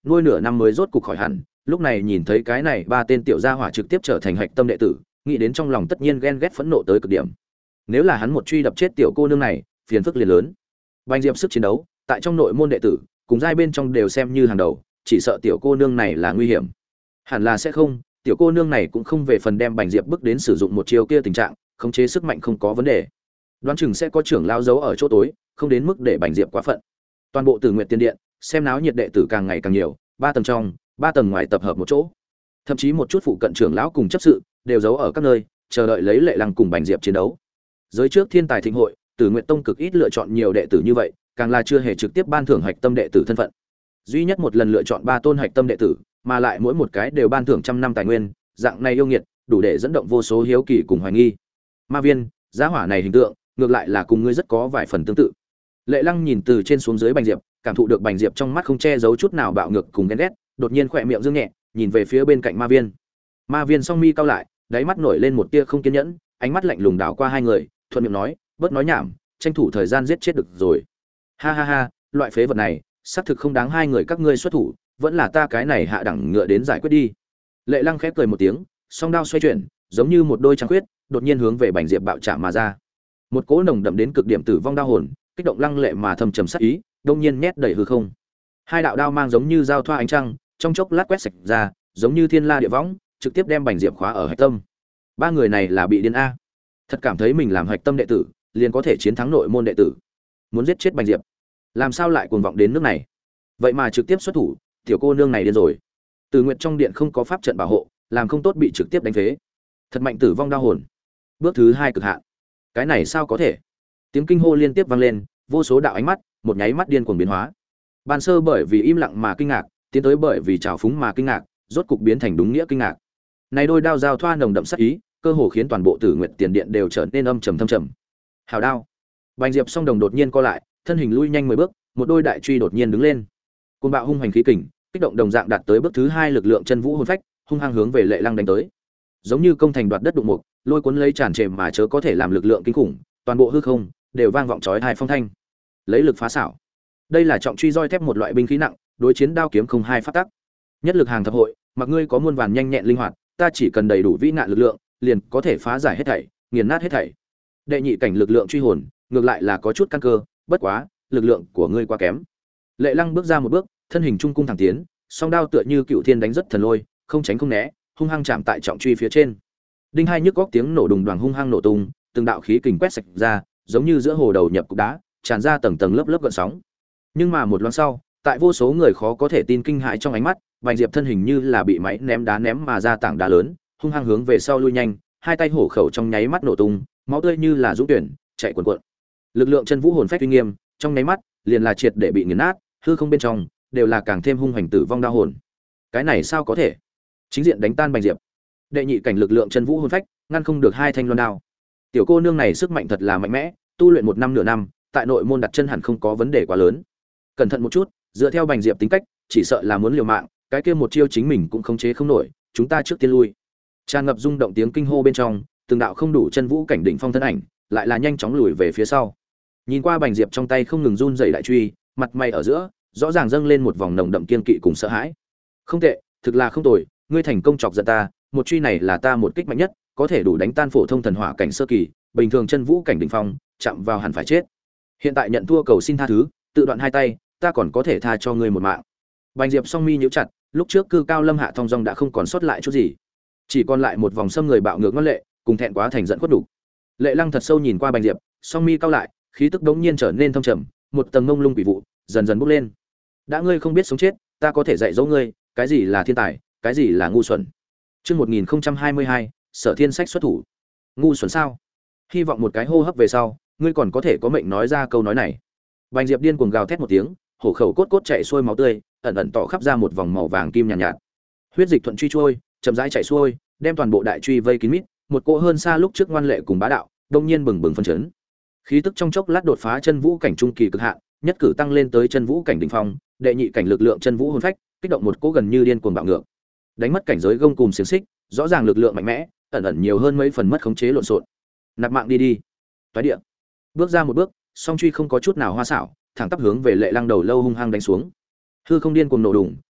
nuôi nửa năm mới rốt cục khỏi hẳn, lúc này nhìn thấy cái này ba tên tiểu gia hỏa trực tiếp trở thành hạch tâm đệ tử, nghĩ đến trong lòng tất nhiên ghen ghét phẫn nộ tới cực điểm. Nếu là hắn một truy đập chết tiểu cô nương này, phiền phức liền lớn. Bành Diệp sức chiến đấu, tại trong nội môn đệ tử, cùng giai bên trong đều xem như hàng đầu, chỉ sợ tiểu cô nương này là nguy hiểm. Hẳn là sẽ không, tiểu cô nương này cũng không về phần đem Bành Diệp bức đến sử dụng một chiêu kia tình trạng, khống chế sức mạnh không có vấn đề. Đoán chừng sẽ có trưởng lão giấu ở chỗ tối, không đến mức để Bành Diệp quá phận. Toàn bộ Tử Nguyệt Tiên Điện, xem náo nhiệt đệ tử càng ngày càng nhiều, 3 tầng trong, 3 tầng ngoài tập hợp một chỗ. Thậm chí một chút phụ cận trưởng lão cùng chấp sự đều giấu ở các nơi, chờ đợi lấy Lệ Lăng cùng Bành Diệp chiến đấu. Giới trước Thiên Tài Thịnh hội, Tử Nguyệt Tông cực ít lựa chọn nhiều đệ tử như vậy, càng là chưa hề trực tiếp ban thưởng hạch tâm đệ tử thân phận. Duy nhất một lần lựa chọn 3 tôn hạch tâm đệ tử, mà lại mỗi một cái đều ban thưởng trăm năm tài nguyên, dạng này yêu nghiệt, đủ để dẫn động vô số hiếu kỳ cùng hoài nghi. Ma Viên, giá hỏa này hình tượng, ngược lại là cùng ngươi rất có vài phần tương tự. Lệ Lăng nhìn từ trên xuống dưới Bành Diệp, cảm thụ được Bành Diệp trong mắt không che giấu chút nào bạo ngược cùng ghen ghét, đột nhiên khỏe miệng dương nhẹ, nhìn về phía bên cạnh Ma Viên. Ma Viên song mi cau lại, đáy mắt nổi lên một tia không kiên nhẫn, ánh mắt lạnh lùng đảo qua hai người, thuận miệng nói, bớt nói nhảm, tranh thủ thời gian giết chết được rồi. Ha ha ha, loại phế vật này, xác thực không đáng hai người các ngươi xuất thủ, vẫn là ta cái này hạ đẳng ngựa đến giải quyết đi. Lệ Lăng khép cười một tiếng, song đao xoay chuyển, giống như một đôi trăng khuyết, đột nhiên hướng về Bành Diệp bạo chạm mà ra. Một cỗ nồng đậm đến cực điểm tử vong đao hồn, kích động lăng lệ mà thâm trầm sát ý, đông nhiên nhét đầy hư không. Hai đạo đao mang giống như giao thoa ánh trăng, trong chốc lát quét sạch ra, giống như thiên la địa võng, trực tiếp đem Bành Diệp khóa ở hạch tâm. Ba người này là bị điên a. Thật cảm thấy mình làm hạch tâm đệ tử, liền có thể chiến thắng nội môn đệ tử. Muốn giết chết Bành Diệp, làm sao lại cuồng vọng đến nước này? Vậy mà trực tiếp xuất thủ, tiểu cô nương này điên rồi. Từ Nguyệt trong điện không có pháp trận bảo hộ, làm không tốt bị trực tiếp đánh phế. Thật mạnh tử vong đao hồn. Bước thứ 2 cực hạn. Cái này sao có thể? Tiếng kinh hô liên tiếp vang lên, vô số đạo ánh mắt, một nháy mắt điên cuồng biến hóa. Ban sơ bởi vì im lặng mà kinh ngạc, tiến tới bởi vì trào phúng mà kinh ngạc, rốt cục biến thành đúng nghĩa kinh ngạc. Này đôi đao giao thoa nồng đậm sát ý, cơ hồ khiến toàn bộ Tử Nguyệt Tiền Điện đều trở nên âm trầm thâm trầm. Hào đao. Bành Diệp song đồng đột nhiên co lại, thân hình lui nhanh 10 bước, một đôi đại truy đột nhiên đứng lên. Côn bạo hung hành khí kình, kích động đồng dạng đạt tới bước thứ 2 lực lượng chân vũ hồn phách, hung hăng hướng về Lệ Lăng đánh tới. Giống như công thành đoạt đất đụng mục, lôi cuốn lấy tràn trề mà chớ có thể làm lực lượng kinh khủng, toàn bộ hư không đều vang vọng chói tai phong thanh. Lấy lực phá xảo. Đây là trọng truy roi thép một loại binh khí nặng, đối chiến đao kiếm không hai pháp tắc. Nhất lực hàng thập hội, mặc ngươi có muôn vàn nhanh nhẹn linh hoạt, ta chỉ cần đầy đủ vĩ nạn lực lượng, liền có thể phá giải hết thảy, nghiền nát hết thảy. Đệ nhị cảnh lực lượng truy hồn, ngược lại là có chút căn cơ, bất quá, lực lượng của ngươi quá kém. Lệ Lăng bước ra một bước, thân hình trung cung thẳng tiến, song đao tựa như cựu thiên đánh rất thần lôi, không tránh không né, hung hăng chạm tại trọng truy phía trên. Đinh hai nhức góc tiếng nổ đùng đoàng hung hăng nổ tung, từng đạo khí kình quét sạch ra, giống như giữa hồ đầu nhập cục đá, tràn ra tầng tầng lớp lớp gợn sóng. Nhưng mà một loáng sau, tại vô số người khó có thể tin kinh hãi trong ánh mắt, Bành Diệp thân hình như là bị máy ném đá ném mà ra tảng đá lớn, hung hăng hướng về sau lui nhanh, hai tay hổ khẩu trong nháy mắt nổ tung, máu tươi như là dũng tuyển, chạy cuồn cuộn. Lực lượng chân vũ hồn phách uy nghiêm, trong nháy mắt, liền là triệt để bị nghiền nát, hư không bên trong đều là càng thêm hung hành tử vong đao hồn. Cái này sao có thể? Chính diện đánh tan Bành Diệp. Đệ nhị cảnh lực lượng chân vũ hồn phách, ngăn không được hai thanh loan đao. Tiểu cô nương này sức mạnh thật là mạnh mẽ, tu luyện 1 năm nửa năm, tại nội môn đặt chân hẳn không có vấn đề quá lớn. Cẩn thận một chút, dựa theo Bành Diệp tính cách, chỉ sợ là muốn liều mạng, cái kia một chiêu chính mình cũng khống chế không nổi, chúng ta trước tiên lui. Tràn ngập rung động tiếng kinh hô bên trong, từng đạo không đủ chân vũ cảnh đỉnh phong thân ảnh, lại là nhanh chóng lùi về phía sau. Nhìn qua Bành Diệp trong tay không ngừng run rẩy đại truy, mặt mày ở giữa, rõ ràng dâng lên một vòng nồng đậm kiên kỵ cùng sợ hãi. Không tệ, thực là không tồi, ngươi thành công chọc giận ta, một truy này là ta một kích mạnh nhất, có thể đủ đánh tan phổ thông thần hỏa cảnh sơ kỳ, bình thường chân vũ cảnh đỉnh phong, chạm vào hẳn phải chết. Hiện tại nhận thua cầu xin tha thứ, tự đoạn hai tay, ta còn có thể tha cho ngươi một mạng. Bành Diệp song mi nhíu chặt, lúc trước cư cao lâm hạ thông dong đã không còn sót lại chút gì, chỉ còn lại một vòng xâm người bạo ngược ngoan lệ, cùng thẹn quá thành giận khuất đủ. Lệ Lăng thật sâu nhìn qua Bành Diệp, song mi cao lại, khí tức đống nhiên trở nên thâm trầm, một tầng mông lung quỷ vụ dần dần bốc lên. Đã ngươi không biết sống chết, ta có thể dạy dỗ ngươi, cái gì là thiên tài, cái gì là ngu xuẩn. Chương 1022, Sở Thiên Sách xuất thủ. Ngu xuẩn sao? Hy vọng một cái hô hấp về sau, ngươi còn có thể có mệnh nói ra câu nói này. Bành Diệp điên cuồng gào thét một tiếng, hổ khẩu cốt cốt chảy xuôi máu tươi, ẩn ẩn tỏ khắp ra một vòng màu vàng kim nhàn nhạt. Huyết dịch thuận truy trôi, chậm rãi chảy xuôi, đem toàn bộ đại truy vây kín mít, một cỗ hơn xa lúc trước ngoan lệ cùng bá đạo, đông nhiên bừng bừng phân chấn. Khí tức trong chốc lát đột phá chân vũ cảnh trung kỳ cực hạn, nhất cử tăng lên tới chân vũ cảnh đỉnh phong, đệ nhị cảnh lực lượng chân vũ hồn phách, kích động một cỗ gần như điên cuồng bạo ngược. Đánh mất cảnh giới gông cùm xiềng xích, rõ ràng lực lượng mạnh mẽ, ẩn ẩn nhiều hơn mấy phần mất khống chế lộn xộn. Nạp mạng đi đi. Toái địa. Bước ra một bước, song truy không có chút nào hoa xảo, thẳng tắp hướng về Lệ Lăng đầu lâu hung hăng đánh xuống. Hư không điên cuồng nổ đùng,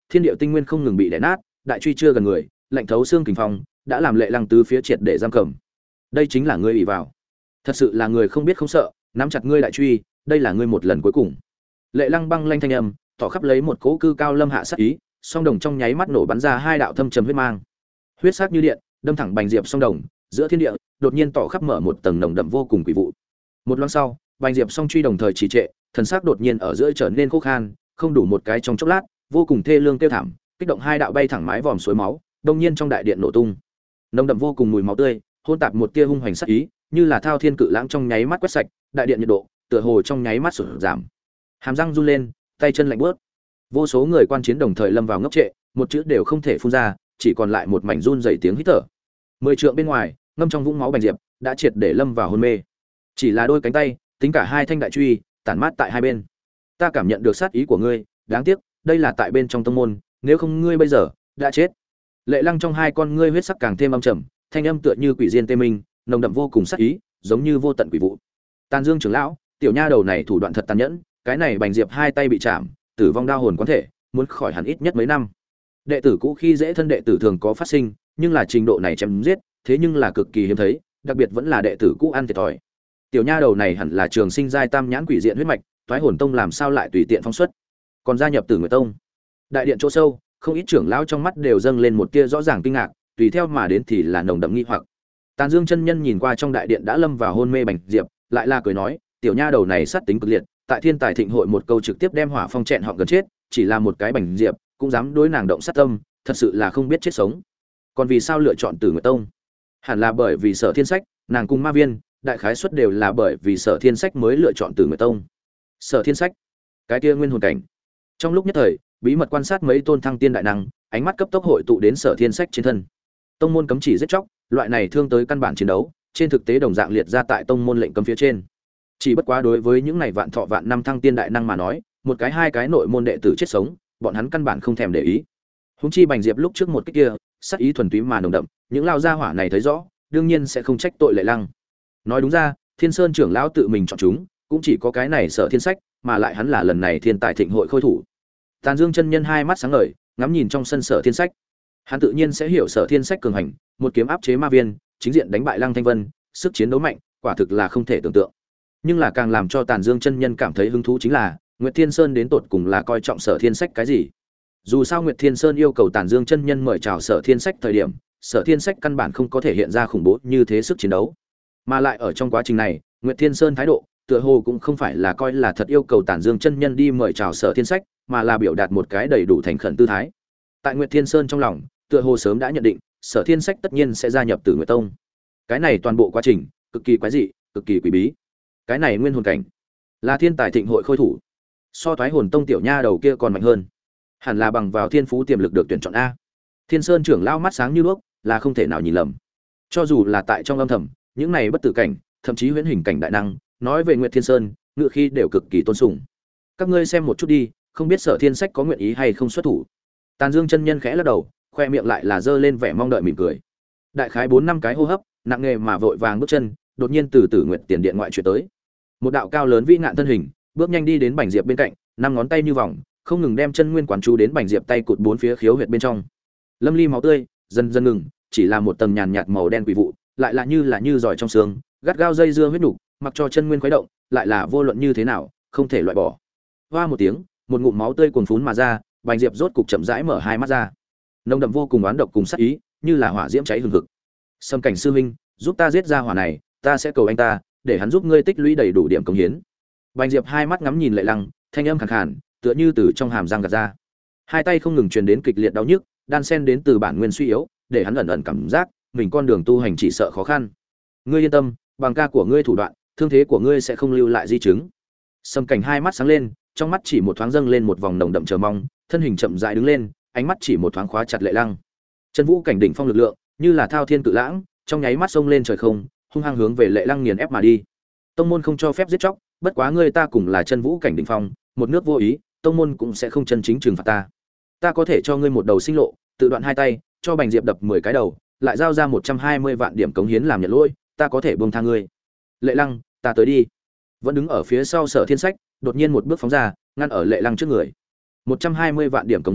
thiên địa tinh nguyên không ngừng bị đè nát, đại truy chưa gần người, lạnh thấu xương kình phong, đã làm Lệ Lăng tứ phía triệt để giam cầm. Đây chính là ngươi ỷ vào. Thật sự là người không biết không sợ, nắm chặt ngươi đại truy, đây là ngươi một lần cuối cùng. Lệ Lăng băng lanh thanh âm, tỏ khắp lấy một cỗ cư cao lâm hạ sát ý, song đồng trong nháy mắt nổ bắn ra hai đạo thâm trầm huyết mang. Huyết sắc như điện, đâm thẳng Bành Diệp song đồng, giữa thiên địa, đột nhiên tỏ khắp mở một tầng nồng đậm vô cùng quỷ vụ. Một loáng sau, Bành Diệp song truy đồng thời trì trệ, thần sắc đột nhiên ở giữa trở nên khô khan, không đủ một cái trong chốc lát, vô cùng thê lương kêu thảm, kích động hai đạo bay thẳng mái vòm suối máu, đột nhiên trong đại điện nổ tung. Nồng đậm vô cùng mùi máu tươi, hỗn tạp một tia hung hoành sát ý, như là thao thiên cự lãng trong nháy mắt quét sạch, đại điện nhiệt độ, tựa hồ trong nháy mắt sụt giảm. Hàm răng run lên, tay chân lạnh buốt. Vô số người quan chiến đồng thời lâm vào ngốc trệ, một chữ đều không thể phun ra, chỉ còn lại một mảnh run rẩy tiếng hít thở. 10 trượng bên ngoài, ngâm trong vũng máu Bành Diệp đã triệt để lâm vào hôn mê. Chỉ là đôi cánh tay, tính cả hai thanh đại truy, tản mát tại hai bên. Ta cảm nhận được sát ý của ngươi, đáng tiếc, đây là tại bên trong tông môn, nếu không ngươi bây giờ đã chết. Lệ Lăng trong hai con ngươi huyết sắc càng thêm âm trầm, thanh âm tựa như quỷ diên tê minh, nồng đậm vô cùng sát ý, giống như vô tận quỷ vụ. Tàn Dương trưởng lão, tiểu nha đầu này thủ đoạn thật tàn nhẫn, cái này Bành Diệp hai tay bị chạm, tử vong đau hồn quán thể, muốn khỏi hẳn ít nhất mấy năm. Đệ tử cũ khi dễ thân đệ tử thường có phát sinh, nhưng là trình độ này chém giết, thế nhưng là cực kỳ hiếm thấy, đặc biệt vẫn là đệ tử cũ ăn thiệt thòi. Tiểu nha đầu này hẳn là trường sinh giai tam nhãn quỷ diện huyết mạch, Toái Hồn Tông làm sao lại tùy tiện phóng xuất, còn gia nhập Tử Nguyệt Tông. Đại điện chỗ sâu, không ít trưởng lão trong mắt đều dâng lên một tia rõ ràng kinh ngạc, tùy theo mà đến thì là nồng đậm nghi hoặc. Tàn Dương chân nhân nhìn qua trong đại điện đã lâm vào hôn mê Bành Diệp, lại là cười nói, tiểu nha đầu này sát tính cực liệt, tại Thiên Tài Thịnh hội một câu trực tiếp đem hỏa phong chẹn họ gần chết, chỉ là một cái Bành Diệp, cũng dám đối nàng động sát tâm, thật sự là không biết chết sống. Còn vì sao lựa chọn Tử Nguyệt Tông? Hẳn là bởi vì Sở Thiên Sách, nàng cùng Ma Viên, đại khái suất đều là bởi vì Sở Thiên Sách mới lựa chọn Tử Nguyệt Tông. Sở Thiên Sách, cái kia nguyên hồn cảnh. Trong lúc nhất thời, bí mật quan sát mấy tôn thăng tiên đại năng, ánh mắt cấp tốc hội tụ đến Sở Thiên Sách trên thân. Tông môn cấm chỉ giết chóc, loại này thương tới căn bản chiến đấu, trên thực tế đồng dạng liệt ra tại tông môn lệnh cấm phía trên. Chỉ bất quá đối với những này vạn thọ vạn năm thăng tiên đại năng mà nói, một cái hai cái nội môn đệ tử chết sống, bọn hắn căn bản không thèm để ý. Huống chi Bành Diệp lúc trước một cái kia, sát ý thuần túy mà nồng đậm, những lao gia hỏa này thấy rõ, đương nhiên sẽ không trách tội Lệ Lăng. Nói đúng ra, Thiên Sơn trưởng lão tự mình chọn chúng, cũng chỉ có cái này Sở Thiên Sách, mà lại hắn là lần này Thiên Tài Thịnh hội khôi thủ. Tàn Dương chân nhân hai mắt sáng ngời, ngắm nhìn trong sân Sở Thiên Sách. Hắn tự nhiên sẽ hiểu Sở Thiên Sách cường hành, một kiếm áp chế Ma Viên, chính diện đánh bại Lăng Thanh Vân, sức chiến đấu mạnh, quả thực là không thể tưởng tượng. Nhưng là càng làm cho Tàn Dương chân nhân cảm thấy hứng thú chính là, Nguyệt Thiên Sơn đến tột cùng là coi trọng Sở Thiên Sách cái gì? Dù sao Nguyệt Thiên Sơn yêu cầu Tàn Dương chân nhân mời chào Sở Thiên Sách thời điểm, Sở Thiên Sách căn bản không có thể hiện ra khủng bố như thế sức chiến đấu. Mà lại ở trong quá trình này, Nguyệt Thiên Sơn thái độ, tựa hồ cũng không phải là coi là thật yêu cầu Tàn Dương chân nhân đi mời chào Sở Thiên Sách, mà là biểu đạt một cái đầy đủ thành khẩn tư thái. Tại Nguyệt Thiên Sơn trong lòng, tựa hồ sớm đã nhận định, Sở Thiên Sách tất nhiên sẽ gia nhập Tử Nguyệt Tông. Cái này toàn bộ quá trình, cực kỳ quái dị, cực kỳ quỷ bí. Cái này nguyên hồn cảnh, là Thiên Tài Thịnh hội khôi thủ. So Toái Hồn Tông tiểu nha đầu kia còn mạnh hơn. Hẳn là bằng vào thiên phú tiềm lực được tuyển chọn a. Thiên Sơn trưởng lao mắt sáng như đuốc, là không thể nào nhìn lầm. Cho dù là tại trong âm thầm, những này bất tử cảnh, thậm chí huyễn hình cảnh đại năng, nói về Nguyệt Thiên Sơn, ngự khi đều cực kỳ tôn sùng. Các ngươi xem một chút đi, không biết Sở Thiên Sách có nguyện ý hay không xuất thủ. Tàn Dương chân nhân khẽ lắc đầu, khoe miệng lại là giơ lên vẻ mong đợi mỉm cười. Đại khái 4 năm cái hô hấp, nặng nề mà vội vàng bước chân, đột nhiên từ Tử Nguyệt tiền điện ngoại chuyển tới. Một đạo cao lớn vĩ ngạn thân hình, bước nhanh đi đến Bành Diệp bên cạnh, năm ngón tay như vòng, không ngừng đem chân nguyên quán chú đến Bành Diệp tay cụt bốn phía khiếu huyệt bên trong. Lâm ly máu tươi, dần dần ngừng, chỉ là một tầng nhàn nhạt màu đen quỷ vụ, lại là như giỏi trong xương, gắt gao dây dưa huyết nục, mặc cho chân nguyên khuấy động, lại là vô luận như thế nào, không thể loại bỏ. Hoa một tiếng, một ngụm máu tươi cuồn phún mà ra, Bành Diệp rốt cục chậm rãi mở hai mắt ra. Nồng đậm vô cùng oán độc cùng sát ý, như là hỏa diễm cháy hừng hực. Sâm Cảnh sư huynh, giúp ta giết ra hỏa này, ta sẽ cầu anh ta, để hắn giúp ngươi tích lũy đầy đủ điểm cống hiến. Bành Diệp hai mắt ngắm nhìn Lệ Lăng, thanh âm khàn khàn, tựa như từ trong hàm răng gạt ra. Hai tay không ngừng truyền đến kịch liệt đau nhức, đan xen đến từ bản nguyên suy yếu, để hắn ẩn ẩn cảm giác mình con đường tu hành chỉ sợ khó khăn. Ngươi yên tâm, bằng ca của ngươi thủ đoạn, thương thế của ngươi sẽ không lưu lại di chứng. Sâm Cảnh hai mắt sáng lên, trong mắt chỉ một thoáng dâng lên một vòng nồng đậm chờ mong, thân hình chậm rãi đứng lên, ánh mắt chỉ một thoáng khóa chặt Lệ Lăng. Chân vũ cảnh đỉnh phong lực lượng, như là thao thiên cự lãng, trong nháy mắt xông lên trời không, hung hăng hướng về Lệ Lăng nghiền ép mà đi. Tông môn không cho phép giết chóc, bất quá ngươi ta cùng là chân vũ cảnh đỉnh phong, một nước vô ý, tông môn cũng sẽ không chân chính trừng phạt ta. Ta có thể cho ngươi một đầu sinh lộ, tự đoạn hai tay, cho Bành Diệp đập 10 cái đầu, lại giao ra 120 vạn điểm cống hiến làm nhận lỗi, ta có thể buông tha ngươi. Lệ Lăng, ta tới đi. Vẫn đứng ở phía sau Sở Thiên Sách, đột nhiên một bước phóng ra, ngăn ở Lệ Lăng trước người. 120 vạn điểm cống hiến,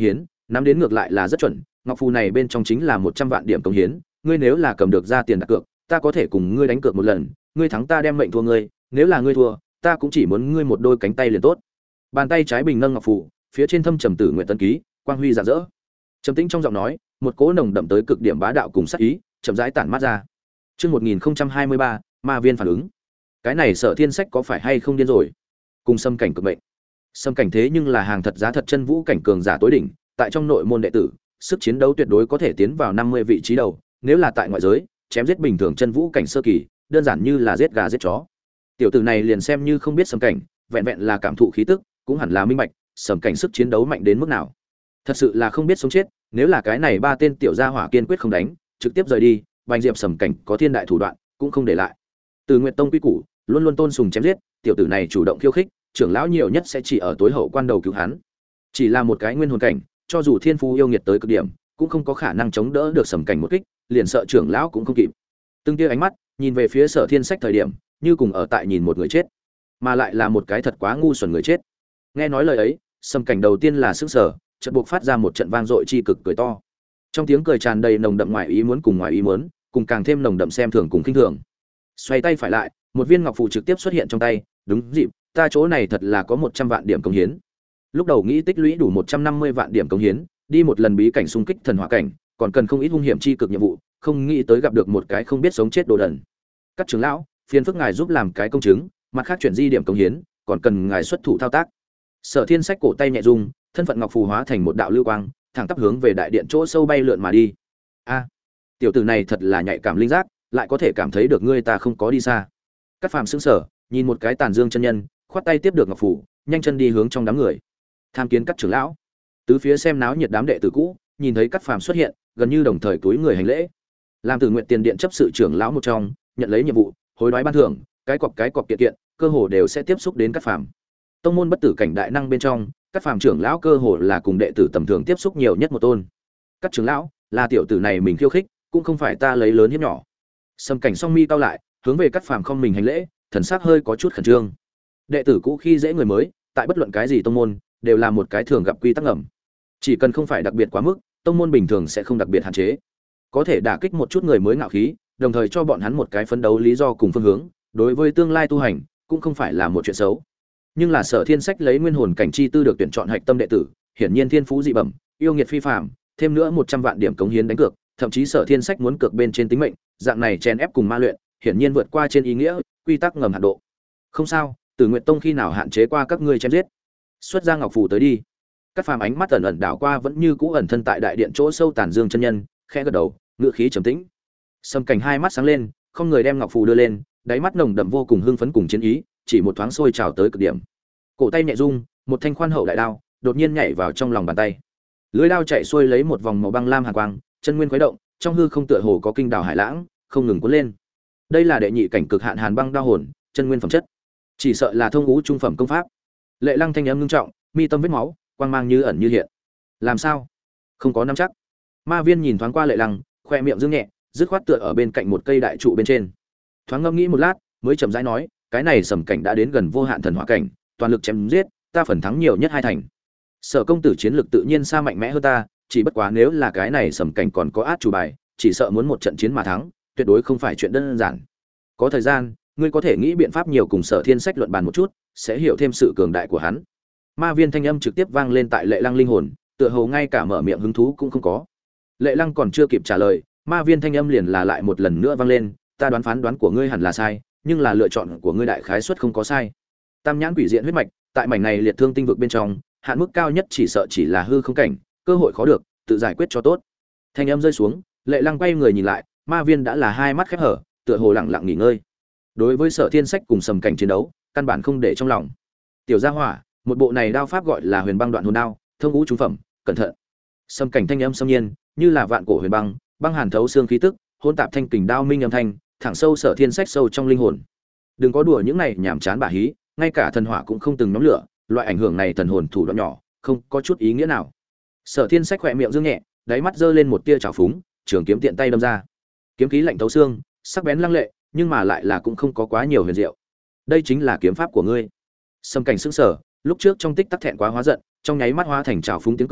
nắm đến ngược lại là rất chuẩn, ngọc phù này bên trong chính là 100 vạn điểm công hiến, ngươi nếu là cầm được ra tiền đặt cược, ta có thể cùng ngươi đánh cược một lần, ngươi thắng ta đem mệnh thua ngươi, nếu là ngươi thua, ta cũng chỉ muốn ngươi một đôi cánh tay liền tốt. Bàn tay trái bình nâng ngọc phù, phía trên thâm trầm tử nguyện tân ký, quang huy rạng rỡ. Trầm tĩnh trong giọng nói, một cỗ nồng đậm tới cực điểm bá đạo cùng sát ý, chậm rãi tản mát ra. Chương 1023, Ma viên phản ứng. Cái này Sở Thiên Sách có phải hay không điên rồi? Cùng Sâm Cảnh cực mệnh. Sâm Cảnh thế nhưng là hàng thật giá thật chân vũ cảnh cường giả tối đỉnh, tại trong nội môn đệ tử, sức chiến đấu tuyệt đối có thể tiến vào 50 vị trí đầu, nếu là tại ngoại giới, chém giết bình thường chân vũ cảnh sơ kỳ, đơn giản như là giết gà giết chó. Tiểu tử này liền xem như không biết Sâm Cảnh, vẹn vẹn là cảm thụ khí tức, cũng hẳn là minh bạch, Sâm Cảnh sức chiến đấu mạnh đến mức nào. Thật sự là không biết sống chết, nếu là cái này ba tên tiểu gia hỏa kiên quyết không đánh, trực tiếp rời đi, Bành Diệp Sâm Cảnh có thiên đại thủ đoạn, cũng không để lại. Từ Nguyệt Tông quy củ, luôn luôn tôn sùng chém giết, tiểu tử này chủ động khiêu khích, trưởng lão nhiều nhất sẽ chỉ ở tối hậu quan đầu cứu hắn. Chỉ là một cái nguyên hồn cảnh, cho dù thiên phú yêu nghiệt tới cực điểm, cũng không có khả năng chống đỡ được Sâm Cảnh một kích, liền sợ trưởng lão cũng không kịp. Từng tia ánh mắt nhìn về phía Sở Thiên Sách thời điểm, như cùng ở tại nhìn một người chết, mà lại là một cái thật quá ngu xuẩn người chết. Nghe nói lời ấy, Sâm Cảnh đầu tiên là sững sờ, chợt buộc phát ra một trận vang dội chi cực cười to. Trong tiếng cười tràn đầy nồng đậm ngoài ý muốn, cùng càng thêm nồng đậm xem thường cùng khinh thường. Xoay tay phải lại, một viên ngọc phù trực tiếp xuất hiện trong tay, đúng dịp, ta chỗ này thật là có 100 vạn điểm công hiến. Lúc đầu nghĩ tích lũy đủ 150 vạn điểm công hiến, đi một lần bí cảnh xung kích thần hỏa cảnh, còn cần không ít hung hiểm chi cực nhiệm vụ, không nghĩ tới gặp được một cái không biết sống chết đồ đần. Các trưởng lão, phiền phức ngài giúp làm cái công chứng, mặt khác chuyển di điểm công hiến, còn cần ngài xuất thủ thao tác. Sở Thiên Sách cổ tay nhẹ rung, thân phận ngọc phù hóa thành một đạo lưu quang, thẳng tắp hướng về đại điện chỗ sâu bay lượn mà đi. A, tiểu tử này thật là nhạy cảm linh giác, lại có thể cảm thấy được ngươi ta không có đi xa. Cát Phàm sững sờ, nhìn một cái Tàn Dương chân nhân, khoát tay tiếp được ngọc phù, nhanh chân đi hướng trong đám người. Tham kiến các trưởng lão. Tứ phía xem náo nhiệt đám đệ tử cũ, nhìn thấy Cát Phàm xuất hiện, gần như đồng thời cúi người hành lễ. Làm Tử Nguyện Tiền Điện chấp sự trưởng lão một trong, nhận lấy nhiệm vụ, hối đoái ban thưởng, cái cọc kiện kiện, cơ hồ đều sẽ tiếp xúc đến Cát Phàm. Tông môn bất tử cảnh đại năng bên trong, Cát Phàm trưởng lão cơ hồ là cùng đệ tử tầm thường tiếp xúc nhiều nhất một tôn. Các trưởng lão, là tiểu tử này mình khiêu khích, cũng không phải ta lấy lớn hiếp nhỏ. Sâm Cảnh song mi cau lại, hướng về Cát Phàm không mình hành lễ, thần sắc hơi có chút khẩn trương. Đệ tử cũ khi dễ người mới, tại bất luận cái gì tông môn, đều là một cái thường gặp quy tắc ngầm. Chỉ cần không phải đặc biệt quá mức, tông môn bình thường sẽ không đặc biệt hạn chế. Có thể đả kích một chút người mới ngạo khí, đồng thời cho bọn hắn một cái phấn đấu lý do cùng phương hướng, đối với tương lai tu hành, cũng không phải là một chuyện xấu. Nhưng là Sở Thiên Sách lấy nguyên hồn cảnh chi tư được tuyển chọn hạch tâm đệ tử, hiển nhiên thiên phú dị bẩm, yêu nghiệt phi phàm, thêm nữa 100 vạn điểm cống hiến đánh cược, thậm chí Sở Thiên Sách muốn cược bên trên tính mệnh, dạng này chèn ép cùng ma luyện, hiển nhiên vượt qua trên ý nghĩa, quy tắc ngầm hạn độ. Không sao, Tử Nguyệt Tông khi nào hạn chế qua các ngươi chém giết? Xuất ra ngọc phù tới đi. Cát Phàm ánh mắt ẩn ẩn đảo qua vẫn như cũ ẩn thân tại đại điện chỗ sâu Tàn Dương chân nhân, khẽ gật đầu, ngựa khí trầm tĩnh. Sâm Cảnh hai mắt sáng lên, không người đem ngọc phù đưa lên, đáy mắt nồng đậm vô cùng hưng phấn cùng chiến ý, chỉ một thoáng sôi trào tới cực điểm. Cổ tay nhẹ rung, một thanh khoan hậu đại đao đột nhiên nhảy vào trong lòng bàn tay. Lưỡi đao chạy xuôi lấy một vòng màu băng lam hàn quang, chân nguyên khuấy động, trong hư không tựa hồ có kinh đảo hải lãng, không ngừng cuốn lên. Đây là đệ nhị cảnh cực hạn hàn băng đao hồn, chân nguyên phẩm chất. Chỉ sợ là thông ngũ trung phẩm công pháp. Lệ Lăng thanh âm ngưng trọng, mi tâm vết máu, quang mang như ẩn như hiện. Làm sao? Không có nắm chắc. Ma Viên nhìn thoáng qua Lệ Lăng, khoe miệng dương nhẹ, dứt khoát tựa ở bên cạnh một cây đại trụ bên trên. Thoáng ngẫm nghĩ một lát, mới chậm rãi nói, cái này Sầm Cảnh đã đến gần vô hạn thần hỏa cảnh, toàn lực chém giết, ta phần thắng nhiều nhất 2 thành. Sở công tử chiến lực tự nhiên xa mạnh mẽ hơn ta, chỉ bất quá nếu là cái này Sầm Cảnh còn có át chủ bài, chỉ sợ muốn một trận chiến mà thắng, tuyệt đối không phải chuyện đơn giản. Có thời gian, ngươi có thể nghĩ biện pháp nhiều cùng Sở Thiên Sách luận bàn một chút, sẽ hiểu thêm sự cường đại của hắn. Ma Viên thanh âm trực tiếp vang lên tại Lệ Lăng linh hồn, tựa hồ ngay cả mở miệng hứng thú cũng không có. Lệ Lăng còn chưa kịp trả lời, Ma Viên thanh âm liền là lại một lần nữa vang lên, ta đoán phán đoán của ngươi hẳn là sai, nhưng là lựa chọn của ngươi đại khái suất không có sai. Tam nhãn quỷ diện huyết mạch, tại mảnh này liệt thương tinh vực bên trong, hạn mức cao nhất chỉ sợ chỉ là hư không cảnh, cơ hội khó được, tự giải quyết cho tốt. Thanh âm rơi xuống, Lệ Lăng quay người nhìn lại, Ma Viên đã là hai mắt khép hở, tựa hồ lặng lặng nghỉ ngơi. Đối với Sở Thiên Sách cùng Sầm Cảnh chiến đấu, căn bản không để trong lòng. Tiểu gia hỏa, một bộ này đao pháp gọi là Huyền Băng Đoạn Hồn Đao, thông ngũ trung phẩm, cẩn thận. Sầm Cảnh thanh âm xâm nhiên, như là vạn cổ huyền băng, băng hàn thấu xương khí tức, hỗn tạp thanh kình đao minh âm thanh, thẳng sâu Sở Thiên Sách sâu trong linh hồn. Đừng có đùa những này nhảm chán bả hí, ngay cả thần hỏa cũng không từng nhóm lửa, loại ảnh hưởng này thần hồn thủ đoạn nhỏ, không có chút ý nghĩa nào. Sở Thiên Sách khẽ miệng dương nhẹ, đáy mắt giơ lên một tia trào phúng, trường kiếm tiện tay đâm ra. Kiếm khí lạnh thấu xương, sắc bén lăng lệ, nhưng mà lại là cũng không có quá nhiều huyền diệu. Đây chính là kiếm pháp của ngươi. Sâm Cảnh sững sờ, lúc trước trong tích tắc thẹn quá hóa giận, trong nháy mắt hóa thành trào phúng tiếng cười,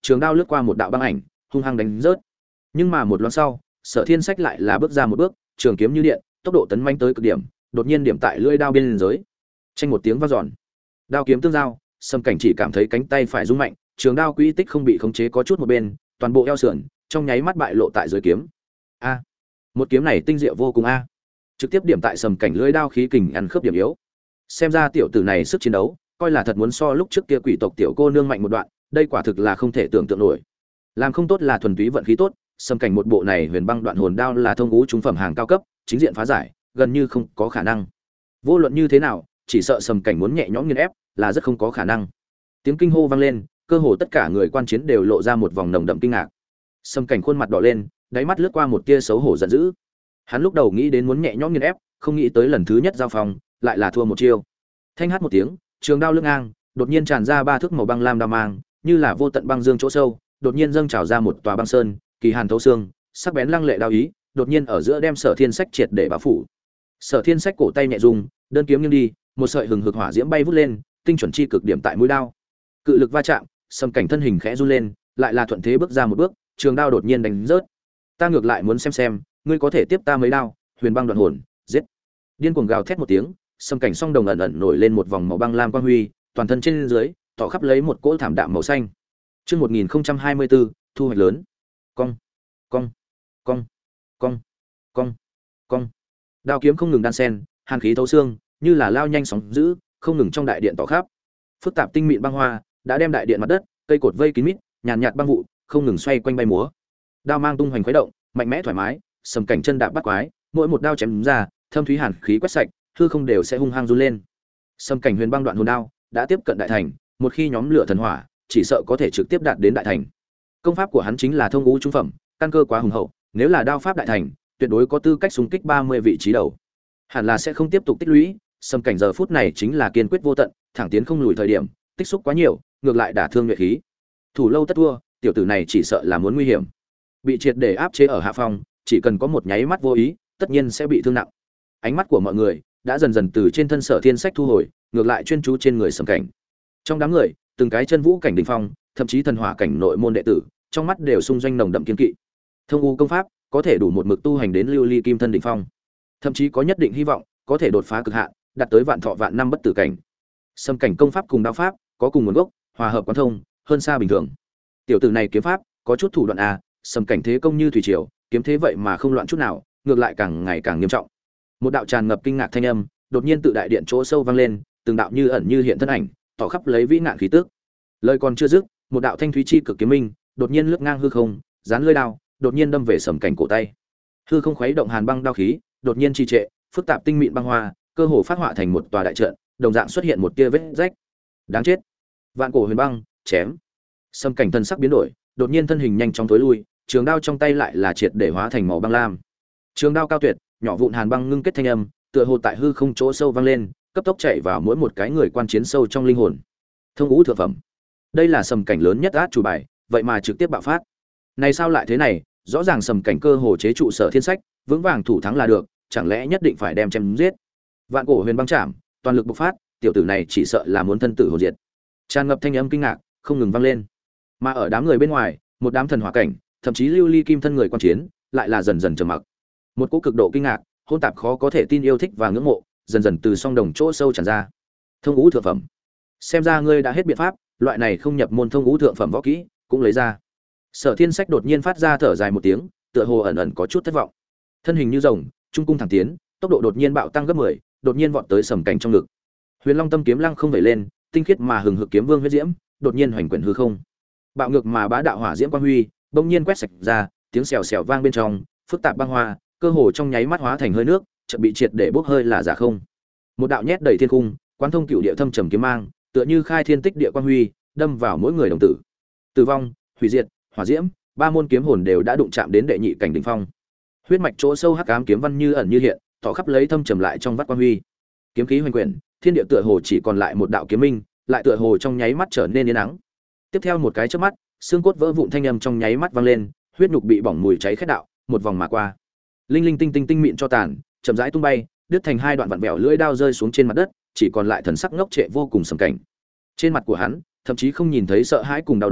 trường đao lướt qua một đạo băng ảnh, hung hăng đánh rớt. Nhưng mà một loáng sau, Sở Thiên Sách lại là bước ra một bước, trường kiếm như điện, tốc độ tấn manh tới cực điểm, đột nhiên điểm tại lưỡi đao bên dưới. Chanh một tiếng vang dọn. Đao kiếm tương giao, Sâm Cảnh chỉ cảm thấy cánh tay phải rung mạnh, trường đao quỹ tích không bị khống chế có chút một bên, toàn bộ eo sườn, trong nháy mắt bại lộ tại dưới kiếm. A, một kiếm này tinh diệu vô cùng a. Trực tiếp điểm tại Sâm Cảnh lưỡi đao khí kình ăn khớp điểm yếu. Xem ra tiểu tử này sức chiến đấu, coi là thật muốn so lúc trước kia quỷ tộc tiểu cô nương mạnh một đoạn, đây quả thực là không thể tưởng tượng nổi. Làm không tốt là thuần túy vận khí tốt, Sâm Cảnh một bộ này huyền băng đoạn hồn đao là thông ngũ trung phẩm hàng cao cấp, chính diện phá giải, gần như không có khả năng. Vô luận như thế nào, chỉ sợ Sâm Cảnh muốn nhẹ nhõm nghiền ép, là rất không có khả năng. Tiếng kinh hô vang lên, cơ hồ tất cả người quan chiến đều lộ ra một vòng nồng đậm kinh ngạc. Sâm Cảnh khuôn mặt đỏ lên, đáy mắt lướt qua một tia xấu hổ giận dữ. Hắn lúc đầu nghĩ đến muốn nhẹ nhõm nghiền ép, không nghĩ tới lần thứ nhất giao phòng, lại là thua một chiêu. Thanh hát một tiếng, trường đao lưng ngang, đột nhiên tràn ra ba thước màu băng lam đao mang, như là vô tận băng dương chỗ sâu, đột nhiên dâng trào ra một tòa băng sơn, kỳ hàn thấu xương, sắc bén lăng lệ đao ý, đột nhiên ở giữa đem Sở Thiên Sách triệt để bao phủ. Sở Thiên Sách cổ tay nhẹ rung, đơn kiếm nghiêng đi, một sợi hừng hực hỏa diễm bay vút lên, tinh chuẩn chi cực điểm tại mũi đao. Cự lực va chạm, Sâm Cảnh thân hình khẽ run lên, lại là thuận thế bước ra một bước, trường đao đột nhiên đánh rớt. Ta ngược lại muốn xem, ngươi có thể tiếp ta mấy đao, huyền băng đoạn hồn, giết. Điên cuồng gào thét một tiếng, Sâm Cảnh song đồng ẩn ẩn nổi lên một vòng màu băng lam quang huy, toàn thân trên dưới tỏ khắp lấy một cỗ thảm đạm màu xanh. Chương 1024, thu hoạch lớn. Cong, cong, cong, cong, cong, cong. Đao kiếm không ngừng đan sen, hàn khí thấu xương, như là lao nhanh sóng dữ, không ngừng trong đại điện tỏ khắp. Phức tạp tinh mịn băng hoa đã đem đại điện mặt đất, cây cột vây kín mít, nhàn nhạt băng vụ không ngừng xoay quanh bay múa. Đao mang tung hoành khuấy động, mạnh mẽ thoải mái, Sâm Cảnh chân đạp bắt quái, mỗi một đao chém ra, thâm thúy hàn khí quét sạch, hư không đều sẽ hung hăng run lên. Sâm Cảnh huyền băng đoạn hồn đao đã tiếp cận đại thành, một khi nhóm lửa thần hỏa, chỉ sợ có thể trực tiếp đạt đến đại thành. Công pháp của hắn chính là thông ngũ trung phẩm, căn cơ quá hùng hậu, nếu là đao pháp đại thành, tuyệt đối có tư cách xung kích 30 vị trí đầu. Hẳn là sẽ không tiếp tục tích lũy, Sâm Cảnh giờ phút này chính là kiên quyết vô tận, thẳng tiến không lùi thời điểm, tích xúc quá nhiều, ngược lại đả thương nhuệ khí. Thủ lâu tất thua, tiểu tử này chỉ sợ là muốn nguy hiểm. Bị triệt để áp chế ở hạ phong, chỉ cần có một nháy mắt vô ý, tất nhiên sẽ bị thương nặng. Ánh mắt của mọi người đã dần dần từ trên thân Sở Thiên Sách thu hồi, ngược lại chuyên chú trên người Sâm Cảnh. Trong đám người, từng cái chân vũ cảnh đỉnh phong, thậm chí thần hỏa cảnh nội môn đệ tử, trong mắt đều xung doanh nồng đậm kiên kỵ. Thông u công pháp có thể đủ một mực tu hành đến lưu ly kim thân đỉnh phong, thậm chí có nhất định hy vọng có thể đột phá cực hạn, đạt tới vạn thọ vạn năm bất tử cảnh. Sâm Cảnh công pháp cùng đạo pháp có cùng nguồn gốc, hòa hợp quán thông, hơn xa bình thường. Tiểu tử này kiếm pháp có chút thủ đoạn a, Sâm Cảnh thế công như thủy triều, kiếm thế vậy mà không loạn chút nào, ngược lại càng ngày càng nghiêm trọng. Một đạo tràn ngập kinh ngạc thanh âm, đột nhiên tự đại điện chỗ sâu vang lên, từng đạo như ẩn như hiện thân ảnh, tỏ khắp lấy vĩ ngạn khí tức. Lời còn chưa dứt, một đạo thanh thúy chi cực kiếm minh, đột nhiên lướt ngang hư không, dán lưỡi đao, đột nhiên đâm về Sâm Cảnh cổ tay. Hư không khuấy động hàn băng đao khí, đột nhiên trì trệ, phức tạp tinh mịn băng hoa, cơ hồ phát họa thành một tòa đại trận, đồng dạng xuất hiện một tia vết rách. Đáng chết! Vạn cổ huyền băng, chém. Sâm Cảnh thân sắc biến đổi, đột nhiên thân hình nhanh chóng tối lui, trường đao trong tay lại là triệt để hóa thành màu băng lam. Trường đao cao tuyệt, nhỏ vụn hàn băng ngưng kết thanh âm, tựa hồ tại hư không chỗ sâu vang lên, cấp tốc chạy vào mỗi một cái người quan chiến sâu trong linh hồn. Thông ngũ thượng phẩm. Đây là Sâm Cảnh lớn nhất át chủ bài, vậy mà trực tiếp bạo phát. Này sao lại thế này, rõ ràng Sâm Cảnh cơ hồ chế trụ Sở Thiên Sách, vững vàng thủ thắng là được, chẳng lẽ nhất định phải đem chém giết. Vạn cổ huyền băng chạm, toàn lực bộc phát, tiểu tử này chỉ sợ là muốn thân tử hồn diệt. Tràn ngập thanh âm kinh ngạc không ngừng vang lên. Mà ở đám người bên ngoài, một đám thần hỏa cảnh, thậm chí lưu ly kim thân người quan chiến, lại là dần dần trầm mặc. Một cỗ cực độ kinh ngạc, hỗn tạp khó có thể tin yêu thích và ngưỡng mộ, dần dần từ song đồng chỗ sâu tràn ra. Thông ngũ thượng phẩm. Xem ra ngươi đã hết biện pháp, loại này không nhập môn thông ngũ thượng phẩm võ kỹ, cũng lấy ra. Sở Thiên Sách đột nhiên phát ra thở dài một tiếng, tựa hồ ẩn ẩn có chút thất vọng. Thân hình như rồng, trung cung thẳng tiến, tốc độ đột nhiên bạo tăng gấp 10, đột nhiên vọt tới Sâm Cảnh trong ngực. Huyền Long Tâm kiếm lăng không vẩy lên, tinh khiết mà hừng hực kiếm vương huyết diễm, đột nhiên hoành quyển hư không. Bạo ngược mà bá đạo hỏa diễm quang huy, bỗng nhiên quét sạch ra, tiếng xèo xèo vang bên trong, phức tạp băng hoa, cơ hồ trong nháy mắt hóa thành hơi nước, chợt bị triệt để bốc hơi là giả không. Một đạo nhét đầy thiên cung, quán thông cửu địa thâm trầm kiếm mang, tựa như khai thiên tích địa quang huy, đâm vào mỗi người đồng tử. Tử vong, hủy diệt, hỏa diễm, ba môn kiếm hồn đều đã đụng chạm đến đệ nhị cảnh đỉnh phong. Huyết mạch chỗ sâu hắc ám kiếm văn như ẩn như hiện, tỏ khắp lấy thâm trầm lại trong vắt quang huy. Kiếm khí hoành quyển, thiên địa tựa hồ chỉ còn lại một đạo kiếm minh, lại tựa hồ trong nháy mắt trở nên yên ắng. Tiếp theo một cái chớp mắt, xương cốt vỡ vụn thanh âm trong nháy mắt vang lên, huyết nhục bị bỏng mùi cháy khét đạo, một vòng mà qua. Linh linh tinh tinh tinh mịn cho tàn, chậm rãi tung bay, đứt thành hai đoạn vặn vẹo, lưỡi đao rơi xuống trên mặt đất, chỉ còn lại thần sắc ngốc trệ vô cùng Sâm Cảnh. Trên mặt của hắn, thậm chí không nhìn thấy sợ hãi cùng đau đớn,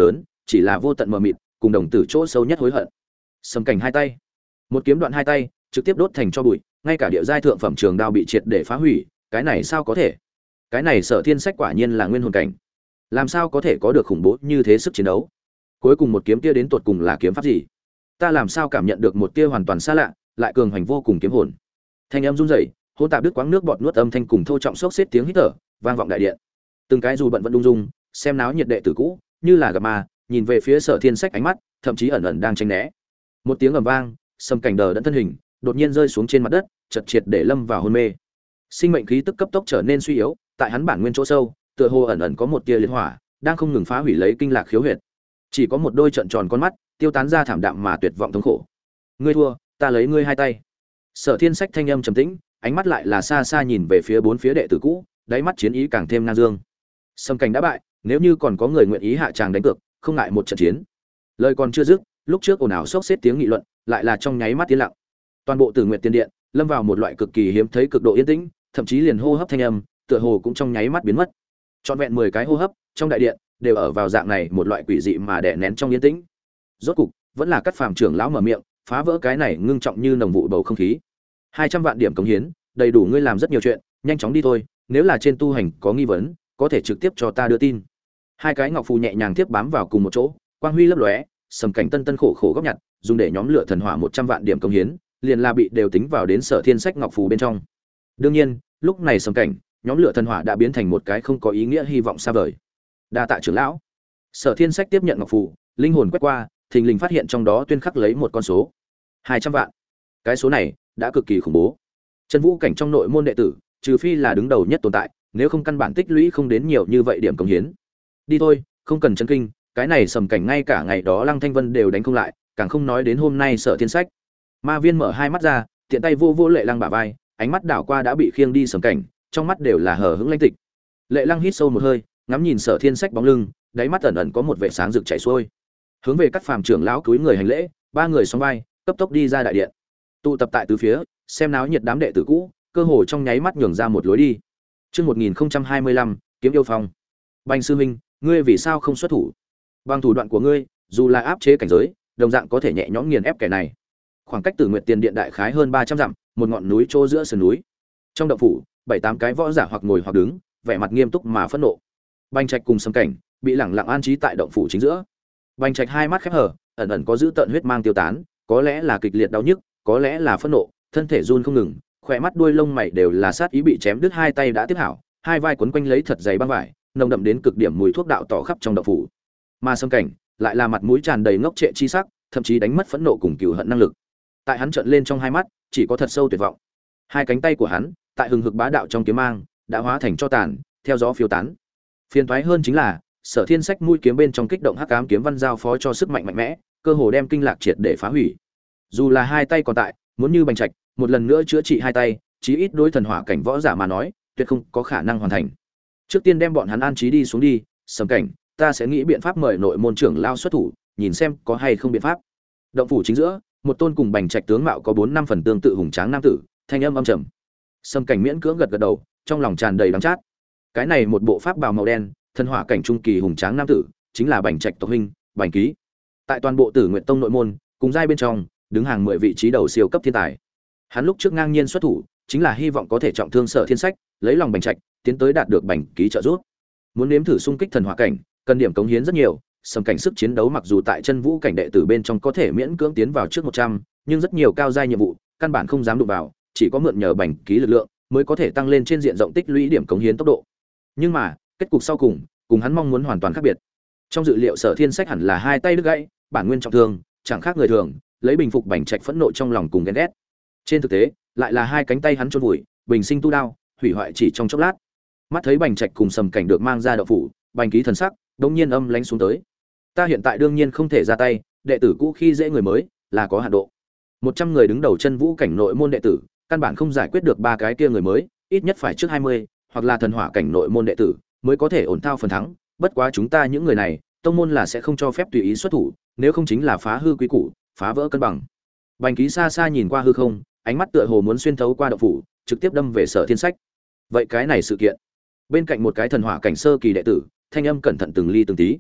chỉ là vô tận mờ mịt, cùng đồng tử chỗ sâu nhất hối hận. Sầm cảnh hai tay, một kiếm đoạn hai tay, trực tiếp đốt thành cho bụi, ngay cả địa giai thượng phẩm trường đao bị triệt để phá hủy, cái này sao có thể? Cái này Sở Thiên Sách quả nhiên là nguyên hồn cảnh, làm sao có thể có được khủng bố như thế sức chiến đấu? Cuối cùng một kiếm kia đến tột cùng là kiếm pháp gì? Ta làm sao cảm nhận được một tia hoàn toàn xa lạ, lại cường hành vô cùng kiếm hồn. Thanh âm run rẩy, hỗn tạp đứt quãng nước bọt nuốt âm thanh cùng thô trọng xốc xếp tiếng hít thở, vang vọng đại điện. Từng cái dù bận vẫn đung dung, xem náo nhiệt đệ tử cũ, như là gặp ma, nhìn về phía Sở Thiên Sách ánh mắt, thậm chí ẩn ẩn đang tránh né. Một tiếng ầm vang, Sầm Cảnh đờ đẫn thân hình, đột nhiên rơi xuống trên mặt đất, chật triệt để lâm vào hôn mê. Sinh mệnh khí tức cấp tốc trở nên suy yếu, tại hắn bản nguyên chỗ sâu, tựa hồ ẩn ẩn có một tia liệt hỏa, đang không ngừng phá hủy lấy kinh lạc khiếu huyệt. Chỉ có một đôi trợn tròn con mắt, tiêu tán ra thảm đạm mà tuyệt vọng thống khổ. Ngươi thua, ta lấy ngươi hai tay. Sở Thiên Sách thanh âm trầm tĩnh, ánh mắt lại là xa xa nhìn về phía bốn phía đệ tử cũ, đáy mắt chiến ý càng thêm ngang dương. Sâm Cảnh đã bại, nếu như còn có người nguyện ý hạ tràng đánh cược, không ngại một trận chiến. Lời còn chưa dứt, lúc trước ồn ào sốc xếp tiếng nghị luận, lại là trong nháy mắt tiến lặng. Toàn bộ Tử Nguyệt Tiên Điện lâm vào một loại cực kỳ hiếm thấy cực độ yên tĩnh, thậm chí liền hô hấp thanh âm, tựa hồ cũng trong nháy mắt biến mất. Trọn vẹn 10 cái hô hấp, trong đại điện đều ở vào dạng này một loại quỷ dị mà đè nén trong yên tĩnh. Rốt cục, vẫn là Cắt Phàm trưởng lão mở miệng, phá vỡ cái này ngưng trọng như nồng vụ bầu không khí. 200 vạn điểm cống hiến, đầy đủ ngươi làm rất nhiều chuyện, nhanh chóng đi thôi, nếu là trên tu hành có nghi vấn, có thể trực tiếp cho ta đưa tin. Hai cái ngọc phù nhẹ nhàng tiếp bám vào cùng một chỗ, quang huy lấp lóe, Sầm Cảnh tân tân khổ khổ góp nhặt, dùng để nhóm lửa thần hỏa 100 vạn điểm cống hiến, liền là bị đều tính vào đến Sở Thiên Sách ngọc phù bên trong. Đương nhiên, lúc này Sầm Cảnh, nhóm lửa thần hỏa đã biến thành một cái không có ý nghĩa hy vọng xa vời. Đa tạ trưởng lão. Sở Thiên Sách tiếp nhận ngọc phù, linh hồn quét qua, thình lình phát hiện trong đó tuyên khắc lấy một con số 200 vạn. Cái số này đã cực kỳ khủng bố. Chân vũ cảnh trong nội môn đệ tử, trừ phi là đứng đầu nhất tồn tại, nếu không căn bản tích lũy không đến nhiều như vậy điểm cống hiến. Đi thôi, không cần chấn kinh, cái này Sầm Cảnh ngay cả ngày đó Lăng Thanh Vân đều đánh không lại, càng không nói đến hôm nay Sở Thiên Sách. Ma Viên mở hai mắt ra, tiện tay vô Lệ Lăng bả vai, ánh mắt đảo qua đã bị khiêng đi Sầm Cảnh, trong mắt đều là hờ hững lãnh tịch. Lệ Lăng hít sâu một hơi, ngắm nhìn Sở Thiên Sách bóng lưng, đáy mắt ẩn ẩn có một vẻ sáng rực chảy xuôi. Hướng về Cắt Phàm trưởng lão cúi người hành lễ, ba người song vai, cấp tốc đi ra đại điện. Tụ tập tại tứ phía, xem náo nhiệt đám đệ tử cũ, cơ hồ trong nháy mắt nhường ra một lối đi. Chương 1025, Kiếm yêu phong. Bành sư huynh, ngươi vì sao không xuất thủ? Bằng thủ đoạn của ngươi, dù là áp chế cảnh giới, đồng dạng có thể nhẹ nhõm nghiền ép kẻ này. Khoảng cách Tử Nguyệt Tiền Điện đại khái hơn 300 dặm, một ngọn núi trô giữa sườn núi. Trong động phủ, 7-8 cái võ giả hoặc ngồi hoặc đứng, vẻ mặt nghiêm túc mà phẫn nộ. Bành Trạch cùng Sâm Cảnh bị lẳng lặng an trí tại động phủ chính giữa. Bành Trạch hai mắt khép hờ, ẩn ẩn có dữ tợn huyết mang tiêu tán, có lẽ là kịch liệt đau nhức, có lẽ là phẫn nộ, thân thể run không ngừng, khỏe mắt đuôi lông mày đều là sát ý bị chém đứt, hai tay đã tiếp hảo, hai vai quấn quanh lấy thật dày băng vải, nồng đậm đến cực điểm mùi thuốc đạo tỏ khắp trong động phủ. Mà Sâm Cảnh lại là mặt mũi tràn đầy ngốc trệ chi sắc, thậm chí đánh mất phẫn nộ cùng cừu hận năng lực. Tại hắn trợn lên trong hai mắt, chỉ có thật sâu tuyệt vọng. Hai cánh tay của hắn, tại hừng hực bá đạo trong kiếm mang, đã hóa thành tro tàn, theo gió phiêu tán. Phiền toái hơn chính là, Sở Thiên Sách mũi kiếm bên trong kích động hắc ám kiếm văn giao phó cho sức mạnh mạnh mẽ, cơ hồ đem kinh lạc triệt để phá hủy. Dù là hai tay còn tại, muốn như Bành Trạch, một lần nữa chữa trị hai tay, chí ít đối thần hỏa cảnh võ giả mà nói, tuyệt không có khả năng hoàn thành. Trước tiên đem bọn hắn an trí đi xuống đi, Sầm Cảnh, ta sẽ nghĩ biện pháp mời nội môn trưởng lao xuất thủ, nhìn xem có hay không biện pháp. Động phủ chính giữa, một tôn cùng Bành Trạch tướng mạo có 4-5 phần tương tự hùng tráng nam tử, thanh âm âm trầm. Sâm Cảnh miễn cưỡng gật gật đầu, trong lòng tràn đầy đắng chát. Cái này một bộ pháp bào màu đen, thần hỏa cảnh trung kỳ hùng tráng nam tử, chính là Bành Trạch tộc huynh, Bành Ký. Tại toàn bộ Tử Nguyệt Tông nội môn, cùng giai bên trong, đứng hàng 10 vị trí đầu siêu cấp thiên tài. Hắn lúc trước ngang nhiên xuất thủ, chính là hy vọng có thể trọng thương Sở Thiên Sách, lấy lòng Bành Trạch, tiến tới đạt được Bành Ký trợ giúp. Muốn nếm thử xung kích thần hỏa cảnh, cần điểm cống hiến rất nhiều, Sâm Cảnh sức chiến đấu mặc dù tại chân vũ cảnh đệ tử bên trong có thể miễn cưỡng tiến vào trước 100, nhưng rất nhiều cao giai nhiệm vụ, căn bản không dám đụng vào, chỉ có mượn nhờ Bành Ký lực lượng mới có thể tăng lên trên diện rộng tích lũy điểm cống hiến tốc độ. Nhưng mà, kết cục sau cùng hắn mong muốn hoàn toàn khác biệt. Trong dự liệu Sở Thiên Sách hẳn là hai tay đứt gãy, bản nguyên trọng thương, chẳng khác người thường, lấy bình phục Bành Trạch phẫn nộ trong lòng cùng ghen ghét. Trên thực tế, lại là hai cánh tay hắn chôn vùi, bình sinh tu đao, hủy hoại chỉ trong chốc lát. Mắt thấy Bành Trạch cùng Sâm Cảnh được mang ra động phủ, Bành Ký thần sắc đột nhiên âm lãnh xuống tới. Ta hiện tại đương nhiên không thể ra tay, đệ tử cũ khi dễ người mới, là có hạn độ. 100 người đứng đầu chân vũ cảnh nội môn đệ tử, căn bản không giải quyết được ba cái kia người mới, ít nhất phải trước 20, hoặc là thần hỏa cảnh nội môn đệ tử, mới có thể ổn thao phần thắng, bất quá chúng ta những người này, tông môn là sẽ không cho phép tùy ý xuất thủ, nếu không chính là phá hư quy củ, phá vỡ cân bằng. Bành Ký xa xa nhìn qua hư không, ánh mắt tựa hồ muốn xuyên thấu qua động phủ, trực tiếp đâm về Sở Thiên Sách. Vậy cái này sự kiện, bên cạnh một cái thần hỏa cảnh sơ kỳ đệ tử, thanh âm cẩn thận từng ly từng tí.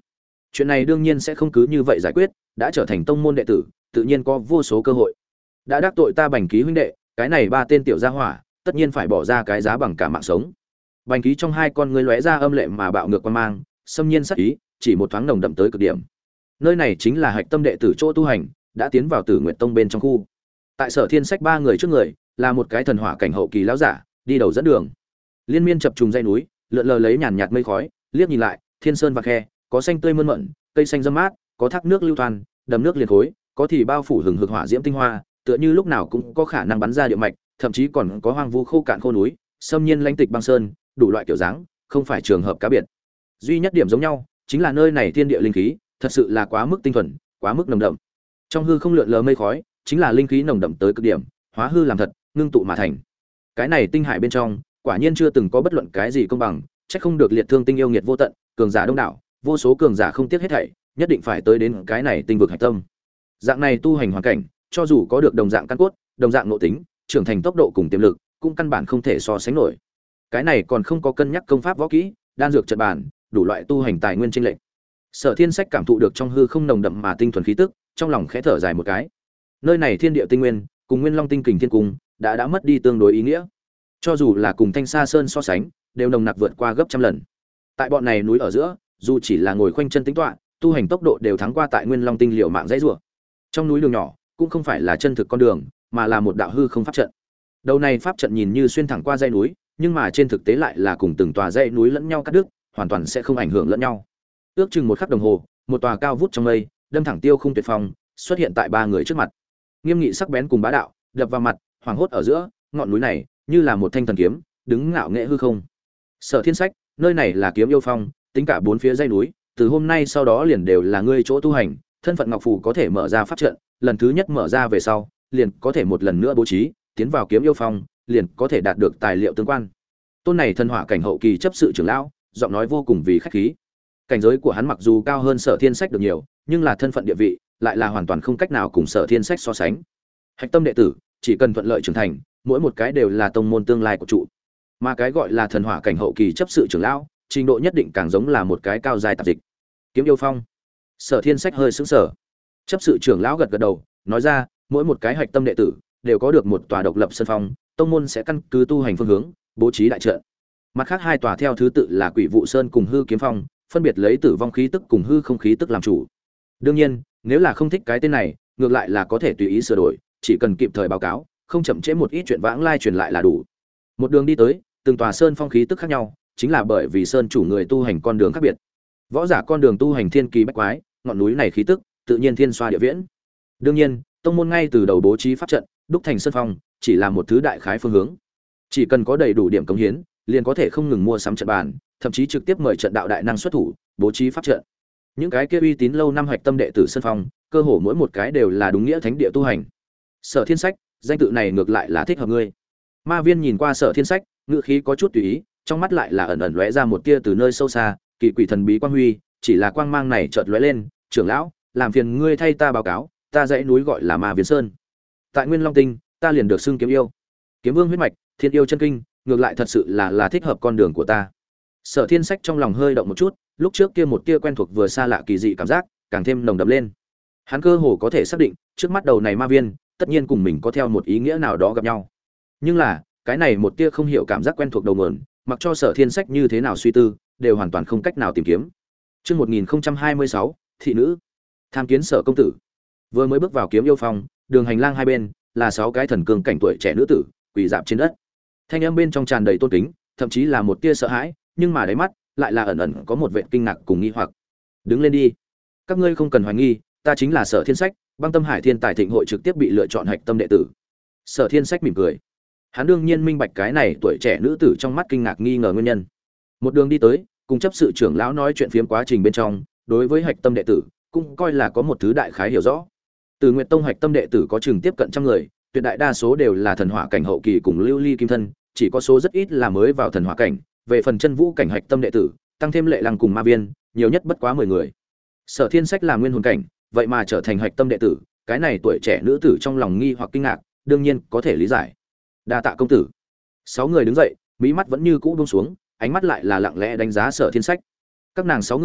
Chuyện này đương nhiên sẽ không cứ như vậy giải quyết, đã trở thành tông môn đệ tử, tự nhiên có vô số cơ hội. Đã đắc tội ta Bành Ký huynh đệ, cái này ba tên tiểu gia hỏa, tất nhiên phải bỏ ra cái giá bằng cả mạng sống. Bành Ký trong hai con ngươi lóe ra âm lệ mà bạo ngược quan mang, xâm nhiên sắc ý, chỉ một thoáng nồng đậm tới cực điểm. Nơi này chính là hạch tâm đệ tử chỗ tu hành, đã tiến vào Tử Nguyệt Tông bên trong khu. Tại Sở Thiên Sách ba người trước người, là một cái thần hỏa cảnh hậu kỳ lão giả, đi đầu dẫn đường. Liên miên chập trùng dãy núi, lượn lờ lấy nhàn nhạt mây khói, liếc nhìn lại, thiên sơn và khe, có xanh tươi mơn mởn, cây xanh râm mát, có thác nước lưu thoăn, đầm nước liền khối, có thì bao phủ hừng hực hỏa diễm tinh hoa, tựa như lúc nào cũng có khả năng bắn ra địa mạch, thậm chí còn có hoang vu khô cạn khô núi, xâm nhiên lãnh tịch băng sơn, đủ loại kiểu dáng, không phải trường hợp cá biệt. Duy nhất điểm giống nhau, chính là nơi này thiên địa linh khí, thật sự là quá mức tinh thuần, quá mức nồng đậm. Trong hư không lượn lờ mây khói, chính là linh khí nồng đậm tới cực điểm, hóa hư làm thật, ngưng tụ mà thành. Cái này tinh hải bên trong, quả nhiên chưa từng có bất luận cái gì công bằng, chắc không được liệt thương tinh yêu nghiệt vô tận, cường giả đông đảo, vô số cường giả không tiếc hết thảy, nhất định phải tới đến cái này tinh vực hải tâm. Dạng này tu hành hoàn cảnh, cho dù có được đồng dạng căn cốt, đồng dạng nội tính, trưởng thành tốc độ cùng tiềm lực, cũng căn bản không thể so sánh nổi. Cái này còn không có cân nhắc công pháp võ kỹ, đan dược trận bản, đủ loại tu hành tài nguyên chênh lệch. Sở Thiên Sách cảm thụ được trong hư không nồng đậm mà tinh thuần khí tức, trong lòng khẽ thở dài một cái. Nơi này thiên địa tinh nguyên, cùng Nguyên Long tinh kình thiên cung, đã mất đi tương đối ý nghĩa. Cho dù là cùng Thanh Sa Sơn so sánh, đều nồng nặc vượt qua gấp trăm lần. Tại bọn này núi ở giữa, dù chỉ là ngồi khoanh chân tính tọa, tu hành tốc độ đều thắng qua tại Nguyên Long tinh liều mạng dãy rủa. Trong núi đường nhỏ, cũng không phải là chân thực con đường, mà là một đạo hư không pháp trận. Đầu này pháp trận nhìn như xuyên thẳng qua dãy núi, nhưng mà trên thực tế lại là cùng từng tòa dãy núi lẫn nhau cắt đứt, hoàn toàn sẽ không ảnh hưởng lẫn nhau. Ước chừng một khắc đồng hồ, một tòa cao vút trong mây, đâm thẳng tiêu không tuyệt phong, xuất hiện tại ba người trước mặt. Nghiêm nghị sắc bén cùng bá đạo, đập vào mặt, hoàng hốt ở giữa, ngọn núi này như là một thanh thần kiếm, đứng ngạo nghệ hư không. Sở Thiên Sách, nơi này là Kiếm Yêu Phong, tính cả bốn phía dãy núi, từ hôm nay sau đó liền đều là ngươi chỗ tu hành, thân phận ngọc phù có thể mở ra pháp trận, lần thứ nhất mở ra về sau, liền có thể một lần nữa bố trí, tiến vào Kiếm Yêu Phong, liền có thể đạt được tài liệu tương quan. Tôn này thần hỏa cảnh hậu kỳ chấp sự trưởng lão, giọng nói vô cùng vì khách khí. Cảnh giới của hắn mặc dù cao hơn Sở Thiên Sách được nhiều, nhưng là thân phận địa vị lại là hoàn toàn không cách nào cùng Sở Thiên Sách so sánh. Hạch tâm đệ tử, chỉ cần thuận lợi trưởng thành, mỗi một cái đều là tông môn tương lai của trụ. Mà cái gọi là thần hỏa cảnh hậu kỳ chấp sự trưởng lão, trình độ nhất định càng giống là một cái cao giai tạp dịch. Kiếm Yêu Phong. Sở Thiên Sách hơi sững sờ. Chấp sự trưởng lão gật gật đầu, nói ra, mỗi một cái hạch tâm đệ tử đều có được một tòa độc lập sân phong, tông môn sẽ căn cứ tu hành phương hướng, bố trí đại trận. Mặt khác hai tòa theo thứ tự là Quỷ Vụ Sơn cùng Hư Kiếm Phong, phân biệt lấy tử vong khí tức cùng hư không khí tức làm chủ. Đương nhiên, nếu là không thích cái tên này, ngược lại là có thể tùy ý sửa đổi, chỉ cần kịp thời báo cáo, không chậm trễ một ít chuyện vãng lai truyền lại là đủ. Một đường đi tới, từng tòa sơn phong khí tức khác nhau, chính là bởi vì sơn chủ người tu hành con đường khác biệt. Võ giả con đường tu hành thiên kỳ bách quái, ngọn núi này khí tức, tự nhiên thiên xoa địa viễn. Đương nhiên, tông môn ngay từ đầu bố trí pháp trận, đúc thành sơn phong, chỉ là một thứ đại khái phương hướng. Chỉ cần có đầy đủ điểm cống hiến, liền có thể không ngừng mua sắm trận bàn, thậm chí trực tiếp mời trận đạo đại năng xuất thủ, bố trí pháp trận. Những cái kia uy tín lâu năm hoạch tâm đệ tử sơn phong, cơ hồ mỗi một cái đều là đúng nghĩa thánh địa tu hành. Sở Thiên Sách, danh tự này ngược lại là thích hợp ngươi. Ma Viên nhìn qua Sở Thiên Sách, ngữ khí có chút tùy ý, trong mắt lại là ẩn ẩn lóe ra một tia từ nơi sâu xa, kỳ quỷ thần bí quang huy, chỉ là quang mang này chợt lóe lên, "Trưởng lão, làm phiền ngươi thay ta báo cáo, ta dãy núi gọi là Ma Viên Sơn. Tại Nguyên Long Tinh, ta liền được xưng Kiếm Yêu. Kiếm Vương huyết mạch, Thiên Yêu chân kinh, ngược lại thật sự là thích hợp con đường của ta." Sở Thiên Sách trong lòng hơi động một chút, lúc trước kia một tia quen thuộc vừa xa lạ kỳ dị cảm giác, càng thêm nồng đậm lên. Hắn cơ hồ có thể xác định, trước mắt đầu này ma viên, tất nhiên cùng mình có theo một ý nghĩa nào đó gặp nhau. Nhưng là, cái này một tia không hiểu cảm giác quen thuộc đầu nguồn, mặc cho Sở Thiên Sách như thế nào suy tư, đều hoàn toàn không cách nào tìm kiếm. Chương 1026, thị nữ. Tham kiến Sở công tử. Vừa mới bước vào Kiếm Yêu Phong, đường hành lang hai bên là 6 cái thần cường cảnh tuổi trẻ nữ tử, quỳ rạp trên đất. Thanh âm bên trong tràn đầy tôn kính, thậm chí là một tia sợ hãi, nhưng mà đáy mắt lại là ẩn ẩn có một vẻ kinh ngạc cùng nghi hoặc. "Đứng lên đi, các ngươi không cần hoài nghi, ta chính là Sở Thiên Sách, Băng Tâm Hải Thiên Tài Thịnh hội trực tiếp bị lựa chọn hạch tâm đệ tử." Sở Thiên Sách mỉm cười. Hắn đương nhiên minh bạch cái này tuổi trẻ nữ tử trong mắt kinh ngạc nghi ngờ nguyên nhân. Một đường đi tới, cùng chấp sự trưởng lão nói chuyện phiếm quá trình bên trong, đối với hạch tâm đệ tử, cũng coi là có một thứ đại khái hiểu rõ. Từ Nguyệt Tông hạch tâm đệ tử có chừng tiếp cận trăm người, tuyệt đại đa số đều là thần hỏa cảnh hậu kỳ cùng lưu ly kim thân, chỉ có số rất ít là mới vào thần hỏa cảnh, về phần chân vũ cảnh hạch tâm đệ tử, tăng thêm Lệ Lăng cùng Ma Viên, nhiều nhất bất quá 10 người. Sở Thiên Sách là nguyên hồn cảnh, vậy mà trở thành hạch tâm đệ tử, cái này tuổi trẻ nữ tử trong lòng nghi hoặc kinh ngạc, đương nhiên có thể lý giải. Đa tạ công tử. 6 người đứng dậy, mí mắt vẫn như cũ buông xuống, ánh mắt lại là lặng lẽ đánh giá Sở Thiên Sách. Các nàng 6 người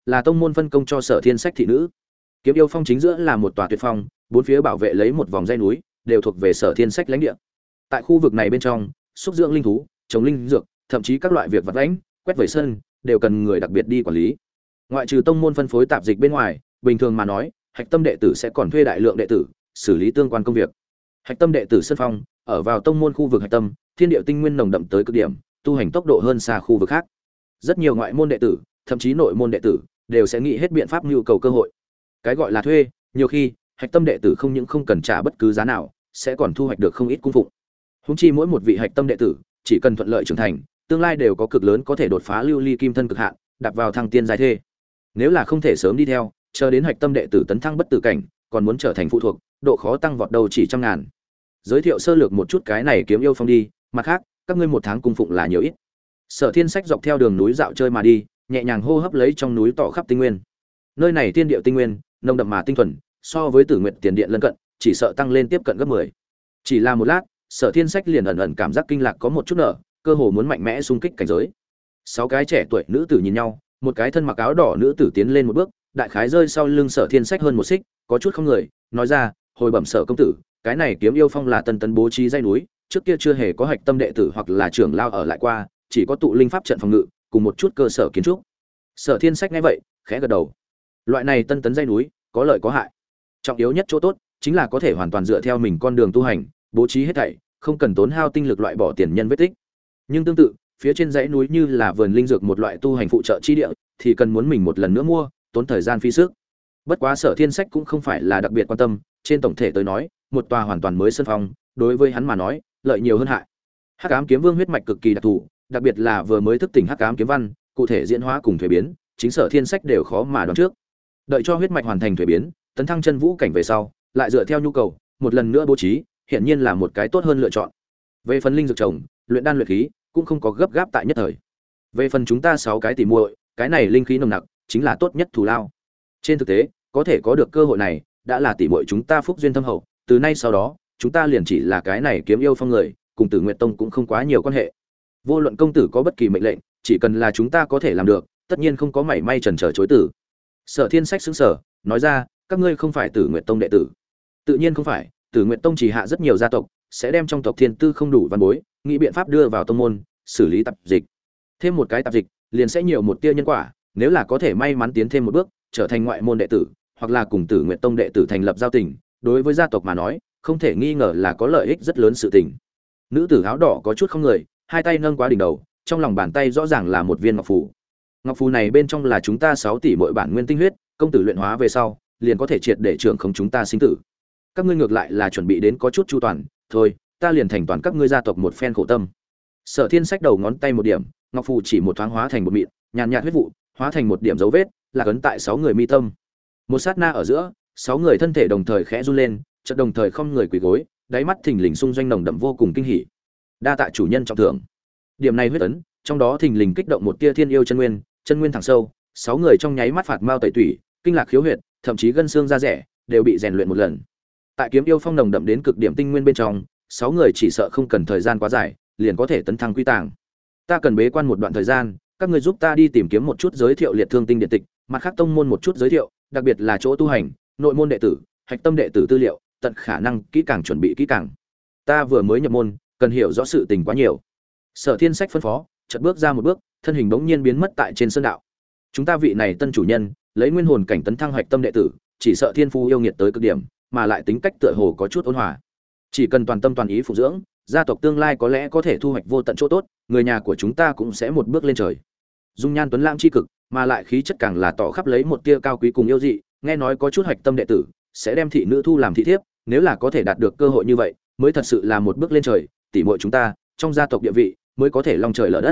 là tông môn phân công cho Sở Thiên Sách thị nữ. Kiếm Yêu Phong chính giữa là một tòa tuyệt phong, bốn phía bảo vệ lấy một vòng dãy núi, đều thuộc về Sở Thiên Sách lãnh địa. Tại khu vực này bên trong, xúc dưỡng linh thú, trồng linh dược, thậm chí các loại việc vật vãnh, quét vẩy sân, đều cần người đặc biệt đi quản lý. Ngoại trừ tông môn phân phối tạp dịch bên ngoài, bình thường mà nói, hạch tâm đệ tử sẽ còn thuê đại lượng đệ tử xử lý tương quan công việc. Hạch tâm đệ tử sân phong, ở vào tông môn khu vực hạch tâm, thiên địa tinh nguyên nồng đậm tới cực điểm, tu hành tốc độ hơn xa khu vực khác. Rất nhiều ngoại môn đệ tử, thậm chí nội môn đệ tử, đều sẽ nghĩ hết biện pháp nhu cầu cơ hội. Cái gọi là thuê, nhiều khi, hạch tâm đệ tử không những không cần trả bất cứ giá nào, sẽ còn thu hoạch được không ít cung phụng. Huống chi mỗi một vị hạch tâm đệ tử, chỉ cần thuận lợi trưởng thành, tương lai đều có cực lớn có thể đột phá lưu ly kim thân cực hạn, đạp vào thăng tiên giai thê. Nếu là không thể sớm đi theo, chờ đến hạch tâm đệ tử tấn thăng bất tử cảnh, còn muốn trở thành phụ thuộc, độ khó tăng vọt đầu chỉ trăm ngàn. Giới thiệu sơ lược một chút cái này Kiếm Yêu Phong đi, mặt khác, các ngươi một tháng cung phụng là nhiều ít. Sở Thiên Sách dọc theo đường núi dạo chơi mà đi, nhẹ nhàng hô hấp lấy trong núi tỏ khắp tinh nguyên. Nơi này tiên địa tinh nguyên, nồng đậm mà tinh thuần, so với Tử Nguyệt tiền điện lân cận, chỉ sợ tăng lên tiếp cận gấp 10. Chỉ là một lát, Sở Thiên Sách liền ẩn ẩn cảm giác kinh lạc có một chút nở, cơ hồ muốn mạnh mẽ xung kích cảnh giới. 6 cái trẻ tuổi nữ tử nhìn nhau, một cái thân mặc áo đỏ nữ tử tiến lên một bước, đại khái rơi sau lưng Sở Thiên Sách hơn một xích, có chút không người, nói ra, hồi bẩm Sở công tử, cái này Kiếm Yêu Phong là tân tấn bố trí dãy núi, trước kia chưa hề có hạch tâm đệ tử hoặc là trưởng lao ở lại qua, chỉ có tụ linh pháp trận phòng ngự, cùng một chút cơ sở kiến trúc. Sở Thiên Sách nghe vậy, khẽ gật đầu. Loại này tân tấn dãy núi, có lợi có hại. Trọng yếu nhất chỗ tốt chính là có thể hoàn toàn dựa theo mình con đường tu hành, bố trí hết thảy, không cần tốn hao tinh lực loại bỏ tiền nhân vết tích. Nhưng tương tự, phía trên dãy núi như là vườn linh dược một loại tu hành phụ trợ chi địa, thì cần muốn mình một lần nữa mua, tốn thời gian phí sức. Bất quá Sở Thiên Sách cũng không phải là đặc biệt quan tâm, trên tổng thể tới nói, một tòa hoàn toàn mới sân phong, đối với hắn mà nói, lợi nhiều hơn hại. Hắc Ám Kiếm Vương huyết mạch cực kỳ đặc thù, đặc biệt là vừa mới thức tỉnh Hắc Ám Kiếm Văn, cụ thể diễn hóa cùng thuế biến, chính Sở Thiên Sách đều khó mà đoán trước. Đợi cho huyết mạch hoàn thành thuế biến, tấn thăng chân vũ cảnh về sau, lại dựa theo nhu cầu, một lần nữa bố trí, hiển nhiên là một cái tốt hơn lựa chọn. Về phần linh dược trồng, luyện đan luyện khí, cũng không có gấp gáp tại nhất thời. Về phần chúng ta 6 cái tỉ muội, cái này linh khí nồng nặc, chính là tốt nhất thù lao. Trên thực tế, có thể có được cơ hội này, đã là tỉ muội chúng ta phúc duyên thâm hậu, từ nay sau đó, chúng ta liền chỉ là cái này Kiếm Yêu Phong người, cùng Tử Nguyệt Tông cũng không quá nhiều quan hệ. Vô luận công tử có bất kỳ mệnh lệnh, chỉ cần là chúng ta có thể làm được, tất nhiên không có mảy may chần chờ chối từ. Sở Thiên Sách sững sờ, nói ra, các ngươi không phải Tử Nguyệt Tông đệ tử. Tự nhiên không phải, Tử Nguyệt Tông chỉ hạ rất nhiều gia tộc, sẽ đem trong tộc thiên tư không đủ văn bối, nghĩ biện pháp đưa vào tông môn, xử lý tạp dịch. Thêm một cái tạp dịch, liền sẽ nhiều một tia nhân quả, nếu là có thể may mắn tiến thêm một bước, trở thành ngoại môn đệ tử, hoặc là cùng Tử Nguyệt Tông đệ tử thành lập giao tình, đối với gia tộc mà nói, không thể nghi ngờ là có lợi ích rất lớn sự tình. Nữ tử áo đỏ có chút không người, hai tay nâng quá đỉnh đầu, trong lòng bàn tay rõ ràng là một viên ngọc phù. Ngọc phù này bên trong là chúng ta 6 tỷ mỗi bản nguyên tinh huyết, công tử luyện hóa về sau, liền có thể triệt để trưởng khống chúng ta sinh tử. Các ngươi ngược lại là chuẩn bị đến có chút chu toàn, thôi, ta liền thành toàn các ngươi gia tộc một phen khổ tâm. Sở Thiên Sách đầu ngón tay một điểm, ngọc phù chỉ một thoáng hóa thành một mịn, nhàn nhạt huyết vụ, hóa thành một điểm dấu vết, là ấn tại 6 người mi tâm. Một sát na ở giữa, 6 người thân thể đồng thời khẽ run lên, chợt đồng thời không người quỳ gối, đáy mắt thình lình xung doanh nồng đậm vô cùng kinh hỉ. Đa tạ chủ nhân trọng thưởng. Điểm này huyết ấn, trong đó thình lình kích động một tia thiên yêu chân nguyên thẳng sâu, 6 người trong nháy mắt phạt mao tẩy tủy, kinh lạc khiếu huyệt, thậm chí gân xương da rẻ, đều bị rèn luyện một lần. Tại Kiếm Yêu Phong nồng đậm đến cực điểm tinh nguyên bên trong, 6 người chỉ sợ không cần thời gian quá dài, liền có thể tấn thăng quy tàng. Ta cần bế quan một đoạn thời gian, các ngươi giúp ta đi tìm kiếm một chút giới thiệu liệt thương tinh điện tịch, mặt khác tông môn một chút giới thiệu, đặc biệt là chỗ tu hành, nội môn đệ tử, hạch tâm đệ tử tư liệu, tận khả năng kỹ càng chuẩn bị kỹ càng. Ta vừa mới nhập môn, cần hiểu rõ sự tình quá nhiều. Sở Thiên Sách phân phó, chợt bước ra một bước, thân hình bỗng nhiên biến mất tại trên sơn đạo. Chúng ta vị này tân chủ nhân, lấy nguyên hồn cảnh tấn thăng hạch tâm đệ tử, chỉ sợ thiên phú yêu nghiệt tới cực điểm, mà lại tính cách tựa hồ có chút ôn hòa. Chỉ cần toàn tâm toàn ý phụ dưỡng, gia tộc tương lai có lẽ có thể thu hoạch vô tận chỗ tốt, người nhà của chúng ta cũng sẽ một bước lên trời. Dung nhan tuấn lãng chi cực, mà lại khí chất càng là tỏ khắp lấy một tia cao quý cùng yêu dị, nghe nói có chút hạch tâm đệ tử sẽ đem thị nữ thu làm thị thiếp, nếu là có thể đạt được cơ hội như vậy, mới thật sự là một bước lên trời, tỷ muội chúng ta, trong gia tộc địa vị mới có thể long trời lở đất.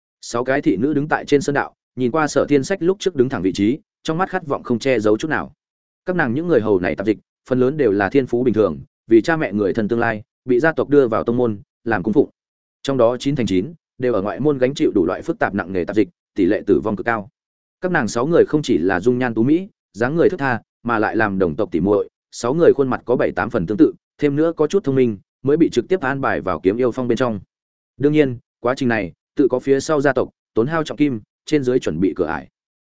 6 cái thị nữ đứng tại trên sơn đạo, nhìn qua Sở Thiên Sách lúc trước đứng thẳng vị trí, trong mắt khát vọng không che giấu chút nào. Các nàng những người hầu này tạp dịch, phần lớn đều là thiên phú bình thường, vì cha mẹ người thân tương lai, bị gia tộc đưa vào tông môn, làm cung phụng. Trong đó 9 thành 9 đều ở ngoại môn gánh chịu đủ loại phức tạp nặng nghề tạp dịch, tỷ lệ tử vong cực cao. Các nàng 6 người không chỉ là dung nhan tú mỹ, dáng người thướt tha, mà lại làm đồng tộc tỷ muội, 6 người khuôn mặt có 7-8 phần tương tự, thêm nữa có chút thông minh, mới bị trực tiếp an bài vào Kiếm Yêu Phong bên trong. Đương nhiên, quá trình này tự có phía sau gia tộc tốn hao trọng kim, trên dưới chuẩn bị cửa ải.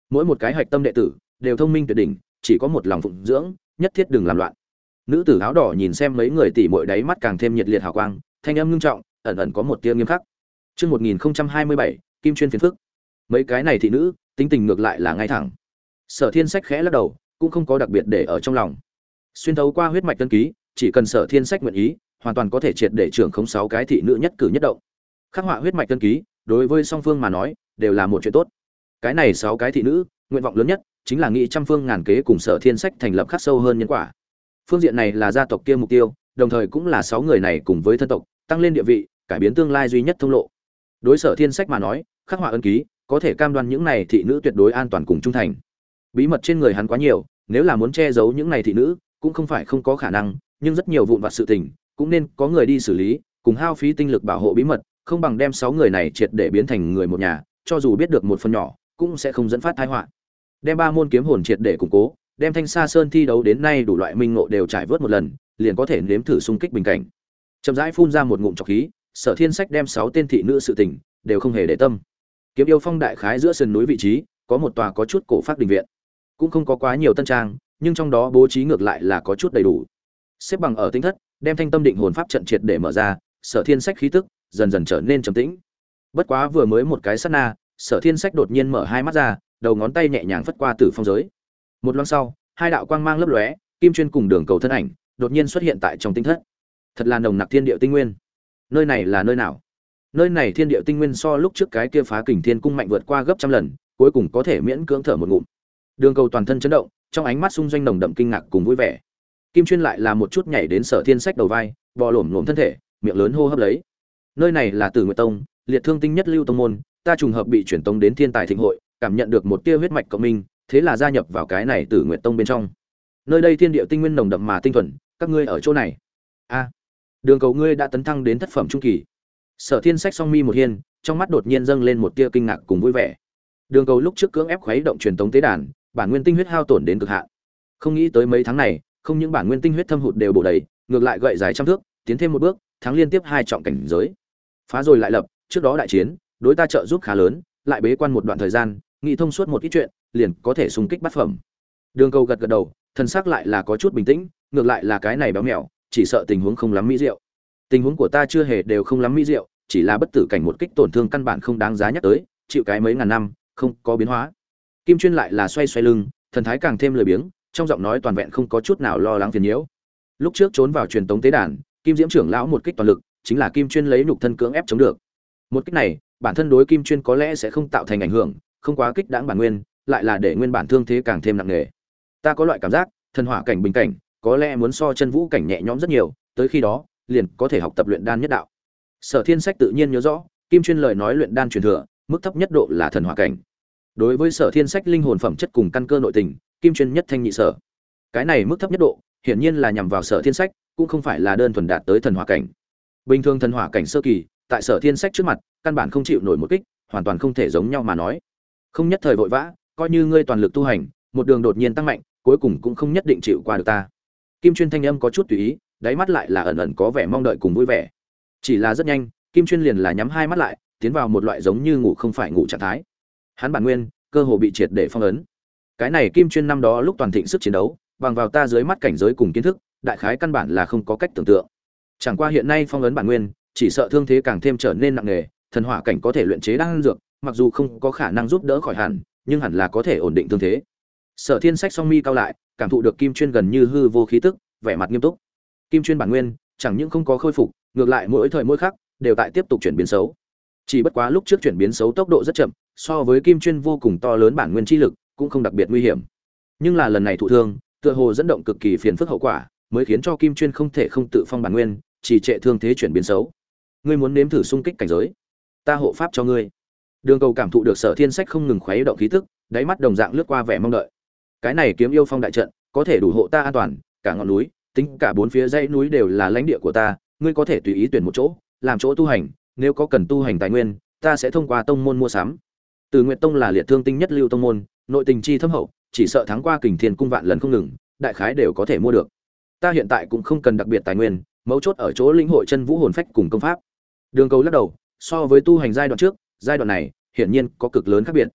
mỗi một cái hạch tâm đệ tử đều thông minh tuyệt đỉnh, chỉ có một lòng phụng dưỡng, nhất thiết đừng làm loạn. Nữ tử áo đỏ nhìn xem mấy người tỷ muội đáy mắt càng thêm nhiệt liệt hào quang, thanh âm ngưng trọng, ẩn ẩn có một tia nghiêm khắc. Chương 1027, Kim chuyên phiền phức. Mấy cái này thị nữ, tính tình ngược lại là ngay thẳng. Sở Thiên Sách khẽ lắc đầu, cũng không có đặc biệt để ở trong lòng. Xuyên thấu qua huyết mạch tân ký, chỉ cần Sở Thiên Sách nguyện ý, hoàn toàn có thể triệt để trưởng khống 6 cái thị nữ nhất cử nhất động. Khắc họa huyết mạch tân ký, đối với song phương mà nói, đều là một chuyện tốt. Cái này 6 cái thị nữ, nguyện vọng lớn nhất chính là nghị trăm phương ngàn kế cùng Sở Thiên Sách thành lập khắc sâu hơn nhân quả. Phương diện này là gia tộc kia mục tiêu, đồng thời cũng là 6 người này cùng với thân tộc, tăng lên địa vị, cải biến tương lai duy nhất thông lộ. Đối Sở Thiên Sách mà nói, khắc họa ân ký, có thể cam đoan những này thị nữ tuyệt đối an toàn cùng trung thành. Bí mật trên người hắn quá nhiều, nếu là muốn che giấu những này thị nữ, cũng không phải không có khả năng, nhưng rất nhiều vụn vặt sự tình, cũng nên có người đi xử lý, cùng hao phí tinh lực bảo hộ bí mật, không bằng đem 6 người này triệt để biến thành người một nhà, cho dù biết được một phần nhỏ, cũng sẽ không dẫn phát tai họa. Đem 3 môn kiếm hồn triệt để củng cố, đem Thanh Sa Sơn thi đấu đến nay đủ loại minh ngộ đều trải vớt một lần, liền có thể nếm thử xung kích bình cảnh. Chậm rãi phun ra một ngụm trọc khí, Sở Thiên Sách đem 6 tên thị nữ sự tình đều không hề để tâm. Kiếm Yêu Phong đại khái giữa sườn núi vị trí, có một tòa có chút cổ phác đình viện. Cũng không có quá nhiều tân trang, nhưng trong đó bố trí ngược lại là có chút đầy đủ. Xếp bằng ở tinh thất, đem Thanh Tâm Định Hồn Pháp trận triệt để mở ra, Sở Thiên Sách khí tức dần dần trở nên trầm tĩnh. Bất quá vừa mới một cái sát na, Sở Thiên Sách đột nhiên mở hai mắt ra, đầu ngón tay nhẹ nhàng phất qua Tử Phong giới. Một loáng sau, hai đạo quang mang lấp lóe, Kim chuyên cùng Đường Cầu thân ảnh đột nhiên xuất hiện tại trong tinh thất. Thật là nồng nặc thiên địa tinh nguyên. Nơi này là nơi nào? Nơi này thiên địa tinh nguyên so lúc trước cái kia Phá Kình Thiên cung mạnh vượt qua gấp trăm lần, cuối cùng có thể miễn cưỡng thở một ngụm. Đường Cầu toàn thân chấn động, trong ánh mắt xung doanh nồng đậm kinh ngạc cùng vui vẻ. Kim chuyên lại là một chút nhảy đến Sở Thiên Sách đầu vai, bò lổm thân thể, miệng lớn hô hấp lấy. Nơi này là Tử Nguyệt Tông, liệt thương tinh nhất lưu tông môn, ta trùng hợp bị chuyển tông đến Thiên Tài Thịnh hội, cảm nhận được một tia huyết mạch cộng minh, thế là gia nhập vào cái này Tử Nguyệt Tông bên trong. Nơi đây thiên địa tinh nguyên nồng đậm mà tinh thuần, các ngươi ở chỗ này. A, Đường Cầu ngươi đã tấn thăng đến thất phẩm trung kỳ. Sở Thiên Sách song mi một hiên, trong mắt đột nhiên dâng lên một tia kinh ngạc cùng vui vẻ. Đường Cầu lúc trước cưỡng ép khuấy động truyền tống tế đàn, bản nguyên tinh huyết hao tổn đến cực hạn. Không nghĩ tới mấy tháng này, không những bản nguyên tinh huyết thâm hụt đều bổ đầy, ngược lại gậy dài trăm thước, tiến thêm một bước, thắng liên tiếp 2 trọng cảnh giới. Phá rồi lại lập, trước đó đại chiến, đối ta trợ giúp khá lớn, lại bế quan một đoạn thời gian, nghĩ thông suốt một ít chuyện, liền có thể xung kích bát phẩm. Đường Cầu gật gật đầu, thần sắc lại là có chút bình tĩnh, ngược lại là cái này béo mèo, chỉ sợ tình huống không lắm mỹ diệu. Tình huống của ta chưa hề đều không lắm mỹ diệu, chỉ là bất tử cảnh một kích tổn thương căn bản không đáng giá nhắc tới, chịu cái mấy ngàn năm, không có biến hóa. Kim chuyên lại là xoay xoay lưng, thần thái càng thêm lười biếng, trong giọng nói toàn vẹn không có chút nào lo lắng phiền nhiễu. Lúc trước trốn vào truyền tống tế đàn, Kim Diễm trưởng lão một kích toàn lực, chính là Kim chuyên lấy nhục thân cưỡng ép chống được. Một kích này, bản thân đối Kim chuyên có lẽ sẽ không tạo thành ảnh hưởng, không quá kích đãng bản nguyên, lại là để nguyên bản thương thế càng thêm nặng nề. Ta có loại cảm giác, thần hỏa cảnh bình cảnh, có lẽ muốn so chân vũ cảnh nhẹ nhõm rất nhiều, tới khi đó, liền có thể học tập luyện đan nhất đạo. Sở Thiên Sách tự nhiên nhớ rõ, Kim chuyên lời nói luyện đan truyền thừa, mức thấp nhất độ là thần hỏa cảnh. Đối với Sở Thiên Sách linh hồn phẩm chất cùng căn cơ nội tình, Kim chuyên nhất thanh nhị sở. Cái này mức thấp nhất độ, hiển nhiên là nhằm vào Sở Thiên Sách, cũng không phải là đơn thuần đạt tới thần hỏa cảnh. Bình thường thần hỏa cảnh sơ kỳ, tại Sở Thiên Sách trước mặt, căn bản không chịu nổi một kích, hoàn toàn không thể giống nhau mà nói. Không nhất thời vội vã, coi như ngươi toàn lực tu hành, một đường đột nhiên tăng mạnh, cuối cùng cũng không nhất định chịu qua được ta. Kim chuyên thanh âm có chút tùy ý, đáy mắt lại là ẩn ẩn có vẻ mong đợi cùng vui vẻ. Chỉ là rất nhanh, Kim chuyên liền là nhắm hai mắt lại, tiến vào một loại giống như ngủ không phải ngủ trạng thái. Hắn bản nguyên, cơ hồ bị triệt để phong ấn. Cái này Kim chuyên năm đó lúc toàn thịnh sức chiến đấu, bằng vào ta dưới mắt cảnh giới cùng kiến thức, đại khái căn bản là không có cách tưởng tượng. Chẳng qua hiện nay phong ấn bản nguyên, chỉ sợ thương thế càng thêm trở nên nặng nề, thần hỏa cảnh có thể luyện chế đan dược, mặc dù không có khả năng giúp đỡ khỏi hẳn, nhưng hẳn là có thể ổn định thương thế. Sở Thiên Sách song mi cao lại, cảm thụ được Kim chuyên gần như hư vô khí tức, vẻ mặt nghiêm túc. Kim chuyên bản nguyên, chẳng những không có khôi phục, ngược lại mỗi thời mỗi khắc đều tại tiếp tục chuyển biến xấu. Chỉ bất quá lúc trước chuyển biến xấu tốc độ rất chậm, so với Kim chuyên vô cùng to lớn bản nguyên chi lực, cũng không đặc biệt nguy hiểm. Nhưng là lần này thụ thương, tựa hồ dẫn động cực kỳ phiền phức hậu quả, mới khiến cho Kim chuyên không thể không tự phong bản nguyên, chỉ trệ thương thế chuyển biến xấu. Ngươi muốn nếm thử xung kích cảnh giới, ta hộ pháp cho ngươi. Đường Cầu cảm thụ được Sở Thiên Sách không ngừng khuấy động khí tức, đáy mắt đồng dạng lướt qua vẻ mong đợi. Cái này Kiếm Yêu Phong đại trận, có thể đủ hộ ta an toàn, cả ngọn núi, tính cả 4 phía dãy núi đều là lãnh địa của ta, ngươi có thể tùy ý tuyển một chỗ, làm chỗ tu hành, nếu có cần tu hành tài nguyên, ta sẽ thông qua tông môn mua sắm. Từ Nguyệt Tông là liệt thương tinh nhất lưu tông môn, nội tình chi thâm hậu, chỉ sợ thắng qua Kình Thiên cung vạn lần không ngừng, đại khái đều có thể mua được. Ta hiện tại cũng không cần đặc biệt tài nguyên, mấu chốt ở chỗ linh hội chân vũ hồn phách cùng công pháp. Đường Cầu lắc đầu, so với tu hành giai đoạn trước, giai đoạn này hiển nhiên có cực lớn khác biệt.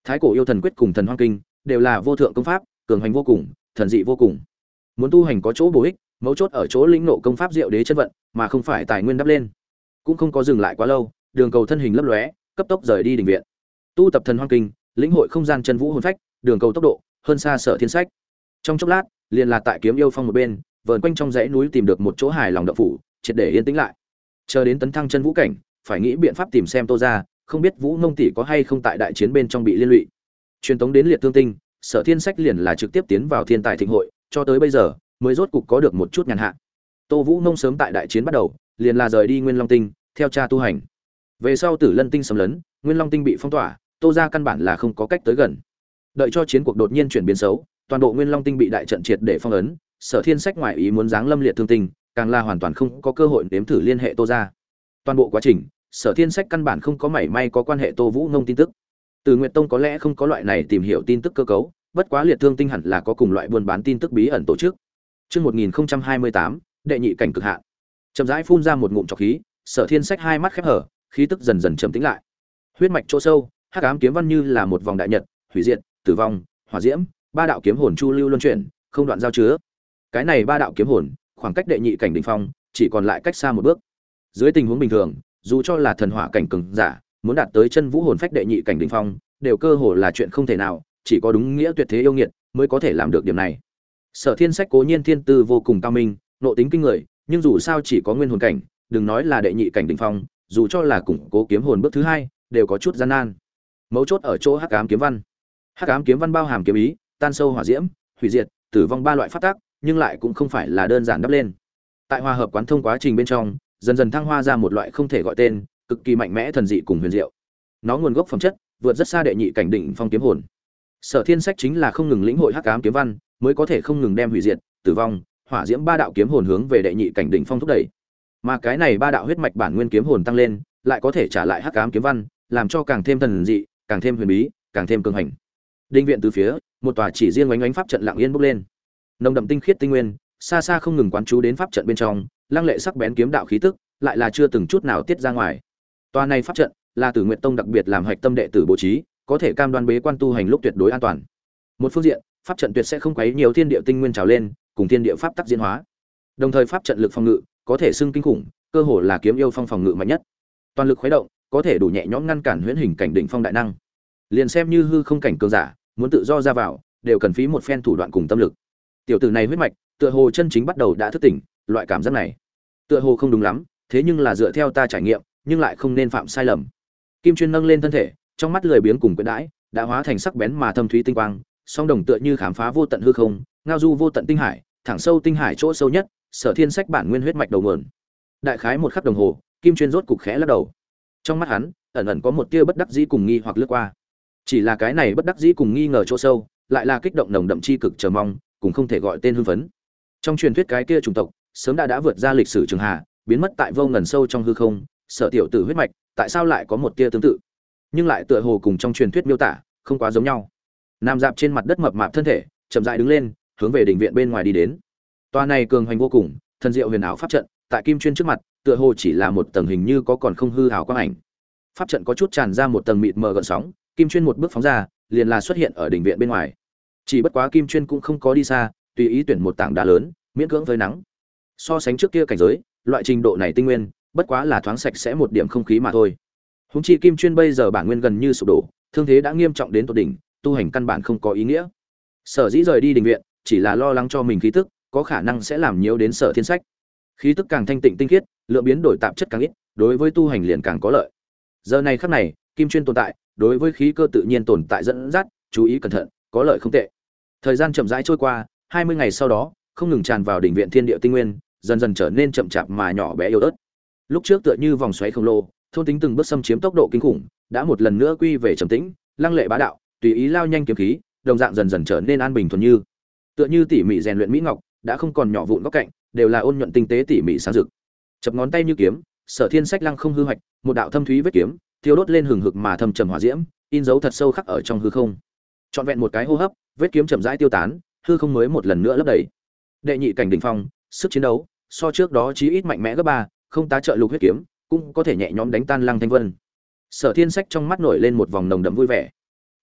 Thái cổ yêu thần quyết cùng thần hoang kinh đều là vô thượng công pháp, cường hành vô cùng, thần dị vô cùng. Muốn tu hành có chỗ bổ ích, mấu chốt ở chỗ lĩnh ngộ công pháp diệu đế chân vận, mà không phải tài nguyên đắp lên. Cũng không có dừng lại quá lâu, Đường Cầu thân hình lấp lóe, cấp tốc rời đi đình viện. Tu tập thần hoang kinh, lĩnh hội không gian chân vũ hồn phách, Đường Cầu tốc độ hơn xa Sở Thiên Sách. Trong chốc lát, liền là tại Kiếm Yêu Phong một bên, vờn quanh trong dãy núi tìm được một chỗ hài lòng động phủ, triệt để yên tĩnh lại. Chờ đến tấn thăng chân vũ cảnh, phải nghĩ biện pháp tìm xem Tô gia, không biết Vũ Nông tỷ có hay không tại đại chiến bên trong bị liên lụy. Truyền tống đến Liệt Thương Tinh, Sở Thiên Sách liền là trực tiếp tiến vào Thiên Tài Thịnh hội, cho tới bây giờ mới rốt cục có được một chút nhàn hạ. Tô Vũ Nông sớm tại đại chiến bắt đầu, liền là rời đi Nguyên Long Tinh, theo cha tu hành. Về sau Tử Lân Tinh xâm lấn, Nguyên Long Tinh bị phong tỏa, Tô gia căn bản là không có cách tới gần. Đợi cho chiến cuộc đột nhiên chuyển biến xấu, toàn bộ Nguyên Long Tinh bị đại trận triệt để phong ấn, Sở Thiên Sách ngoại ý muốn giáng lâm Liệt Thương Tinh, càng là hoàn toàn không có cơ hội nếm thử liên hệ Tô gia. Toàn bộ quá trình, Sở Thiên Sách căn bản không có mảy may có quan hệ Tô Vũ Nông tin tức. Từ Nguyệt Tông có lẽ không có loại này tìm hiểu tin tức cơ cấu, bất quá Liệt Thương Tinh hẳn là có cùng loại buôn bán tin tức bí ẩn tổ chức. Chương 1028, đệ nhị cảnh cực hạn. Chậm rãi phun ra một ngụm trọc khí, Sở Thiên Sách hai mắt khép hở, khí tức dần dần trầm tĩnh lại. Huyết mạch chỗ sâu, hắc ám kiếm văn như là một vòng đại nhật, hủy diệt, tử vong, hỏa diễm, ba đạo kiếm hồn chu lưu luân chuyển, không đoạn giao chứa. Cái này ba đạo kiếm hồn, khoảng cách đệ nhị cảnh đỉnh phong, chỉ còn lại cách xa một bước. Dưới tình huống bình thường, dù cho là thần hỏa cảnh cường giả, muốn đạt tới chân vũ hồn phách đệ nhị cảnh đỉnh phong, đều cơ hồ là chuyện không thể nào, chỉ có đúng nghĩa tuyệt thế yêu nghiệt mới có thể làm được điểm này. Sở Thiên Sách cố nhiên thiên tư vô cùng cao minh, nộ tính kinh người, nhưng dù sao chỉ có nguyên hồn cảnh, đừng nói là đệ nhị cảnh đỉnh phong, dù cho là củng cố kiếm hồn bước thứ hai, đều có chút gian nan. Mấu chốt ở chỗ hắc ám kiếm văn. Hắc ám kiếm văn bao hàm kiếm ý, tan sâu hỏa diễm, hủy diệt, tử vong ba loại pháp tắc, nhưng lại cũng không phải là đơn giản đắp lên. Tại hòa hợp quán thông quá trình bên trong, dần dần thăng hoa ra một loại không thể gọi tên, cực kỳ mạnh mẽ thần dị cùng huyền diệu. Nó nguồn gốc phẩm chất vượt rất xa đệ nhị cảnh đỉnh phong kiếm hồn. Sở Thiên Sách chính là không ngừng lĩnh hội hắc ám kiếm văn, mới có thể không ngừng đem hủy diệt, tử vong, hỏa diễm ba đạo kiếm hồn hướng về đệ nhị cảnh đỉnh phong thúc đẩy. Mà cái này ba đạo huyết mạch bản nguyên kiếm hồn tăng lên, lại có thể trả lại hắc ám kiếm văn, làm cho càng thêm thần dị, càng thêm huyền bí, càng thêm cường hành. Đinh viện từ phía, một tòa chỉ riêng ánh pháp trận lặng yên bốc lên. Nồng đậm tinh khiết tinh nguyên, xa xa không ngừng quán chú đến pháp trận bên trong, lăng lệ sắc bén kiếm đạo khí tức, lại là chưa từng chút nào tiết ra ngoài. Tòa này pháp trận là Tử Nguyệt Tông đặc biệt làm hạch tâm đệ tử bố trí, có thể cam đoan bế quan tu hành lúc tuyệt đối an toàn. Một phương diện, pháp trận tuyệt sẽ không quấy nhiều thiên địa tinh nguyên trào lên, cùng thiên địa pháp tắc diễn hóa. Đồng thời pháp trận lực phòng ngự có thể xưng kinh khủng, cơ hồ là kiếm yêu phong phòng ngự mạnh nhất. Toàn lực khuấy động, có thể đủ nhẹ nhõm ngăn cản huyễn hình cảnh đỉnh phong đại năng. Liền xem như hư không cảnh cường giả, muốn tự do ra vào, đều cần phí một phen thủ đoạn cùng tâm lực. Tiểu tử này huyết mạch, tựa hồ chân chính bắt đầu đã thức tỉnh, loại cảm giác này, tựa hồ không đúng lắm, thế nhưng là dựa theo ta trải nghiệm, nhưng lại không nên phạm sai lầm. Kim Chuyên nâng lên thân thể, trong mắt lười biếng cùng quyến đãi, đã hóa thành sắc bén mà thâm thúy tinh quang, song đồng tựa như khám phá vô tận hư không, ngao du vô tận tinh hải, thẳng sâu tinh hải chỗ sâu nhất, Sở Thiên Sách bản nguyên huyết mạch đầu nguồn. Đại khái một khắc đồng hồ, Kim Chuyên rốt cục khẽ lắc đầu. Trong mắt hắn, ẩn ẩn có một tia bất đắc dĩ cùng nghi hoặc lướt qua. Chỉ là cái này bất đắc dĩ cùng nghi ngờ chỗ sâu, lại là kích động nồng đậm chi cực chờ mong, cũng không thể gọi tên hưng phấn. Trong truyền thuyết cái kia chủng tộc, sớm đã vượt ra lịch sử trường hà, biến mất tại vô ngần sâu trong hư không, Sở tiểu tử huyết mạch, tại sao lại có một tia tương tự? Nhưng lại tựa hồ cùng trong truyền thuyết miêu tả, không quá giống nhau. Nam dạp trên mặt đất mập mạp thân thể, chậm rãi đứng lên, hướng về đỉnh viện bên ngoài đi đến. Toa này cường hoành vô cùng, thần diệu huyền ảo pháp trận, tại Kim Chuyên trước mặt, tựa hồ chỉ là một tầng hình như có còn không hư ảo quang ảnh. Pháp trận có chút tràn ra một tầng mịt mờ gợn sóng, Kim Chuyên một bước phóng ra, liền là xuất hiện ở đỉnh viện bên ngoài. Chỉ bất quá Kim Chuyên cũng không có đi xa, tùy ý tuyển một tảng đá lớn, miễn cưỡng với nắng. So sánh trước kia cảnh giới, loại trình độ này tinh nguyên, bất quá là thoáng sạch sẽ một điểm không khí mà thôi. Húng chi Kim Chuyên bây giờ bản nguyên gần như sụp đổ, thương thế đã nghiêm trọng đến tột đỉnh, tu hành căn bản không có ý nghĩa. Sở dĩ rời đi đình viện, chỉ là lo lắng cho mình khí tức có khả năng sẽ làm nhiễu đến Sở Thiên Sách. Khí tức càng thanh tịnh tinh khiết, lượng biến đổi tạp chất càng ít, đối với tu hành liền càng có lợi. Giờ này khắc này, Kim Chuyên tồn tại, đối với khí cơ tự nhiên tồn tại dẫn dắt, chú ý cẩn thận, có lợi không tệ. Thời gian chậm rãi trôi qua, 20 ngày sau đó, không ngừng tràn vào đỉnh viện thiên địa tinh nguyên, dần dần trở nên chậm chạp mà nhỏ bé yếu ớt. Lúc trước tựa như vòng xoáy khổng lồ, thôn tính từng bước xâm chiếm tốc độ kinh khủng, đã một lần nữa quy về trầm tĩnh, lăng lệ bá đạo, tùy ý lao nhanh kiếm khí, đồng dạng dần dần trở nên an bình thuần như. Tựa như tỉ mỉ rèn luyện mỹ ngọc, đã không còn nhỏ vụn góc cạnh, đều là ôn nhuận tinh tế tỉ mỉ sáng rực. Chập ngón tay như kiếm, Sở Thiên Sách lăng không hư hoạch, một đạo thâm thúy vết kiếm, thiêu đốt lên hừng hực mà thâm trầm hỏa diễm, in dấu thật sâu khắc ở trong hư không. Trọn vẹn một cái hô hấp, vết kiếm chậm rãi tiêu tán, hư không mới một lần nữa lấp đầy. Đệ nhị cảnh đỉnh phong, sức chiến đấu so trước đó chí ít mạnh mẽ gấp 3, không tá trợ lục huyết kiếm, cũng có thể nhẹ nhõm đánh tan Lăng Thanh Vân. Sở Thiên Sách trong mắt nổi lên một vòng nồng đậm vui vẻ.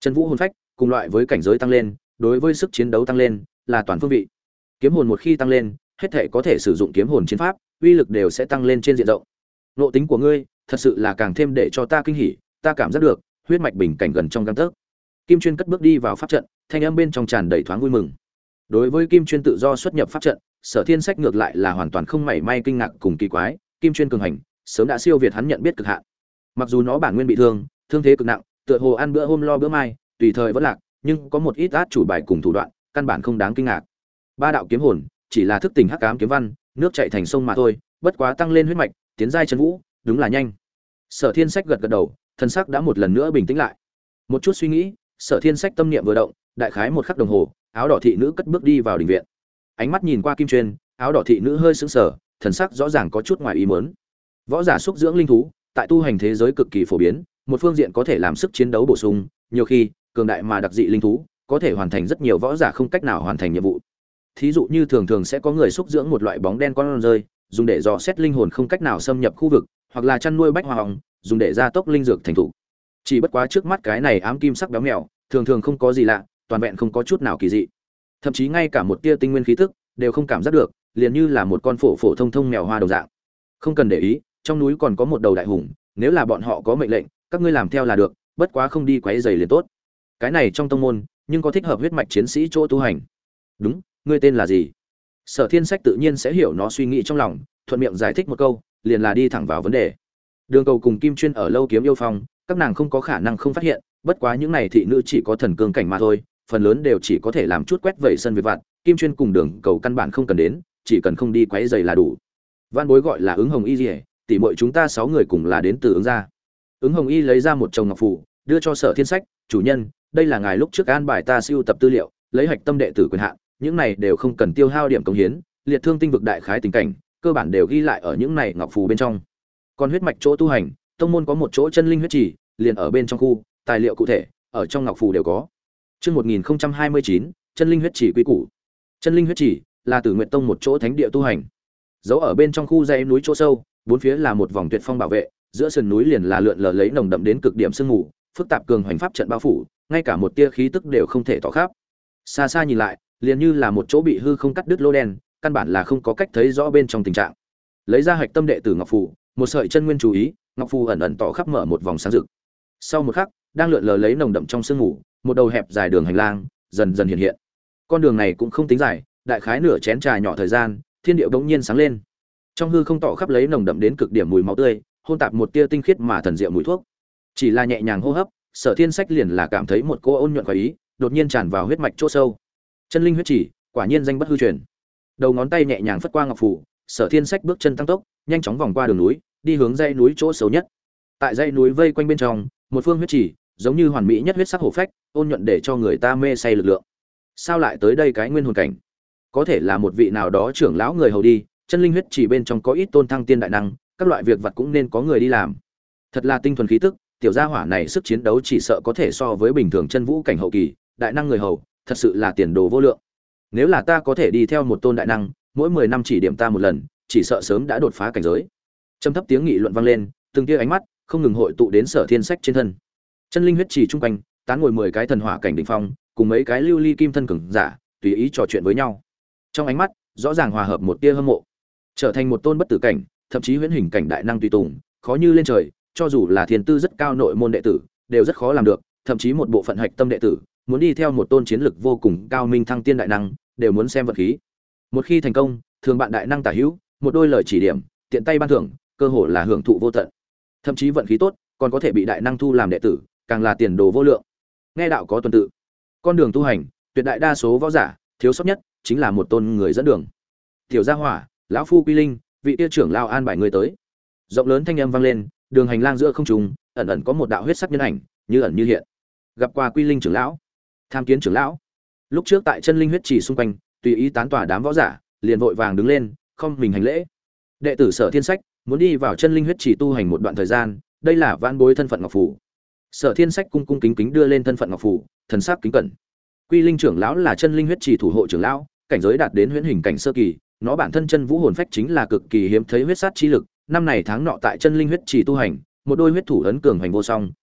Chân vũ hồn phách cùng loại với cảnh giới tăng lên, đối với sức chiến đấu tăng lên là toàn phương vị. Kiếm hồn một khi tăng lên, hết thể có thể sử dụng kiếm hồn chiến pháp, uy lực đều sẽ tăng lên trên diện rộng. Nộ tính của ngươi thật sự là càng thêm để cho ta kinh hỉ, ta cảm giác được huyết mạch bình cảnh gần trong gang tấc. Kim Chuyên cất bước đi vào pháp trận, thanh âm bên trong tràn đầy thoáng vui mừng. Đối với Kim Chuyên tự do xuất nhập pháp trận, Sở Thiên Sách ngược lại là hoàn toàn không mảy may kinh ngạc cùng kỳ quái, Kim Chuyên cường hành, sớm đã siêu việt hắn nhận biết cực hạn. Mặc dù nó bản nguyên bị thương, thương thế cực nặng, tựa hồ ăn bữa hôm lo bữa mai, tùy thời vẫn lạc, nhưng có một ít át chủ bài cùng thủ đoạn, căn bản không đáng kinh ngạc. Ba đạo kiếm hồn, chỉ là thức tỉnh hắc ám kiếm văn, nước chảy thành sông mà thôi, bất quá tăng lên huyết mạch, tiến giai chân vũ, đúng là nhanh. Sở Thiên Sách gật gật đầu, thân sắc đã một lần nữa bình tĩnh lại. Một chút suy nghĩ, Sở Thiên Sách tâm niệm vừa động, đại khái một khắc đồng hồ, áo đỏ thị nữ cất bước đi vào đình viện. Ánh mắt nhìn qua Kim Chuyên, áo đỏ thị nữ hơi sững sờ, thần sắc rõ ràng có chút ngoài ý muốn. Võ giả xúc dưỡng linh thú, tại tu hành thế giới cực kỳ phổ biến, một phương diện có thể làm sức chiến đấu bổ sung, nhiều khi, cường đại mà đặc dị linh thú, có thể hoàn thành rất nhiều võ giả không cách nào hoàn thành nhiệm vụ. Thí dụ như thường thường sẽ có người xúc dưỡng một loại bóng đen con rơi, dùng để dò xét linh hồn không cách nào xâm nhập khu vực, hoặc là chăn nuôi bách hoa hồng, dùng để gia tốc linh dược thành thụ. Chỉ bất quá trước mắt cái này ám kim sắc béo mèo, thường thường không có gì lạ, toàn vẹn không có chút nào kỳ dị. Thậm chí ngay cả một tia tinh nguyên khí tức đều không cảm giác được, liền như là một con phổ phổ thông thông mèo hoa đồng dạng. Không cần để ý, trong núi còn có một đầu đại hùng, nếu là bọn họ có mệnh lệnh, các ngươi làm theo là được, bất quá không đi quấy rầy liền tốt. Cái này trong tông môn, nhưng có thích hợp huyết mạch chiến sĩ chỗ tu hành. Đúng, ngươi tên là gì? Sở Thiên Sách tự nhiên sẽ hiểu nó suy nghĩ trong lòng, thuận miệng giải thích một câu, liền là đi thẳng vào vấn đề. Đường Cầu cùng Kim Chuyên ở lâu kiếm yêu phong, các nàng không có khả năng không phát hiện, bất quá những này thị nữ chỉ có thần cương cảnh mà thôi, phần lớn đều chỉ có thể làm chút quét vẩy sân việc vặt, Kim Chuyên cùng Đường Cầu căn bản không cần đến, chỉ cần không đi quấy rầy là đủ. Văn Bối gọi là Ứng Hồng Y Liễu, tỷ muội chúng ta 6 người cùng là đến từ Ứng gia. Ứng Hồng Y lấy ra một chồng ngọc phù, đưa cho Sở Thiên Sách, "Chủ nhân, đây là ngài lúc trước an bài ta sưu tập tư liệu, lấy hạch tâm đệ tử quyền hạn, những này đều không cần tiêu hao điểm công hiến, liệt thương tinh vực đại khái tình cảnh, cơ bản đều ghi lại ở những này ngọc phù bên trong. Còn huyết mạch chỗ tu hành, tông môn có một chỗ chân linh huyết chỉ, liền ở bên trong khu, tài liệu cụ thể ở trong ngọc phù đều có." Chương 1029, chân linh huyết chỉ quy củ. Chân linh huyết chỉ là Tử Nguyệt Tông một chỗ thánh địa tu hành. Giấu ở bên trong khu dãy núi chỗ sâu, bốn phía là một vòng tuyệt phong bảo vệ, giữa sườn núi liền là lượn lờ lấy nồng đậm đến cực điểm sương mù, phức tạp cường hoành pháp trận bao phủ, ngay cả một tia khí tức đều không thể tỏ khắp. Xa xa nhìn lại, liền như là một chỗ bị hư không cắt đứt lỗ đen, căn bản là không có cách thấy rõ bên trong tình trạng. Lấy ra hạch tâm đệ tử ngọc phù, một sợi chân nguyên chú ý, ngọc phù ẩn ẩn tỏ khắp mở một vòng sáng rực. Sau một khắc, đang lượn lờ lấy nồng đậm trong sương mù, một đầu hẹp dài đường hành lang dần dần hiện hiện. Con đường này cũng không tính dài, đại khái nửa chén trà nhỏ thời gian, thiên địa bỗng nhiên sáng lên. Trong hư không tỏ khắp lấy nồng đậm đến cực điểm mùi máu tươi, hôn tạp một tia tinh khiết mà thần diệu mùi thuốc. Chỉ là nhẹ nhàng hô hấp, Sở Thiên Sách liền là cảm thấy một cô ôn nhuận khoái ý, đột nhiên tràn vào huyết mạch chỗ sâu. Chân linh huyết chỉ, quả nhiên danh bất hư truyền. Đầu ngón tay nhẹ nhàng phất qua ngọc phù, Sở Thiên Sách bước chân tăng tốc, nhanh chóng vòng qua đường núi, đi hướng dãy núi chỗ xấu nhất. Tại dãy núi vây quanh bên trong, một phương huyết chỉ, giống như hoàn mỹ nhất huyết sắc hổ phách, ôn nhuận để cho người ta mê say lực lượng. Sao lại tới đây cái nguyên hồn cảnh? Có thể là một vị nào đó trưởng lão người hầu đi, chân linh huyết chỉ bên trong có ít tôn thăng tiên đại năng, các loại việc vật cũng nên có người đi làm. Thật là tinh thuần khí tức, tiểu gia hỏa này sức chiến đấu chỉ sợ có thể so với bình thường chân vũ cảnh hậu kỳ, đại năng người hầu, thật sự là tiền đồ vô lượng. Nếu là ta có thể đi theo một tôn đại năng, mỗi 10 năm chỉ điểm ta một lần, chỉ sợ sớm đã đột phá cảnh giới. Trầm thấp tiếng nghị luận vang lên, từng tia ánh mắt không ngừng hội tụ đến Sở Thiên Sách trên thân. Chân linh huyết chỉ trung quanh, tán ngồi 10 cái thần hỏa cảnh đỉnh phong, cùng mấy cái lưu ly kim thân cường giả, tùy ý trò chuyện với nhau. Trong ánh mắt, rõ ràng hòa hợp một tia hâm mộ. Trở thành một tôn bất tử cảnh, thậm chí huyễn hình cảnh đại năng tùy tùng, khó như lên trời, cho dù là thiên tư rất cao nội môn đệ tử, đều rất khó làm được, thậm chí một bộ phận hạch tâm đệ tử, muốn đi theo một tôn chiến lực vô cùng cao minh thăng tiên đại năng, đều muốn xem vật khí. Một khi thành công, thường bạn đại năng tả hữu, một đôi lời chỉ điểm, tiện tay ban thưởng, cơ hội là hưởng thụ vô tận. Thậm chí vận khí tốt, còn có thể bị đại năng thu làm đệ tử, càng là tiền đồ vô lượng. Nghe đạo có tuần tự, con đường tu hành, tuyệt đại đa số võ giả, thiếu sót nhất chính là một tôn người dẫn đường. Tiểu gia hỏa, lão phu Quy Linh, vị tiêu trưởng lao an bài người tới. Rộng lớn thanh âm vang lên, đường hành lang giữa không trung, ẩn ẩn có một đạo huyết sắc nhân ảnh, như ẩn như hiện. Gặp qua Quy Linh trưởng lão, tham kiến trưởng lão. Lúc trước tại chân linh huyết chỉ xung quanh, tùy ý tán tỏa đám võ giả, liền vội vàng đứng lên, không mình hành lễ. Đệ tử Sở Thiên Sách muốn đi vào chân linh huyết chỉ tu hành một đoạn thời gian, đây là vãn bối thân phận ngọc phù. Sở Thiên Sách cung cung kính kính đưa lên thân phận ngọc phù, thần sắc kính cẩn. Quy Linh trưởng lão là chân linh huyết chỉ thủ hộ trưởng lão, cảnh giới đạt đến huyễn hình cảnh sơ kỳ, nó bản thân chân vũ hồn phách chính là cực kỳ hiếm thấy huyết sát chi lực, năm này tháng nọ tại chân linh huyết chỉ tu hành, một đôi huyết thủ ấn cường hành vô song,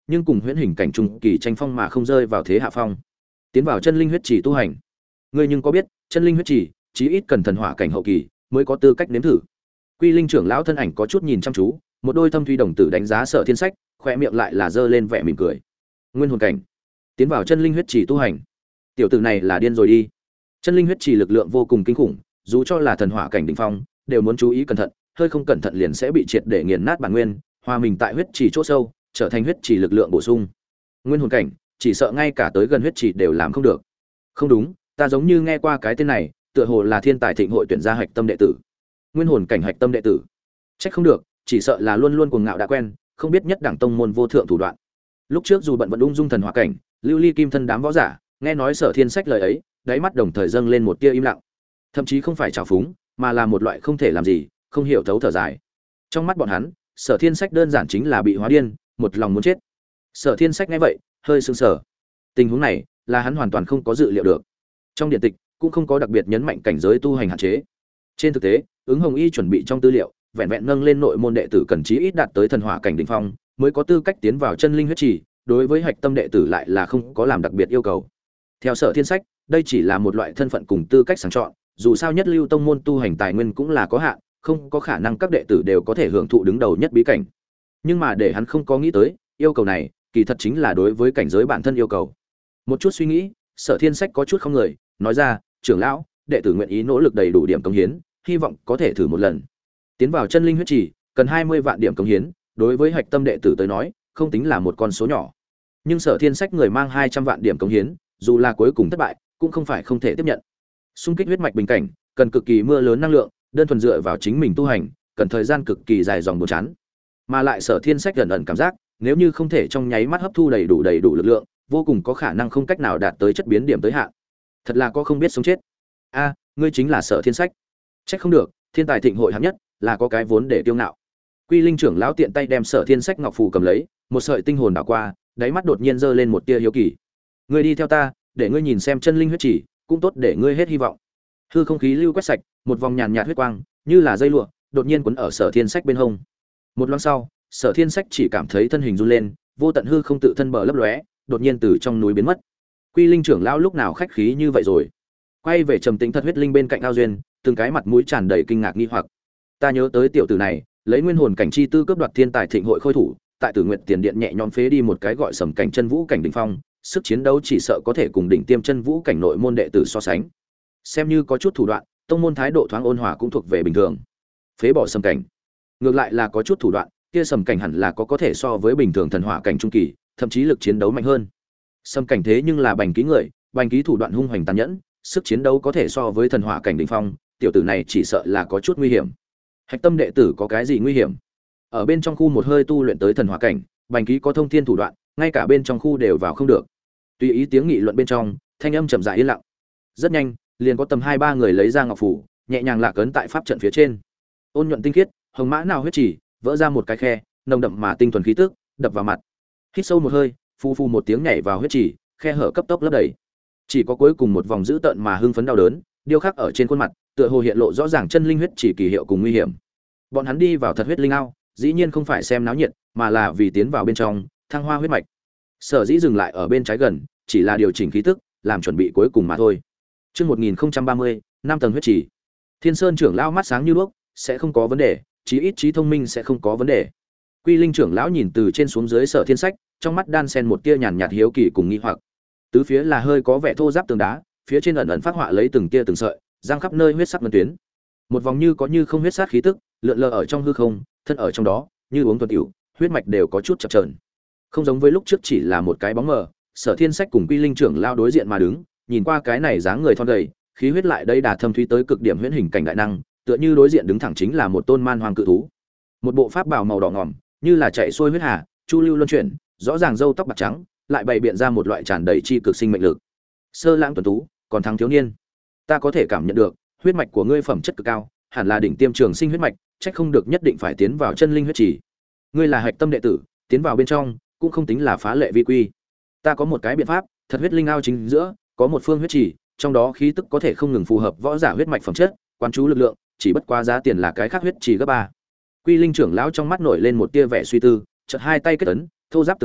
nhưng cùng huyễn hình cảnh trung kỳ tranh phong mà không rơi vào thế hạ phong. Tiến vào chân linh huyết chỉ tu hành. Ngươi nhưng có biết, chân linh huyết chỉ chí ít cần thần hỏa cảnh hậu kỳ mới có tư cách nếm thử. Quy Linh trưởng lão thân ảnh có chút nhìn chăm chú, một đôi thâm thủy đồng tử đánh giá Sở Thiên Sách, khóe miệng lại là giơ lên vẻ mỉm cười. Nguyên hồn cảnh, tiến vào chân linh huyết chỉ tu hành. Tiểu tử này là điên rồi đi. Chân linh huyết chỉ lực lượng vô cùng kinh khủng, dù cho là thần hỏa cảnh đỉnh phong, đều muốn chú ý cẩn thận, hơi không cẩn thận liền sẽ bị triệt để nghiền nát bản nguyên, hòa mình tại huyết chỉ chỗ sâu, trở thành huyết chỉ lực lượng bổ sung. Nguyên hồn cảnh, chỉ sợ ngay cả tới gần huyết chỉ đều làm không được. Không đúng, ta giống như nghe qua cái tên này, tựa hồ là Thiên Tài Thịnh hội tuyển ra hạch tâm đệ tử. Nguyên hồn cảnh hạch tâm đệ tử. Trách không được, chỉ sợ là luôn luôn cuồng ngạo đã quen, không biết nhất đẳng tông môn vô thượng thủ đoạn. Lúc trước dù bận vận ung dung thần hỏa cảnh, lưu ly kim thân đám võ giả, nghe nói Sở Thiên Sách lời ấy, đáy mắt đồng thời dâng lên một tia im lặng. Thậm chí không phải trào phúng, mà là một loại không thể làm gì, không hiểu thấu thở dài. Trong mắt bọn hắn, Sở Thiên Sách đơn giản chính là bị hóa điên, một lòng muốn chết. Sở Thiên Sách nghe vậy, hơi sững sờ. Tình huống này, là hắn hoàn toàn không có dự liệu được. Trong điện tịch cũng không có đặc biệt nhấn mạnh cảnh giới tu hành hạn chế. Trên thực tế, ứng Hồng Y chuẩn bị trong tư liệu, vẹn vẹn nâng lên nội môn đệ tử cần chí ít đạt tới thần hỏa cảnh đỉnh phong, mới có tư cách tiến vào chân linh huyết trì, đối với hạch tâm đệ tử lại là không có làm đặc biệt yêu cầu. Theo Sở Thiên Sách, đây chỉ là một loại thân phận cùng tư cách sàng chọn, dù sao nhất lưu tông môn tu hành tài nguyên cũng là có hạn, không có khả năng các đệ tử đều có thể hưởng thụ đứng đầu nhất bí cảnh. Nhưng mà để hắn không có nghĩ tới, yêu cầu này, kỳ thật chính là đối với cảnh giới bản thân yêu cầu. Một chút suy nghĩ, Sở Thiên Sách có chút không người, nói ra, trưởng lão, đệ tử nguyện ý nỗ lực đầy đủ điểm cống hiến, hy vọng có thể thử một lần. Tiến vào chân linh huyết trì, cần 20 vạn điểm cống hiến, đối với hạch tâm đệ tử tới nói, không tính là một con số nhỏ. Nhưng Sở Thiên Sách người mang 200 vạn điểm cống hiến, dù là cuối cùng thất bại, cũng không phải không thể tiếp nhận. Xung kích huyết mạch bình cảnh, cần cực kỳ mưa lớn năng lượng, đơn thuần dựa vào chính mình tu hành, cần thời gian cực kỳ dài dòng buồn chán. Mà lại Sở Thiên Sách gần ẩn cảm giác, nếu như không thể trong nháy mắt hấp thu đầy đủ lực lượng, vô cùng có khả năng không cách nào đạt tới chất biến điểm tới hạn. Thật là có không biết sống chết. A, ngươi chính là Sở Thiên Sách. Trách không được, Thiên Tài Thịnh hội hạng nhất, là có cái vốn để kiêu ngạo. Quy Linh trưởng lão tiện tay đem Sở Thiên Sách ngọc phù cầm lấy, một sợi tinh hồn đảo qua, đáy mắt đột nhiên giơ lên một tia hiếu kỳ. Ngươi đi theo ta, để ngươi nhìn xem chân linh huyết chỉ, cũng tốt để ngươi hết hy vọng. Hư không khí lưu quét sạch, một vòng nhàn nhạt huyết quang, như là dây lụa, đột nhiên quấn ở Sở Thiên Sách bên hông. Một loáng sau, Sở Thiên Sách chỉ cảm thấy thân hình run lên, vô tận hư không tự thân bờ lấp lóe, đột nhiên từ trong núi biến mất. Quy Linh trưởng lão lúc nào khách khí như vậy rồi? Quay về trầm tĩnh thật huyết linh bên cạnh ao duyên, từng cái mặt mũi tràn đầy kinh ngạc nghi hoặc. Ta nhớ tới tiểu tử này, lấy nguyên hồn cảnh chi tư cướp đoạt Thiên Tài Thịnh hội khôi thủ, tại Tử Nguyệt Tiền Điện nhẹ nhõm phế đi một cái gọi Sầm Cảnh chân vũ cảnh đỉnh phong, sức chiến đấu chỉ sợ có thể cùng đỉnh tiêm chân vũ cảnh nội môn đệ tử so sánh. Xem như có chút thủ đoạn, tông môn thái độ thoáng ôn hòa cũng thuộc về bình thường. Phế bỏ Sầm Cảnh, ngược lại là có chút thủ đoạn, kia Sầm Cảnh hẳn là có thể so với bình thường thần hỏa cảnh trung kỳ, thậm chí lực chiến đấu mạnh hơn. Sầm Cảnh thế nhưng là bành ký người, bành ký thủ đoạn hung hoành tàn nhẫn, sức chiến đấu có thể so với thần hỏa cảnh đỉnh phong, tiểu tử này chỉ sợ là có chút nguy hiểm. Hạch tâm đệ tử có cái gì nguy hiểm? Ở bên trong khu một hơi tu luyện tới thần hỏa cảnh, bành ký có thông thiên thủ đoạn, ngay cả bên trong khu đều vào không được. Tùy ý tiếng nghị luận bên trong, thanh âm trầm rãi yên lặng. Rất nhanh, liền có tầm 2-3 người lấy ra ngọc phù, nhẹ nhàng lạc ấn tại pháp trận phía trên. Ôn nhuận tinh khiết, hồng mã nào huyết chỉ, vỡ ra một cái khe, nồng đậm mà tinh thuần khí tức, đập vào mặt. Hít sâu một hơi, phu phu một tiếng nhảy vào huyết chỉ, khe hở cấp tốc lấp đầy. Chỉ có cuối cùng một vòng dữ tợn mà hưng phấn đau đớn, điêu khắc ở trên khuôn mặt, tựa hồ hiện lộ rõ ràng chân linh huyết chỉ kỳ hiệu cùng nguy hiểm. Bọn hắn đi vào thật huyết linh ao, dĩ nhiên không phải xem náo nhiệt, mà là vì tiến vào bên trong, thăng hoa huyết mạch. Sở dĩ dừng lại ở bên trái gần, chỉ là điều chỉnh khí tức, làm chuẩn bị cuối cùng mà thôi. Chương 1030, 5 tầng huyết chỉ. Thiên Sơn trưởng lão mắt sáng như đuốc, sẽ không có vấn đề, chí ít trí thông minh sẽ không có vấn đề. Quy Linh trưởng lão nhìn từ trên xuống dưới Sở Thiên Sách, trong mắt đan xen một tia nhàn nhạt hiếu kỳ cùng nghi hoặc. Tứ phía là hơi có vẻ thô ráp tường đá, phía trên ẩn ẩn phát họa lấy từng tia từng sợi, giăng khắp nơi huyết sắc ngân tuyến. Một vòng như có như không huyết sát khí tức, lượn lờ ở trong hư không, thân ở trong đó, như uống thuần tiểu, huyết mạch đều có chút chập chờn. Không giống với lúc trước chỉ là một cái bóng mờ, Sở Thiên Sách cùng Quy Linh trưởng lao đối diện mà đứng, nhìn qua cái này dáng người thon gầy, khí huyết lại đây đà thâm thúy tới cực điểm huyễn hình cảnh đại năng, tựa như đối diện đứng thẳng chính là một tôn man hoang cự thú. Một bộ pháp bào màu đỏ ngòm, như là chạy xuôi huyết hà, chu lưu luân chuyển, rõ ràng râu tóc bạc trắng, lại bày biện ra một loại tràn đầy chi cực sinh mệnh lực. Sơ lãng tuấn tú, còn thắng thiếu niên. Ta có thể cảm nhận được, huyết mạch của ngươi phẩm chất cực cao, hẳn là đỉnh tiêm trường sinh huyết mạch, trách không được nhất định phải tiến vào chân linh huyết chỉ. Ngươi là hạch tâm đệ tử, tiến vào bên trong cũng không tính là phá lệ vi quy. Ta có một cái biện pháp, thật huyết linh ao chính giữa, có một phương huyết chỉ, trong đó khí tức có thể không ngừng phù hợp võ giả huyết mạch phẩm chất, quán chú lực lượng, chỉ bất quá giá tiền là cái khác huyết chỉ gấp 3. Quy Linh trưởng lão trong mắt nổi lên một tia vẻ suy tư, chợt hai tay kết ấn, thô giáp tường đá,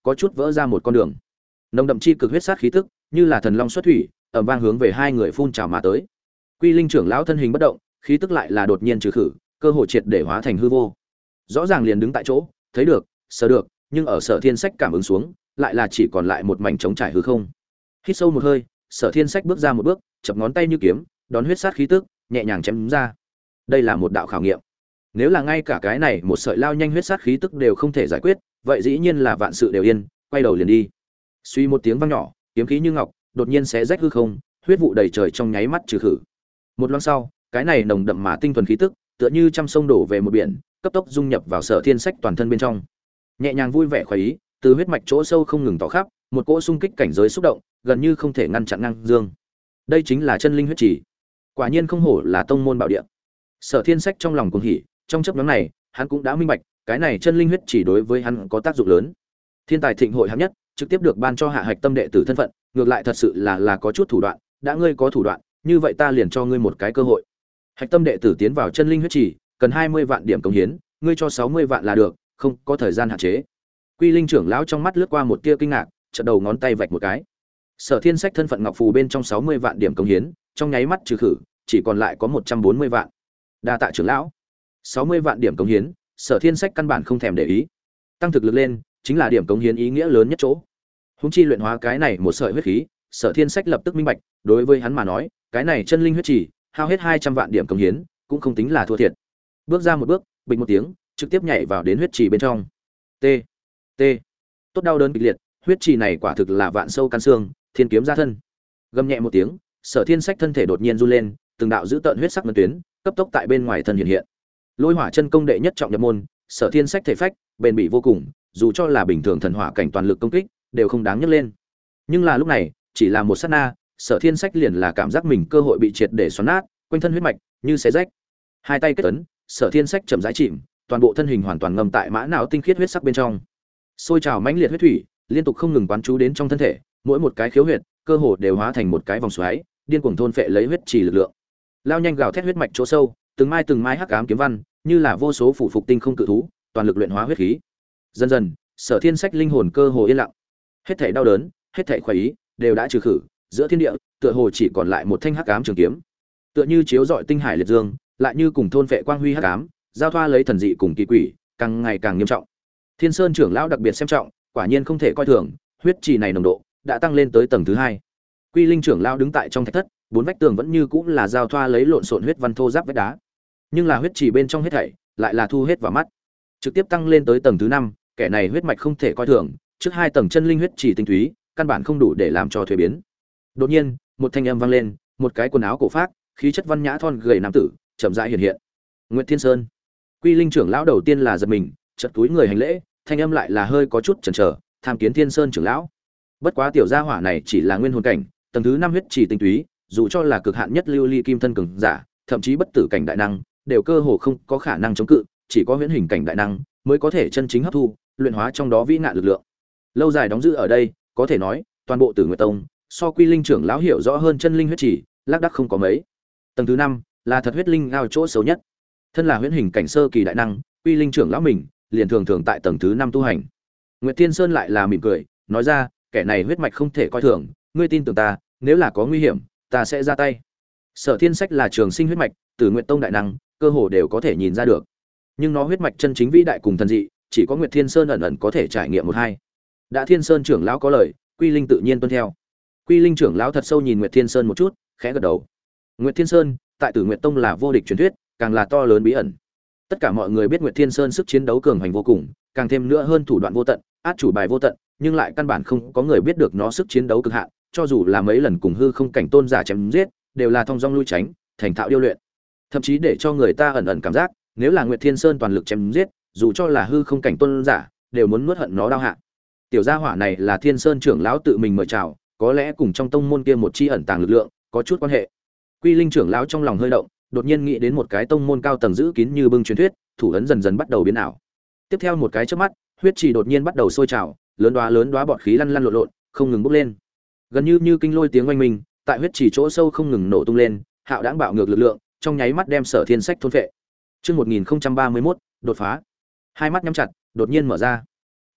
có chút vỡ ra một con đường. Nồng đậm chi cực huyết sát khí tức, như là thần long xuất thủy, ầm vang hướng về hai người phun trào mà tới. Quy Linh trưởng lão thân hình bất động, khí tức lại là đột nhiên trừ khử, cơ hội triệt để hóa thành hư vô. Rõ ràng liền đứng tại chỗ, thấy được, sờ được, nhưng ở Sở Thiên Sách cảm ứng xuống, lại là chỉ còn lại một mảnh trống trải hư không. Hít sâu một hơi, Sở Thiên Sách bước ra một bước, chập ngón tay như kiếm, đón huyết sát khí tức, nhẹ nhàng chém ra. Đây là một đạo khảo nghiệm. Nếu là ngay cả cái này một sợi lao nhanh huyết sát khí tức đều không thể giải quyết, vậy dĩ nhiên là vạn sự đều yên, quay đầu liền đi. Suy một tiếng vang nhỏ, kiếm khí như ngọc, đột nhiên xé rách hư không, huyết vụ đầy trời trong nháy mắt trừ khử. Một loang sau, cái này nồng đậm mà tinh thuần khí tức, tựa như trăm sông đổ về một biển, cấp tốc dung nhập vào Sở Thiên Sách toàn thân bên trong. Nhẹ nhàng vui vẻ khoái ý, từ huyết mạch chỗ sâu không ngừng tỏ khắp, một cỗ xung kích cảnh giới xúc động, gần như không thể ngăn chặn ngang dương. Đây chính là chân linh huyết chỉ. Quả nhiên không hổ là tông môn bảo địa. Sở Thiên Sách trong lòng cuồng hỉ, trong chớp nhoáng này, hắn cũng đã minh bạch, cái này chân linh huyết chỉ đối với hắn có tác dụng lớn. Thiên tài thịnh hội hạng nhất, trực tiếp được ban cho hạ hạch tâm đệ tử thân phận, ngược lại thật sự là có chút thủ đoạn, đã ngươi có thủ đoạn, như vậy ta liền cho ngươi một cái cơ hội. Hạch tâm đệ tử tiến vào chân linh huyết chỉ, cần 20 vạn điểm công hiến, ngươi cho 60 vạn là được, không có thời gian hạn chế. Quy Linh trưởng lão trong mắt lướt qua một tia kinh ngạc, chợt đầu ngón tay vạch một cái. Sở Thiên Sách thân phận ngọc phù bên trong 60 vạn điểm công hiến, trong nháy mắt trừ khử, chỉ còn lại có 140 vạn. Đa tạ trưởng lão. 60 vạn điểm công hiến, Sở Thiên Sách căn bản không thèm để ý. Tăng thực lực lên, chính là điểm công hiến ý nghĩa lớn nhất chỗ. Húng chi luyện hóa cái này một sợi huyết khí, Sở Thiên Sách lập tức minh bạch, đối với hắn mà nói, cái này chân linh huyết chỉ, hao hết 200 vạn điểm công hiến, cũng không tính là thua thiệt. Bước ra một bước, bình một tiếng, trực tiếp nhảy vào đến huyết chỉ bên trong. T. T. Tốt đau đớn kịch liệt, huyết chỉ này quả thực là vạn sâu căn xương, thiên kiếm ra thân. Gầm nhẹ một tiếng, Sở Thiên Sách thân thể đột nhiên run lên, từng đạo dữ tợn huyết sắc ngân tuyến, cấp tốc tại bên ngoài thân hiện hiện. Lôi hỏa chân công đệ nhất trọng nhập môn, Sở Thiên Sách thể phách bền bỉ vô cùng, dù cho là bình thường thần hỏa cảnh toàn lực công kích, đều không đáng nhắc lên. Nhưng là lúc này, chỉ là một sát na, Sở Thiên Sách liền là cảm giác mình cơ hội bị triệt để xoắn nát, quanh thân huyết mạch như xé rách. Hai tay kết ấn, Sở Thiên Sách chậm rãi chìm, toàn bộ thân hình hoàn toàn ngâm tại mã não tinh khiết huyết sắc bên trong. Sôi trào mãnh liệt huyết thủy, liên tục không ngừng quán chú đến trong thân thể, mỗi một cái khiếu huyệt, cơ hồ đều hóa thành một cái vòng xoáy, điên cuồng thôn phệ lấy huyết trì lực lượng. Lao nhanh gào thét huyết mạch chỗ sâu, từng mai hắc ám kiếm văn, như là vô số phủ phục tinh không cự thú, toàn lực luyện hóa huyết khí. Dần dần, Sở Thiên Sách linh hồn cơ hồ yên lặng. Hết thảy đau đớn, hết thảy khoái ý, đều đã trừ khử, giữa thiên địa, tựa hồ chỉ còn lại một thanh hắc ám trường kiếm. Tựa như chiếu rọi tinh hải liệt dương, lại như cùng thôn phệ quang huy hắc ám, giao thoa lấy thần dị cùng kỳ quỷ, càng ngày càng nghiêm trọng. Thiên Sơn trưởng lão đặc biệt xem trọng, quả nhiên không thể coi thường, huyết trì này nồng độ đã tăng lên tới tầng thứ 2. Quy Linh trưởng lão đứng tại trong thạch thất, bốn vách tường vẫn như cũng là giao thoa lấy lộn xộn huyết văn thô giáp vách đá. Nhưng là huyết trì bên trong hết thảy lại là thu hết vào mắt. Trực tiếp tăng lên tới tầng thứ 5, kẻ này huyết mạch không thể coi thường, trước 2 tầng chân linh huyết trì tinh túy, căn bản không đủ để làm cho thuế biến. Đột nhiên, một thanh âm vang lên, một cái quần áo cổ phác, khí chất văn nhã thon gầy nam tử, chậm rãi hiện hiện. Nguyệt Thiên Sơn. Quy Linh trưởng lão đầu tiên là giật mình, chợt cúi người hành lễ, thanh âm lại là hơi có chút chần chờ, tham kiến Thiên Sơn trưởng lão. Bất quá tiểu gia hỏa này chỉ là nguyên hồn cảnh, tầng thứ 5 huyết trì tinh túy, dù cho là cực hạn nhất lưu ly kim thân cường giả, thậm chí bất tử cảnh đại năng, đều cơ hồ không có khả năng chống cự, chỉ có huyễn hình cảnh đại năng mới có thể chân chính hấp thu, luyện hóa trong đó vĩ nạn lực lượng. Lâu dài đóng giữ ở đây, có thể nói, toàn bộ Tử Nguyệt Tông, so Quy Linh trưởng lão hiểu rõ hơn chân linh huyết chỉ, lác đác không có mấy. Tầng thứ 5 là thật huyết linh ao chỗ xấu nhất. Thân là huyễn hình cảnh sơ kỳ đại năng, Quy Linh trưởng lão mình liền thường thường tại tầng thứ 5 tu hành. Nguyệt Thiên Sơn lại là mỉm cười, nói ra, kẻ này huyết mạch không thể coi thường, ngươi tin tưởng ta, nếu là có nguy hiểm, ta sẽ ra tay. Sở Thiên Sách là trường sinh huyết mạch, Tử Nguyệt Tông đại năng, cơ hồ đều có thể nhìn ra được. Nhưng nó huyết mạch chân chính vĩ đại cùng thần dị, chỉ có Nguyệt Thiên Sơn ẩn ẩn có thể trải nghiệm một hai. Đã Thiên Sơn trưởng lão có lời, Quy Linh tự nhiên tuân theo. Quy Linh trưởng lão thật sâu nhìn Nguyệt Thiên Sơn một chút, khẽ gật đầu. Nguyệt Thiên Sơn, tại Tử Nguyệt Tông là vô địch truyền thuyết, càng là to lớn bí ẩn. Tất cả mọi người biết Nguyệt Thiên Sơn sức chiến đấu cường hành vô cùng, càng thêm nữa hơn thủ đoạn vô tận, át chủ bài vô tận, nhưng lại căn bản không có người biết được nó sức chiến đấu cực hạn, cho dù là mấy lần cùng hư không cảnh tôn giả chém giết, đều là thông dong lui tránh, thành thạo điêu luyện. Thậm chí để cho người ta ẩn ẩn cảm giác, nếu là Nguyệt Thiên Sơn toàn lực chém giết, dù cho là hư không cảnh tôn giả, đều muốn nuốt hận nó đau hạ. Tiểu gia hỏa này là Thiên Sơn trưởng lão tự mình mời chào, có lẽ cùng trong tông môn kia một chi ẩn tàng lực lượng có chút quan hệ. Quy Linh trưởng lão trong lòng hơi động, đột nhiên nghĩ đến một cái tông môn cao tầng giữ kín như bưng truyền thuyết, thủ ấn dần dần bắt đầu biến ảo. Tiếp theo một cái chớp mắt, huyết trì đột nhiên bắt đầu sôi trào, lớn đóa bọt khí lăn lăn lộn lộn, không ngừng bốc lên. Gần như kinh lôi tiếng oanh minh, tại huyết trì chỗ sâu không ngừng nổ tung lên, hạo đãng bạo ngược lực lượng, trong nháy mắt đem Sở Thiên Sách thôn phệ. Chương 1031, đột phá. Hai mắt nhắm chặt, đột nhiên mở ra.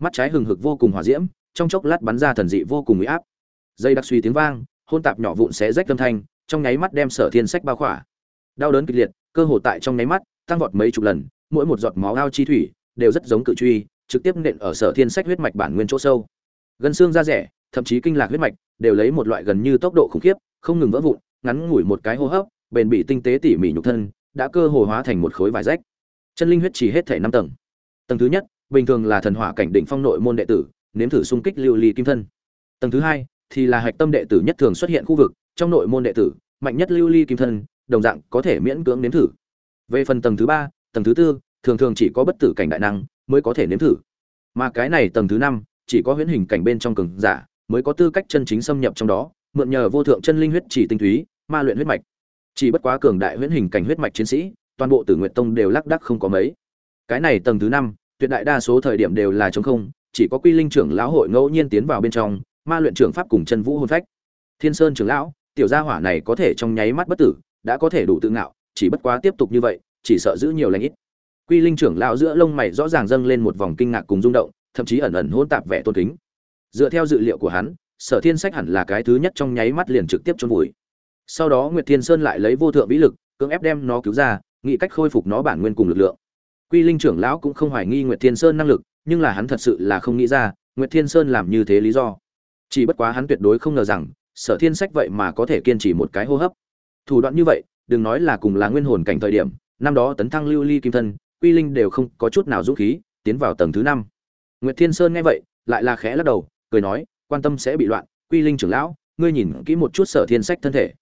mắt trái hừng hực vô cùng hỏa diễm, trong chốc lát bắn ra thần dị vô cùng uy áp. Dây đặc suy tiếng vang, hôn tạp nhỏ vụn xé rách âm thanh, trong nháy mắt đem Sở Thiên Sách bao khỏa. Đau đớn kịch liệt, cơ hồ tại trong nháy mắt, tăng vọt mấy chục lần, mỗi một giọt máu ao chi thủy đều rất giống cự truy, trực tiếp nện ở Sở Thiên Sách huyết mạch bản nguyên chỗ sâu. Gân xương da rẻ, thậm chí kinh lạc huyết mạch, đều lấy một loại gần như tốc độ khủng khiếp, không ngừng vỡ vụn, ngắn ngủi một cái hô hấp, bền bỉ tinh tế tỉ mỉ nhục thân, đã cơ hồ hóa thành một khối vải rách. Chân linh huyết chỉ hết thể 5 tầng. Tầng thứ nhất, bình thường là thần hỏa cảnh đỉnh phong nội môn đệ tử, nếm thử xung kích lưu ly kim thân. Tầng thứ hai thì là hạch tâm đệ tử nhất thường xuất hiện khu vực, trong nội môn đệ tử, mạnh nhất lưu ly kim thân, đồng dạng có thể miễn cưỡng nếm thử. Về phần tầng thứ ba, tầng thứ tư, thường thường chỉ có bất tử cảnh đại năng mới có thể nếm thử. Mà cái này tầng thứ năm, chỉ có huyễn hình cảnh bên trong cường giả mới có tư cách chân chính xâm nhập trong đó, mượn nhờ vô thượng chân linh huyết chỉ tinh túy, ma luyện huyết mạch. Chỉ bất quá cường đại huyễn hình cảnh huyết mạch chiến sĩ, toàn bộ Tử Nguyệt Tông đều lác đác không có mấy. Cái này tầng thứ năm, tuyệt đại đa số thời điểm đều là trống không, chỉ có Quy Linh trưởng lão hội ngẫu nhiên tiến vào bên trong, ma luyện trưởng pháp cùng chân vũ hồn phách. Thiên Sơn trưởng lão, tiểu gia hỏa này có thể trong nháy mắt bất tử, đã có thể đủ tự ngạo, chỉ bất quá tiếp tục như vậy, chỉ sợ giữ nhiều lành ít. Quy Linh trưởng lão giữa lông mày rõ ràng dâng lên một vòng kinh ngạc cùng rung động, thậm chí ẩn ẩn hỗn tạp vẻ tôn kính. Dựa theo dự liệu của hắn, Sở Thiên Sách hẳn là cái thứ nhất trong nháy mắt liền trực tiếp chôn vùi. Sau đó Nguyệt Thiên Sơn lại lấy vô thượng vĩ lực, cưỡng ép đem nó cứu ra, nghĩ cách khôi phục nó bản nguyên cùng lực lượng. Quy Linh trưởng lão cũng không hoài nghi Nguyệt Thiên Sơn năng lực, nhưng là hắn thật sự là không nghĩ ra, Nguyệt Thiên Sơn làm như thế lý do. Chỉ bất quá hắn tuyệt đối không ngờ rằng, Sở Thiên Sách vậy mà có thể kiên trì một cái hô hấp. Thủ đoạn như vậy, đừng nói là cùng là nguyên hồn cảnh thời điểm, năm đó tấn thăng lưu ly kim thân, Quy Linh đều không có chút nào dũng khí tiến vào tầng thứ 5. Nguyệt Thiên Sơn nghe vậy, lại là khẽ lắc đầu, cười nói, quan tâm sẽ bị loạn, Quy Linh trưởng lão, ngươi nhìn kỹ một chút Sở Thiên Sách thân thể.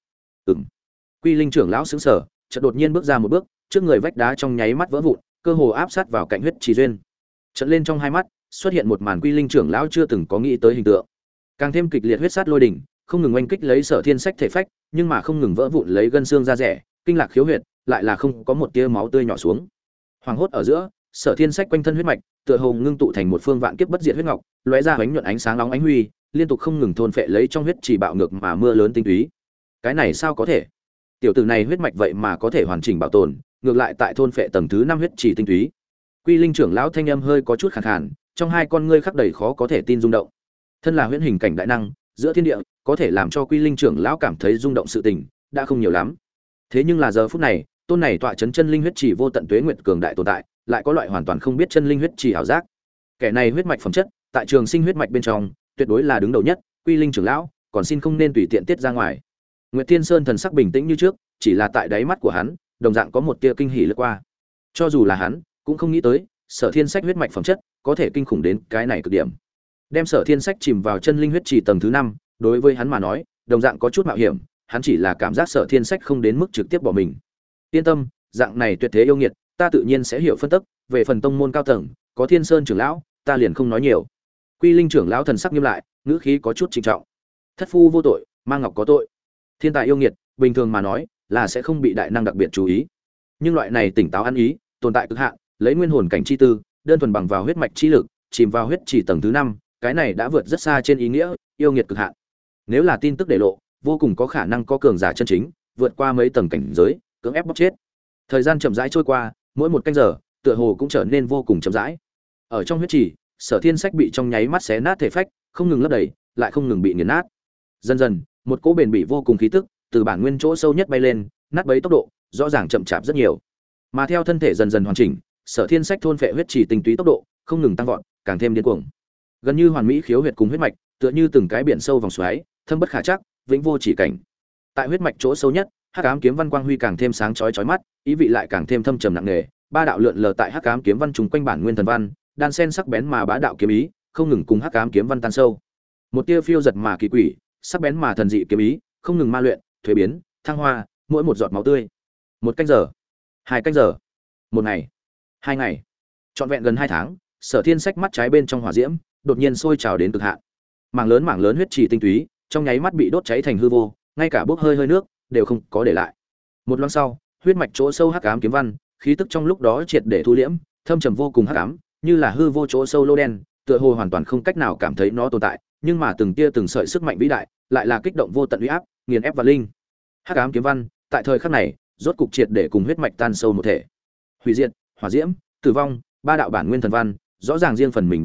Quy Linh trưởng lão sững sờ, chợt đột nhiên bước ra một bước, trước người vách đá trong nháy mắt vỡ vụn, cơ hồ áp sát vào cạnh huyết trì duyên. Chợt lên trong hai mắt, xuất hiện một màn Quy Linh trưởng lão chưa từng có nghĩ tới hình tượng. Càng thêm kịch liệt huyết sát lôi đỉnh, không ngừng oanh kích lấy Sở Thiên Sách thể phách, nhưng mà không ngừng vỡ vụn lấy gân xương da rẻ, kinh lạc khiếu huyệt, lại là không có một tia máu tươi nhỏ xuống. Hoàng hốt ở giữa, Sở Thiên Sách quanh thân huyết mạch, tựa hồ ngưng tụ thành một phương vạn kiếp bất diệt huyết ngọc, lóe ra ánh nhuận ánh sáng nóng ánh huy, liên tục không ngừng thôn phệ lấy trong huyết chỉ bạo ngược mà mưa lớn tinh túy. Cái này sao có thể? Tiểu tử này huyết mạch vậy mà có thể hoàn chỉnh bảo tồn, ngược lại tại thôn phệ tầng thứ 5 huyết chỉ tinh túy. Quy Linh trưởng lão thanh âm hơi có chút khàn khàn, trong hai con ngươi khắc đầy khó có thể tin rung động. Thân là huyễn hình cảnh đại năng, giữa thiên địa, có thể làm cho Quy Linh trưởng lão cảm thấy rung động sự tình, đã không nhiều lắm. Thế nhưng là giờ phút này, tôn này tọa chấn chân linh huyết chỉ vô tận tuế nguyệt cường đại tồn tại, lại có loại hoàn toàn không biết chân linh huyết chỉ ảo giác. Kẻ này huyết mạch phẩm chất, tại trường sinh huyết mạch bên trong, tuyệt đối là đứng đầu nhất, Quy Linh trưởng lão, còn xin không nên tùy tiện tiết ra ngoài. Nguyệt Thiên Sơn thần sắc bình tĩnh như trước, chỉ là tại đáy mắt của hắn, đồng dạng có một tia kinh hỉ lướt qua. Cho dù là hắn, cũng không nghĩ tới, Sở Thiên Sách huyết mạch phẩm chất có thể kinh khủng đến cái này cực điểm. Đem Sở Thiên Sách chìm vào chân linh huyết chỉ tầng thứ 5, đối với hắn mà nói, đồng dạng có chút mạo hiểm, hắn chỉ là cảm giác Sở Thiên Sách không đến mức trực tiếp bỏ mình. Yên tâm, dạng này tuyệt thế yêu nghiệt, ta tự nhiên sẽ hiểu phân tích, về phần tông môn cao tầng, có Thiên Sơn trưởng lão, ta liền không nói nhiều. Quy Linh trưởng lão thần sắc nghiêm lại, ngữ khí có chút trịnh trọng. Thất phu vô tội, mang ngọc có tội. Thiên tài yêu nghiệt, bình thường mà nói, là sẽ không bị đại năng đặc biệt chú ý. Nhưng loại này tỉnh táo ăn ý, tồn tại cực hạn, lấy nguyên hồn cảnh chi tư, đơn thuần bằng vào huyết mạch chi lực, chìm vào huyết chỉ tầng thứ 5, cái này đã vượt rất xa trên ý nghĩa yêu nghiệt cực hạn. Nếu là tin tức để lộ, vô cùng có khả năng có cường giả chân chính, vượt qua mấy tầng cảnh giới, cưỡng ép bóc chết. Thời gian chậm rãi trôi qua, mỗi một canh giờ, tựa hồ cũng trở nên vô cùng chậm rãi. Ở trong huyết chỉ, Sở Thiên Sách bị trong nháy mắt xé nát thể phách, không ngừng lấp đầy, lại không ngừng bị nghiền nát. Dần dần, một cỗ bền bỉ vô cùng khí tức từ bản nguyên chỗ sâu nhất bay lên, nát bấy tốc độ rõ ràng chậm chạp rất nhiều. Mà theo thân thể dần dần hoàn chỉnh, Sở Thiên Sách thôn phệ huyết chỉ tinh túy tốc độ không ngừng tăng vọt, càng thêm điên cuồng. Gần như hoàn mỹ khiếu huyệt cùng huyết mạch, tựa như từng cái biển sâu vòng xoáy, thâm bất khả trắc, vĩnh vô chỉ cảnh. Tại huyết mạch chỗ sâu nhất, hắc ám kiếm văn quang huy càng thêm sáng chói chói mắt, ý vị lại càng thêm thâm trầm nặng nề, ba đạo lượn lờ tại hắc ám kiếm văn trùng quanh bản nguyên thần văn, đan sen sắc bén mà bá đạo kiếm ý, không ngừng cùng hắc ám kiếm văn tan sâu. Một tia phiêu giật mà kỳ quỷ, sắc bén mà thần dị kiếm ý, không ngừng ma luyện, thuế biến, thăng hoa, mỗi một giọt máu tươi. Một canh giờ, 2 canh giờ, một ngày, 2 ngày, trọn vẹn gần 2 tháng, Sở Thiên Sách mắt trái bên trong hỏa diễm, đột nhiên sôi trào đến cực hạn. Mảng lớn huyết chỉ tinh túy, trong nháy mắt bị đốt cháy thành hư vô, ngay cả bốc hơi nước đều không có để lại. Một loáng sau, huyết mạch chỗ sâu hắc ám kiếm văn, khí tức trong lúc đó triệt để thu liễm, thâm trầm vô cùng hắc ám, như là hư vô chỗ sâu lô đen, tựa hồ hoàn toàn không cách nào cảm thấy nó tồn tại, nhưng mà từng tia từng sợi sức mạnh vĩ đại, lại là kích động vô tận uy áp, nghiền ép và linh. Hắc ám kiếm văn, tại thời khắc này, rốt cục triệt để cùng huyết mạch tan sâu một thể. Hủy diệt, hỏa diễm, tử vong, ba đạo bản nguyên thần văn, rõ ràng riêng phần mình độc lập,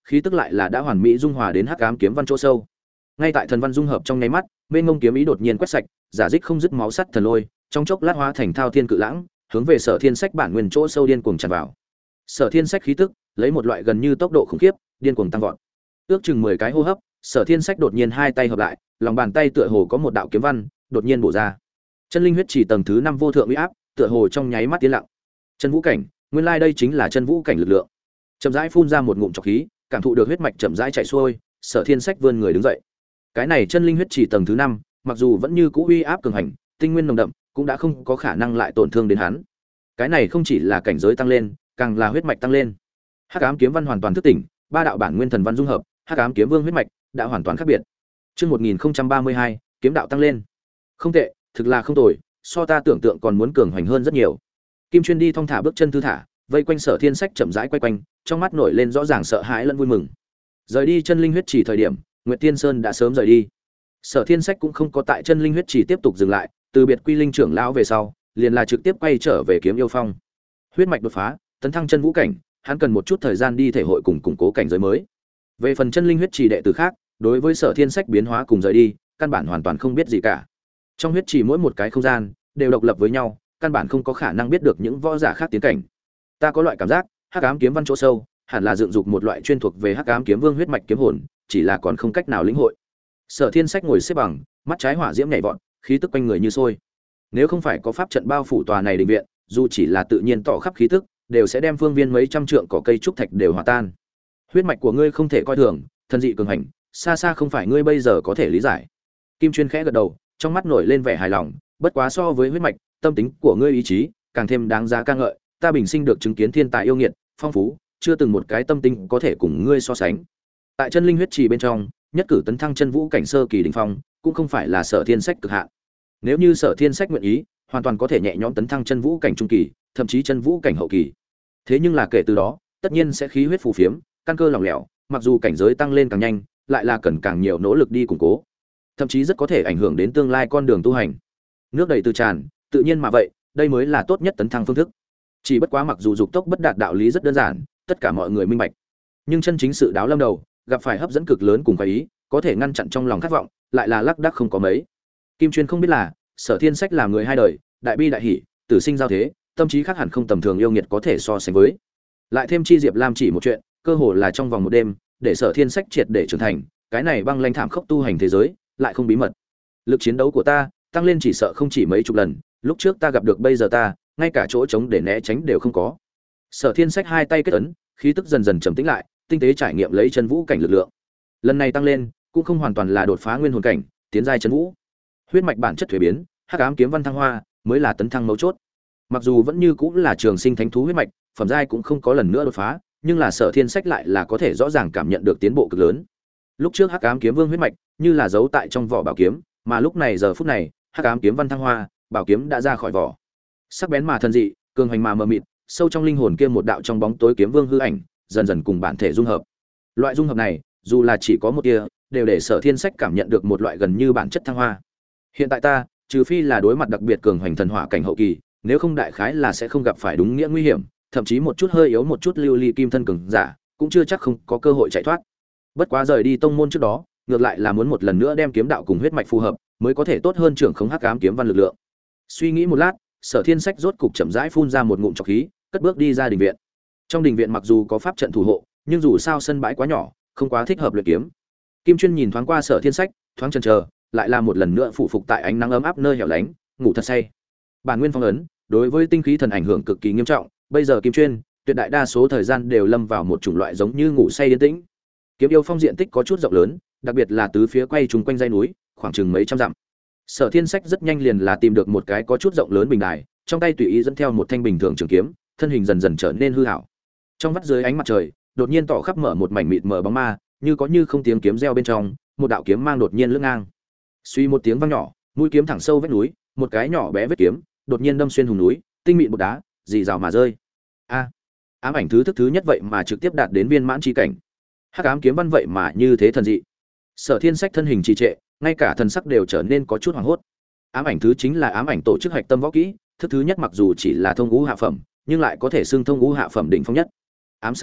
khí tức lại là đã hoàn mỹ dung hòa đến hắc ám kiếm văn chỗ sâu. Ngay tại thần văn dung hợp trong nháy mắt, mênh mông kiếm ý đột nhiên quét sạch, giả dích không dứt máu sắt thần lôi, trong chốc lát hóa thành thao thiên cự lãng, hướng về Sở Thiên Sách bản nguyên chỗ sâu điên cuồng tràn vào. Sở Thiên Sách khí tức lấy một loại gần như tốc độ khủng khiếp, điên cuồng tăng vọt. Ước chừng 10 cái hô hấp, Sở Thiên Sách đột nhiên hai tay hợp lại, lòng bàn tay tựa hồ có một đạo kiếm văn đột nhiên bổ ra. Chân linh huyết chỉ tầng thứ 5 vô thượng uy áp, tựa hồ trong nháy mắt tiến lặng. Chân vũ cảnh, nguyên lai đây chính là chân vũ cảnh lực lượng. Chậm rãi phun ra một ngụm trọc khí, cảm thụ được huyết mạch chậm rãi chảy xuôi, Sở Thiên Sách vươn người đứng dậy. Cái này chân linh huyết chỉ tầng thứ 5, mặc dù vẫn như cũ uy áp cường hành, tinh nguyên nồng đậm, cũng đã không có khả năng lại tổn thương đến hắn. Cái này không chỉ là cảnh giới tăng lên, càng là huyết mạch tăng lên. Hắc ám kiếm văn hoàn toàn thức tỉnh, ba đạo bản nguyên thần văn dung hợp, Hắc ám kiếm vương huyết mạch đã hoàn toàn khác biệt. Chương 1032, kiếm đạo tăng lên. Không tệ, thực là không tồi, so ta tưởng tượng còn muốn cường hoành hơn rất nhiều. Kim Chuyên đi thong thả bước chân thư thả, vây quanh Sở Thiên Sách chậm rãi quay quanh, trong mắt nổi lên rõ ràng sợ hãi lẫn vui mừng. Rời đi chân linh huyết chỉ thời điểm, Nguyệt Tiên Sơn đã sớm rời đi. Sở Thiên Sách cũng không có tại chân linh huyết chỉ tiếp tục dừng lại, từ biệt Quy Linh trưởng lão về sau, liền là trực tiếp quay trở về Kiếm Yêu Phong. Huyết mạch đột phá, tấn thăng chân vũ cảnh, hắn cần một chút thời gian đi thể hội cùng củng cố cảnh giới mới. Về phần chân linh huyết chỉ đệ tử khác, đối với Sở Thiên Sách biến hóa cùng rời đi, căn bản hoàn toàn không biết gì cả. Trong huyết chỉ mỗi một cái không gian đều độc lập với nhau, căn bản không có khả năng biết được những võ giả khác tiến cảnh. Ta có loại cảm giác, Hắc ám kiếm văn chỗ sâu, hẳn là dựng dục một loại chuyên thuộc về Hắc ám kiếm vương huyết mạch kiếm hồn, chỉ là còn không cách nào lĩnh hội. Sở Thiên Sách ngồi xếp bằng, mắt trái hỏa diễm nhảy vọt, khí tức quanh người như sôi. Nếu không phải có pháp trận bao phủ tòa này đình viện, dù chỉ là tự nhiên tỏ khắp khí tức, đều sẽ đem phương viên mấy trăm trượng cỏ cây trúc thạch đều hòa tan. Huyết mạch của ngươi không thể coi thường, thần dị cường hành, xa xa không phải ngươi bây giờ có thể lý giải. Kim Chuyên khẽ gật đầu, trong mắt nổi lên vẻ hài lòng, bất quá so với huyết mạch, tâm tính của ngươi ý chí càng thêm đáng giá ca ngợi, ta bình sinh được chứng kiến thiên tài yêu nghiệt, phong phú, chưa từng một cái tâm tính có thể cùng ngươi so sánh. Tại chân linh huyết trì bên trong, nhất cử tấn thăng chân vũ cảnh sơ kỳ đỉnh phong, cũng không phải là Sở Thiên Sách cực hạn. Nếu như Sở Thiên Sách nguyện ý, hoàn toàn có thể nhẹ nhõm tấn thăng chân vũ cảnh trung kỳ, thậm chí chân vũ cảnh hậu kỳ. Thế nhưng là kể từ đó, tất nhiên sẽ khí huyết phù phiếm, căn cơ lỏng lẻo, mặc dù cảnh giới tăng lên càng nhanh, lại là cần càng nhiều nỗ lực đi củng cố, thậm chí rất có thể ảnh hưởng đến tương lai con đường tu hành. Nước đầy từ tràn, tự nhiên mà vậy, đây mới là tốt nhất tấn thăng phương thức. Chỉ bất quá mặc dù dục tốc bất đạt đạo lý rất đơn giản, tất cả mọi người minh bạch, nhưng chân chính sự đáo lâm đầu, gặp phải hấp dẫn cực lớn cùng phải ý, có thể ngăn chặn trong lòng khát vọng, lại là lác đác không có mấy. Kim Chuyên không biết là, Sở Thiên Sách là người hai đời, đại bi đại hỷ, tử sinh giao thế, tâm trí khác hẳn không tầm thường yêu nghiệt có thể so sánh với. Lại thêm chi Diệp Lam chỉ một chuyện, cơ hồ là trong vòng một đêm, để Sở Thiên Sách triệt để trưởng thành, cái này băng lãnh thảm khốc tu hành thế giới, lại không bí mật. Lực chiến đấu của ta tăng lên chỉ sợ không chỉ mấy chục lần, lúc trước ta gặp được bây giờ ta, ngay cả chỗ trống để né tránh đều không có. Sở Thiên Sách hai tay kết ấn, khí tức dần dần trầm tĩnh lại, tinh tế trải nghiệm lấy chân vũ cảnh lực lượng. Lần này tăng lên, cũng không hoàn toàn là đột phá nguyên hồn cảnh, tiến giai chân vũ. Huyết mạch bản chất thuế biến, hắc ám kiếm văn thăng hoa, mới là tấn thăng mấu chốt. Mặc dù vẫn như cũng là trường sinh thánh thú huyết mạch, phẩm giai cũng không có lần nữa đột phá, nhưng là Sở Thiên Sách lại là có thể rõ ràng cảm nhận được tiến bộ cực lớn. Lúc trước hắc ám kiếm vương huyết mạch, như là giấu tại trong vỏ bảo kiếm, mà lúc này giờ phút này, hắc ám kiếm văn thăng hoa, bảo kiếm đã ra khỏi vỏ. Sắc bén mà thần dị, cường hành mà mờ mịt, sâu trong linh hồn kia một đạo trong bóng tối kiếm vương hư ảnh, dần dần cùng bản thể dung hợp. Loại dung hợp này, dù là chỉ có một tia, đều để Sở Thiên Sách cảm nhận được một loại gần như bản chất thăng hoa. Hiện tại ta, trừ phi là đối mặt đặc biệt cường hành thần hỏa cảnh hậu kỳ, nếu không đại khái là sẽ không gặp phải đúng nghĩa nguy hiểm, thậm chí một chút hơi yếu một chút lưu ly kim thân cường giả, cũng chưa chắc không có cơ hội chạy thoát. Bất quá rời đi tông môn trước đó, ngược lại là muốn một lần nữa đem kiếm đạo cùng huyết mạch phù hợp, mới có thể tốt hơn trưởng khống hắc ám kiếm văn lực lượng. Suy nghĩ một lát, Sở Thiên Sách rốt cục chậm rãi phun ra một ngụm trọc khí, cất bước đi ra đình viện. Trong đình viện mặc dù có pháp trận thủ hộ, nhưng dù sao sân bãi quá nhỏ, không quá thích hợp luyện kiếm. Kim Chuyên nhìn thoáng qua Sở Thiên Sách, thoáng chần chờ, lại là một lần nữa phụ phục tại ánh nắng ấm áp nơi hẻo lánh, ngủ thật say. Bản nguyên phong ấn, đối với tinh khí thần ảnh hưởng cực kỳ nghiêm trọng, bây giờ Kim Chuyên, tuyệt đại đa số thời gian đều lâm vào một chủng loại giống như ngủ say yên tĩnh. Kiếm Yêu Phong diện tích có chút rộng lớn, đặc biệt là tứ phía quay trùng quanh dãy núi, khoảng chừng mấy trăm dặm. Sở Thiên Sách rất nhanh liền là tìm được một cái có chút rộng lớn bình đài, trong tay tùy ý dẫn theo một thanh bình thường trường kiếm, thân hình dần dần trở nên hư hảo. Trong vắt dưới ánh mặt trời, đột nhiên tỏ khắp mở một mảnh mịt mờ bóng ma, như có như không tiếng kiếm reo bên trong, một đạo kiếm mang đột nhiên lướt ngang. Suy một tiếng vang nhỏ, mũi kiếm thẳng sâu vách núi, một cái nhỏ bé vết kiếm, đột nhiên đâm xuyên hùng núi, tinh mịn bột đá, rì rào mà rơi. A! Ám ảnh thứ thức thứ nhất vậy mà trực tiếp đạt đến viên mãn chi cảnh. Hắc ám kiếm văn vậy mà như thế thần dị. Sở Thiên Sách thân hình trì trệ, ngay cả thần sắc đều trở nên có chút hoảng hốt. Ám ảnh thứ chính là ám ảnh tổ chức hạch tâm võ kỹ, thức thứ nhất mặc dù chỉ là thông ngũ hạ phẩm, nhưng lại có thể xưng thông ngũ hạ phẩm đỉnh phong nhất. Ám sát uy lực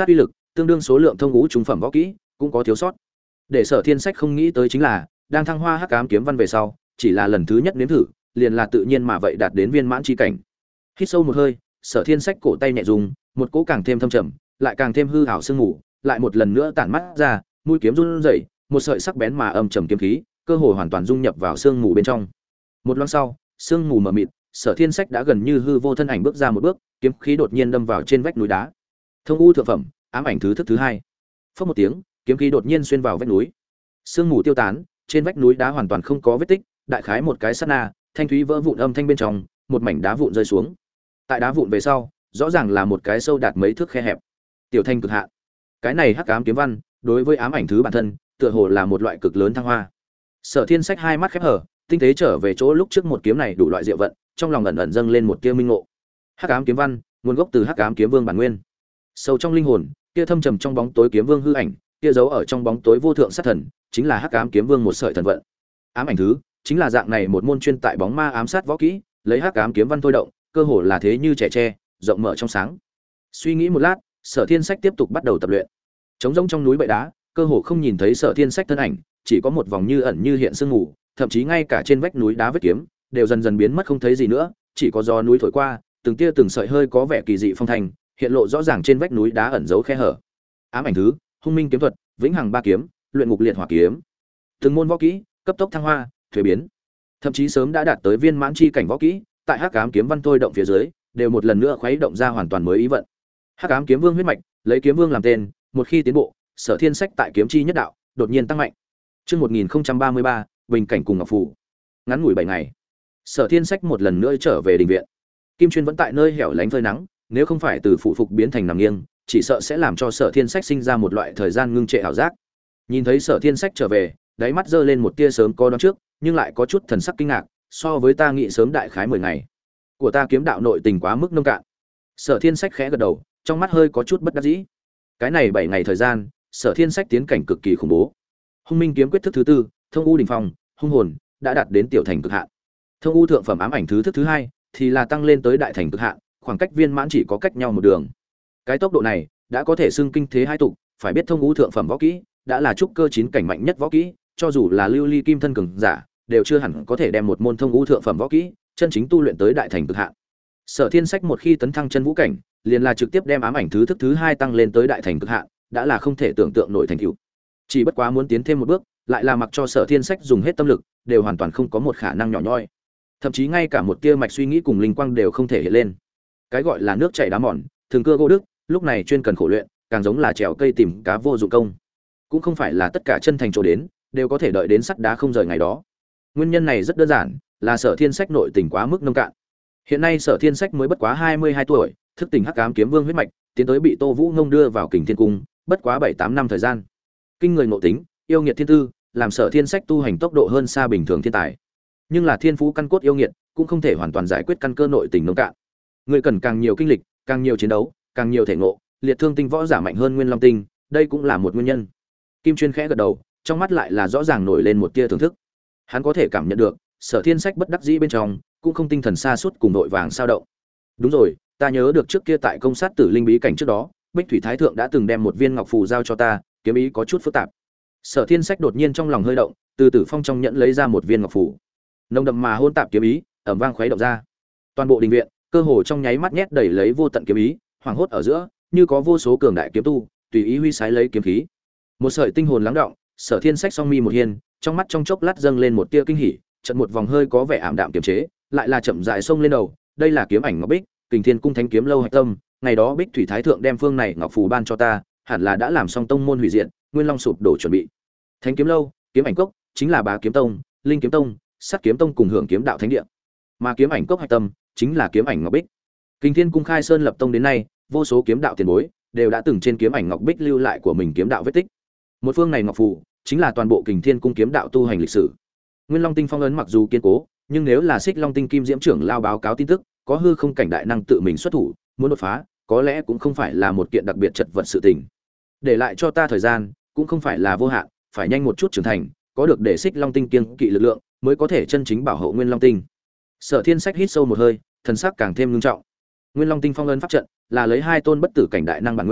tương đương số lượng thông ngũ trung phẩm võ kỹ cũng có thiếu sót. Để Sở Thiên Sách không nghĩ tới chính là, đang thăng hoa hắc ám kiếm văn về sau, chỉ là lần thứ nhất nếm thử, liền là tự nhiên mà vậy đạt đến viên mãn chi cảnh. Hít sâu một hơi, Sở Thiên Sách cổ tay nhẹ dùng, một cỗ càng thêm thâm trầm, lại càng thêm hư ảo sương mù, lại một lần nữa tản mắt ra, mũi kiếm run rẩy, một sợi sắc bén mà âm trầm kiếm khí, cơ hồ hoàn toàn dung nhập vào sương mù bên trong. Một loáng sau, sương mù mờ mịt, Sở Thiên Sách đã gần như hư vô thân ảnh bước ra một bước, kiếm khí đột nhiên đâm vào trên vách núi đá. Thông u thượng phẩm, ám ảnh thứ thức thứ hai. Phất một tiếng, kiếm khí đột nhiên xuyên vào vách núi. Sương mù tiêu tán, trên vách núi đá hoàn toàn không có vết tích, đại khái một cái sát na, thanh thúy vỡ vụn âm thanh bên trong, một mảnh đá vụn rơi xuống. Tại đá vụn về sau, rõ ràng là một cái sâu đạt mấy thước khe hẹp. Tiểu thanh cực hạn. Cái này hắc ám kiếm văn, đối với ám ảnh thứ bản thân, tựa hồ là một loại cực lớn thăng hoa. Sở Thiên Sách hai mắt khép hờ, tinh tế trở về chỗ lúc trước một kiếm này đủ loại diệu vận, trong lòng ẩn ẩn dâng lên một tia minh ngộ. Hắc ám kiếm văn, nguồn gốc từ hắc ám kiếm vương bản nguyên. Sâu trong linh hồn, kia thâm trầm trong bóng tối kiếm vương hư ảnh, kia giấu ở trong bóng tối vô thượng sát thần, chính là hắc ám kiếm vương một sợi thần vận. Ám ảnh thứ, chính là dạng này một môn chuyên tại bóng ma ám sát võ kỹ, lấy hắc ám kiếm văn thôi động, cơ hồ là thế như trẻ tre, rộng mở trong sáng. Suy nghĩ một lát, Sở Thiên Sách tiếp tục bắt đầu tập luyện. Trống rỗng trong núi bệ đá, cơ hồ không nhìn thấy Sở Thiên Sách thân ảnh, chỉ có một vòng như ẩn như hiện sương mù, thậm chí ngay cả trên vách núi đá vết kiếm đều dần dần biến mất không thấy gì nữa, chỉ có gió núi thổi qua, từng tia từng sợi hơi có vẻ kỳ dị phong thành, hiện lộ rõ ràng trên vách núi đá ẩn giấu khe hở. Ám ảnh thứ, hung minh kiếm thuật, vĩnh hằng ba kiếm, luyện ngục liệt hỏa kiếm. Từng môn võ kỹ, cấp tốc thăng hoa, thuế biến. Thậm chí sớm đã đạt tới viên mãn chi cảnh võ kỹ, tại hắc ám kiếm văn thôi động phía dưới, đều một lần nữa khuấy động ra hoàn toàn mới ý vận. Hắc ám kiếm vương huyết mạch, lấy kiếm vương làm tên, một khi tiến bộ, Sở Thiên Sách tại kiếm chi nhất đạo, đột nhiên tăng mạnh. Chương 1033, bình cảnh cùng ngọc phù. Ngắn ngủi 7 ngày, Sở Thiên Sách một lần nữa trở về đình viện. Kim Chuyên vẫn tại nơi hẻo lánh phơi nắng, nếu không phải từ phụ phục biến thành nằm nghiêng, chỉ sợ sẽ làm cho Sở Thiên Sách sinh ra một loại thời gian ngưng trệ ảo giác. Nhìn thấy Sở Thiên Sách trở về, đáy mắt giơ lên một tia sớm có đoán trước, nhưng lại có chút thần sắc kinh ngạc, so với ta nghĩ sớm đại khái 10 ngày. Của ta kiếm đạo nội tình quá mức nông cạn. Sở Thiên Sách khẽ gật đầu, trong mắt hơi có chút bất đắc dĩ. Cái này 7 ngày thời gian, Sở Thiên Sách tiến cảnh cực kỳ khủng bố. Hung minh kiếm quyết thức thứ tư, thông u đỉnh phong, hung hồn đã đạt đến tiểu thành cực hạn. Thông u thượng phẩm ám ảnh thứ thức thứ hai thì là tăng lên tới đại thành cực hạn, khoảng cách viên mãn chỉ có cách nhau một đường. Cái tốc độ này đã có thể xưng kinh thế hai tục, phải biết thông u thượng phẩm võ kỹ đã là trúc cơ 9 cảnh mạnh nhất võ kỹ, cho dù là lưu ly kim thân cường giả đều chưa hẳn có thể đem một môn thông u thượng phẩm võ kỹ chân chính tu luyện tới đại thành cực hạn. Sở Thiên Sách một khi tấn thăng chân vũ cảnh, liền là trực tiếp đem ám ảnh thứ thức thứ hai tăng lên tới đại thành cực hạn, đã là không thể tưởng tượng nổi thành tựu. Chỉ bất quá muốn tiến thêm một bước, lại là mặc cho Sở Thiên Sách dùng hết tâm lực, đều hoàn toàn không có một khả năng nhỏ nhoi. Thậm chí ngay cả một tia mạch suy nghĩ cùng linh quang đều không thể hiện lên. Cái gọi là nước chảy đá mòn, thường cưa gỗ đức, lúc này chuyên cần khổ luyện, càng giống là trèo cây tìm cá vô dụng công. Cũng không phải là tất cả chân thành chỗ đến, đều có thể đợi đến sắt đá không rời ngày đó. Nguyên nhân này rất đơn giản, là Sở Thiên Sách nội tình quá mức nông cạn. Hiện nay Sở Thiên Sách mới bất quá 22 tuổi, thức tỉnh hắc ám kiếm vương huyết mạch, tiến tới bị Tô Vũ Ngông đưa vào Kình Thiên Cung, bất quá 7-8 năm thời gian. Kinh người ngộ tính, yêu nghiệt thiên tư, làm Sở Thiên Sách tu hành tốc độ hơn xa bình thường thiên tài. Nhưng là thiên phú căn cốt yêu nghiệt, cũng không thể hoàn toàn giải quyết căn cơ nội tình nông cạn. Người cần càng nhiều kinh lịch, càng nhiều chiến đấu, càng nhiều thể ngộ, liệt thương tinh võ giả mạnh hơn Nguyên Long tinh, đây cũng là một nguyên nhân. Kim Chuyên khẽ gật đầu, trong mắt lại là rõ ràng nổi lên một tia thưởng thức. Hắn có thể cảm nhận được, Sở Thiên Sách bất đắc dĩ bên trong, cũng không tinh thần sa sút cùng nội vàng sao động. Đúng rồi, ta nhớ được trước kia tại công sát tử linh bí cảnh trước đó, Bích Thủy Thái thượng đã từng đem một viên ngọc phù giao cho ta, kiếm ý có chút phức tạp. Sở Thiên Sách đột nhiên trong lòng hơi động, từ Tử Phong trong nhẫn lấy ra một viên ngọc phù. Nồng đậm mà hôn tạp kiếm ý, ầm vang khuấy động ra. Toàn bộ đình viện, cơ hồ trong nháy mắt nhét đầy lấy vô tận kiếm ý, hoàng hốt ở giữa, như có vô số cường đại kiếm tu, tùy ý huy sái lấy kiếm khí. Một sợi tinh hồn lắng động, Sở Thiên Sách song mi một hiên, trong mắt trong chốc lát dâng lên một tia kinh hỉ, chợt một vòng hơi có vẻ ảm đạm kiềm chế, lại là chậm rãi xông lên đầu, đây là kiếm ảnh ngọc bích, Kình Thiên Cung Thánh kiếm lâu hạch tâm, ngày đó Bích Thủy Thái thượng đem phương này ngọc phù ban cho ta, hẳn là đã làm xong tông môn hủy diệt, Nguyên Long sụp đổ chuẩn bị. Thánh kiếm lâu, kiếm ảnh cốc, chính là Bá kiếm tông, Linh kiếm tông, Sát kiếm tông cùng hưởng kiếm đạo thánh địa. Mà kiếm ảnh cốc hạch tâm chính là kiếm ảnh ngọc bích. Kình Thiên Cung khai sơn lập tông đến nay, vô số kiếm đạo tiền bối đều đã từng trên kiếm ảnh ngọc bích lưu lại của mình kiếm đạo vết tích. Một phương này ngọc phù chính là toàn bộ Kình Thiên Cung kiếm đạo tu hành lịch sử. Nguyên Long tinh phong ấn mặc dù kiên cố, nhưng nếu là Xích Long tinh Kim Diễm trưởng lao báo cáo tin tức, có hư không cảnh đại năng tự mình xuất thủ, muốn đột phá, có lẽ cũng không phải là một kiện đặc biệt chật vật sự tình. Để lại cho ta thời gian, cũng không phải là vô hạn, phải nhanh một chút trưởng thành, có được để Xích Long tinh kiêng kỵ lực lượng, mới có thể chân chính bảo hộ Nguyên Long tinh. Sở Thiên Sách hít sâu một hơi, thần sắc càng thêm nghiêm trọng. Nguyên Long tinh phong ấn pháp trận là lấy hai tôn bất tử cảnh đại năng bản nguyên,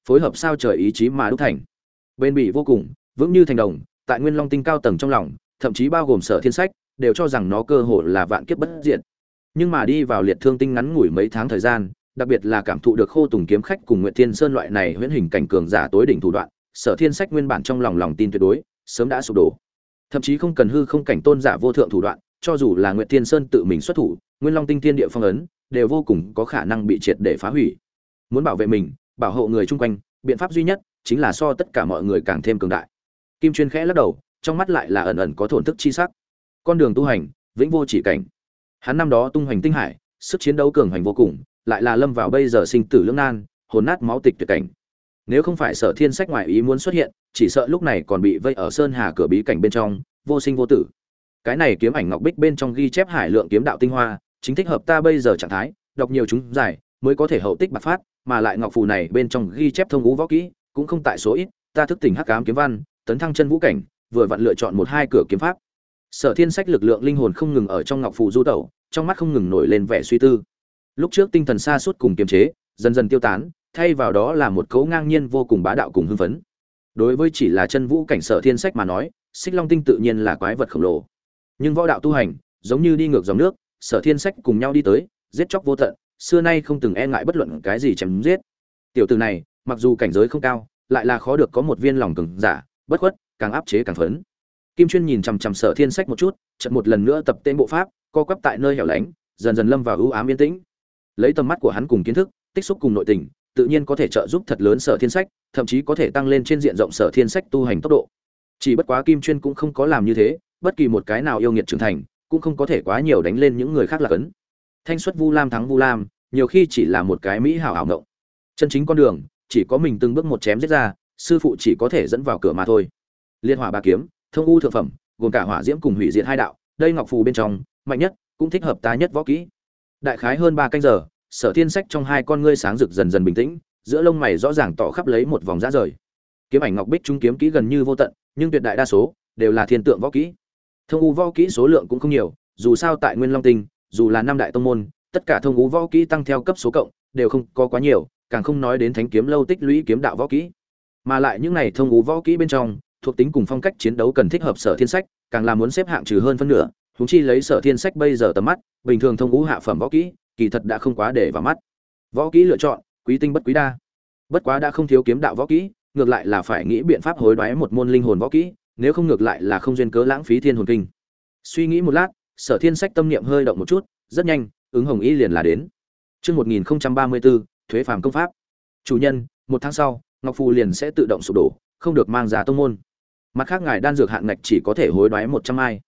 phối hợp sao trời ý chí mà đúc thành. Bên bỉ vô cùng, vững như thành đồng, tại Nguyên Long tinh cao tầng trong lòng, thậm chí bao gồm Sở Thiên Sách, đều cho rằng nó cơ hồ là vạn kiếp bất diệt. Nhưng mà đi vào Liệt Thương tinh ngắn ngủi mấy tháng thời gian, đặc biệt là cảm thụ được Khô Tùng kiếm khách cùng Nguyệt Thiên Sơn loại này huyễn hình cảnh cường giả tối đỉnh thủ đoạn, Sở Thiên Sách nguyên bản trong lòng tin tuyệt đối, sớm đã sụp đổ. Thậm chí không cần hư không cảnh tôn giả vô thượng thủ đoạn, cho dù là Nguyệt Thiên Sơn tự mình xuất thủ, Nguyên Long tinh thiên địa phong ấn, đều vô cùng có khả năng bị triệt để phá hủy. Muốn bảo vệ mình, bảo hộ người chung quanh, biện pháp duy nhất chính là so tất cả mọi người càng thêm cường đại. Kim Chuyên khẽ lắc đầu, trong mắt lại là ẩn ẩn có thổn thức chi sắc. Con đường tu hành, vĩnh vô chỉ cảnh. Hắn năm đó tung hoành tinh hải, sức chiến đấu cường hành vô cùng, lại là lâm vào bây giờ sinh tử lưỡng nan, hồn nát máu tịch tuyệt cảnh. Nếu không phải Sở Thiên Sách ngoại ý muốn xuất hiện, chỉ sợ lúc này còn bị vây ở sơn hà cửa bí cảnh bên trong, vô sinh vô tử. Cái này kiếm ảnh ngọc bích bên trong ghi chép hải lượng kiếm đạo tinh hoa, chính thích hợp ta bây giờ trạng thái, đọc nhiều chúng giải, mới có thể hậu tích bạc phát, mà lại ngọc phù này bên trong ghi chép thông ngũ võ kỹ, cũng không tại số ít, ta thức tỉnh hắc ám kiếm văn, tấn thăng chân vũ cảnh, vừa vặn lựa chọn một hai cửa kiếm pháp. Sở Thiên Sách lực lượng linh hồn không ngừng ở trong ngọc phù du tẩu, trong mắt không ngừng nổi lên vẻ suy tư. Lúc trước tinh thần xa suốt cùng kiềm chế, dần dần tiêu tán, thay vào đó là một cấu ngang nhiên vô cùng bá đạo cùng hưng phấn. Đối với chỉ là chân vũ cảnh Sở Thiên Sách mà nói, Xích Long tinh tự nhiên là quái vật khổng lồ. Nhưng võ đạo tu hành, giống như đi ngược dòng nước, Sở Thiên Sách cùng nhau đi tới, giết chóc vô tận, xưa nay không từng e ngại bất luận cái gì chém giết. Tiểu tử này, mặc dù cảnh giới không cao, lại là khó được có một viên lòng cường giả, bất khuất, càng áp chế càng phấn. Kim Chuyên nhìn chằm chằm Sở Thiên Sách một chút, chợt một lần nữa tập tên bộ pháp, co quắp tại nơi hẻo lánh, dần dần lâm vào ưu ám yên tĩnh. Lấy tầm mắt của hắn cùng kiến thức, tích xúc cùng nội tình, tự nhiên có thể trợ giúp thật lớn Sở Thiên Sách, thậm chí có thể tăng lên trên diện rộng Sở Thiên Sách tu hành tốc độ. Chỉ bất quá Kim Chuyên cũng không có làm như thế, bất kỳ một cái nào yêu nghiệt trưởng thành, cũng không có thể quá nhiều đánh lên những người khác là cấn. Thanh xuất Vu Lam thắng Vu Lam, nhiều khi chỉ là một cái mỹ hảo ảo ngộng. Chân chính con đường, chỉ có mình từng bước một chém giết ra, sư phụ chỉ có thể dẫn vào cửa mà thôi. Liên Hỏa Ba kiếm, thông u thượng phẩm, gồm cả hỏa diễm cùng hủy diệt hai đạo, đây ngọc phù bên trong, mạnh nhất, cũng thích hợp ta nhất võ kỹ. Đại khái hơn 3 canh giờ, Sở Thiên Sách trong hai con ngươi sáng rực dần dần bình tĩnh, giữa lông mày rõ ràng tỏ khắp lấy một vòng rã rời. Kiếm ảnh ngọc bích trung kiếm kỹ gần như vô tận, nhưng tuyệt đại đa số đều là thiên tượng võ kỹ. Thông u võ kỹ số lượng cũng không nhiều, dù sao tại Nguyên Long Tinh, dù là năm đại tông môn, tất cả thông u võ kỹ tăng theo cấp số cộng, đều không có quá nhiều, càng không nói đến thánh kiếm lâu tích lũy kiếm đạo võ kỹ. Mà lại những này thông u võ kỹ bên trong, thuộc tính cùng phong cách chiến đấu cần thích hợp Sở Thiên Sách, càng là muốn xếp hạng trừ hơn phân nửa, huống chi lấy Sở Thiên Sách bây giờ tầm mắt, bình thường thông u hạ phẩm võ kỹ, kỳ thật đã không quá để vào mắt. Võ kỹ lựa chọn, quý tinh bất quý đa. Bất quá đã không thiếu kiếm đạo võ kỹ, ngược lại là phải nghĩ biện pháp hối đoái một môn linh hồn võ kỹ, nếu không ngược lại là không duyên cớ lãng phí thiên hồn kinh. Suy nghĩ một lát, Sở Thiên Sách tâm niệm hơi động một chút, rất nhanh, ứng hồng ý liền là đến. Chương 1034, thuế phàm công pháp. Chủ nhân, 1 tháng sau, ngọc phù liền sẽ tự động sụp đổ, không được mang ra tông môn. Mặt khác ngài đan dược hạn ngạch chỉ có thể hối đoái 100 ai.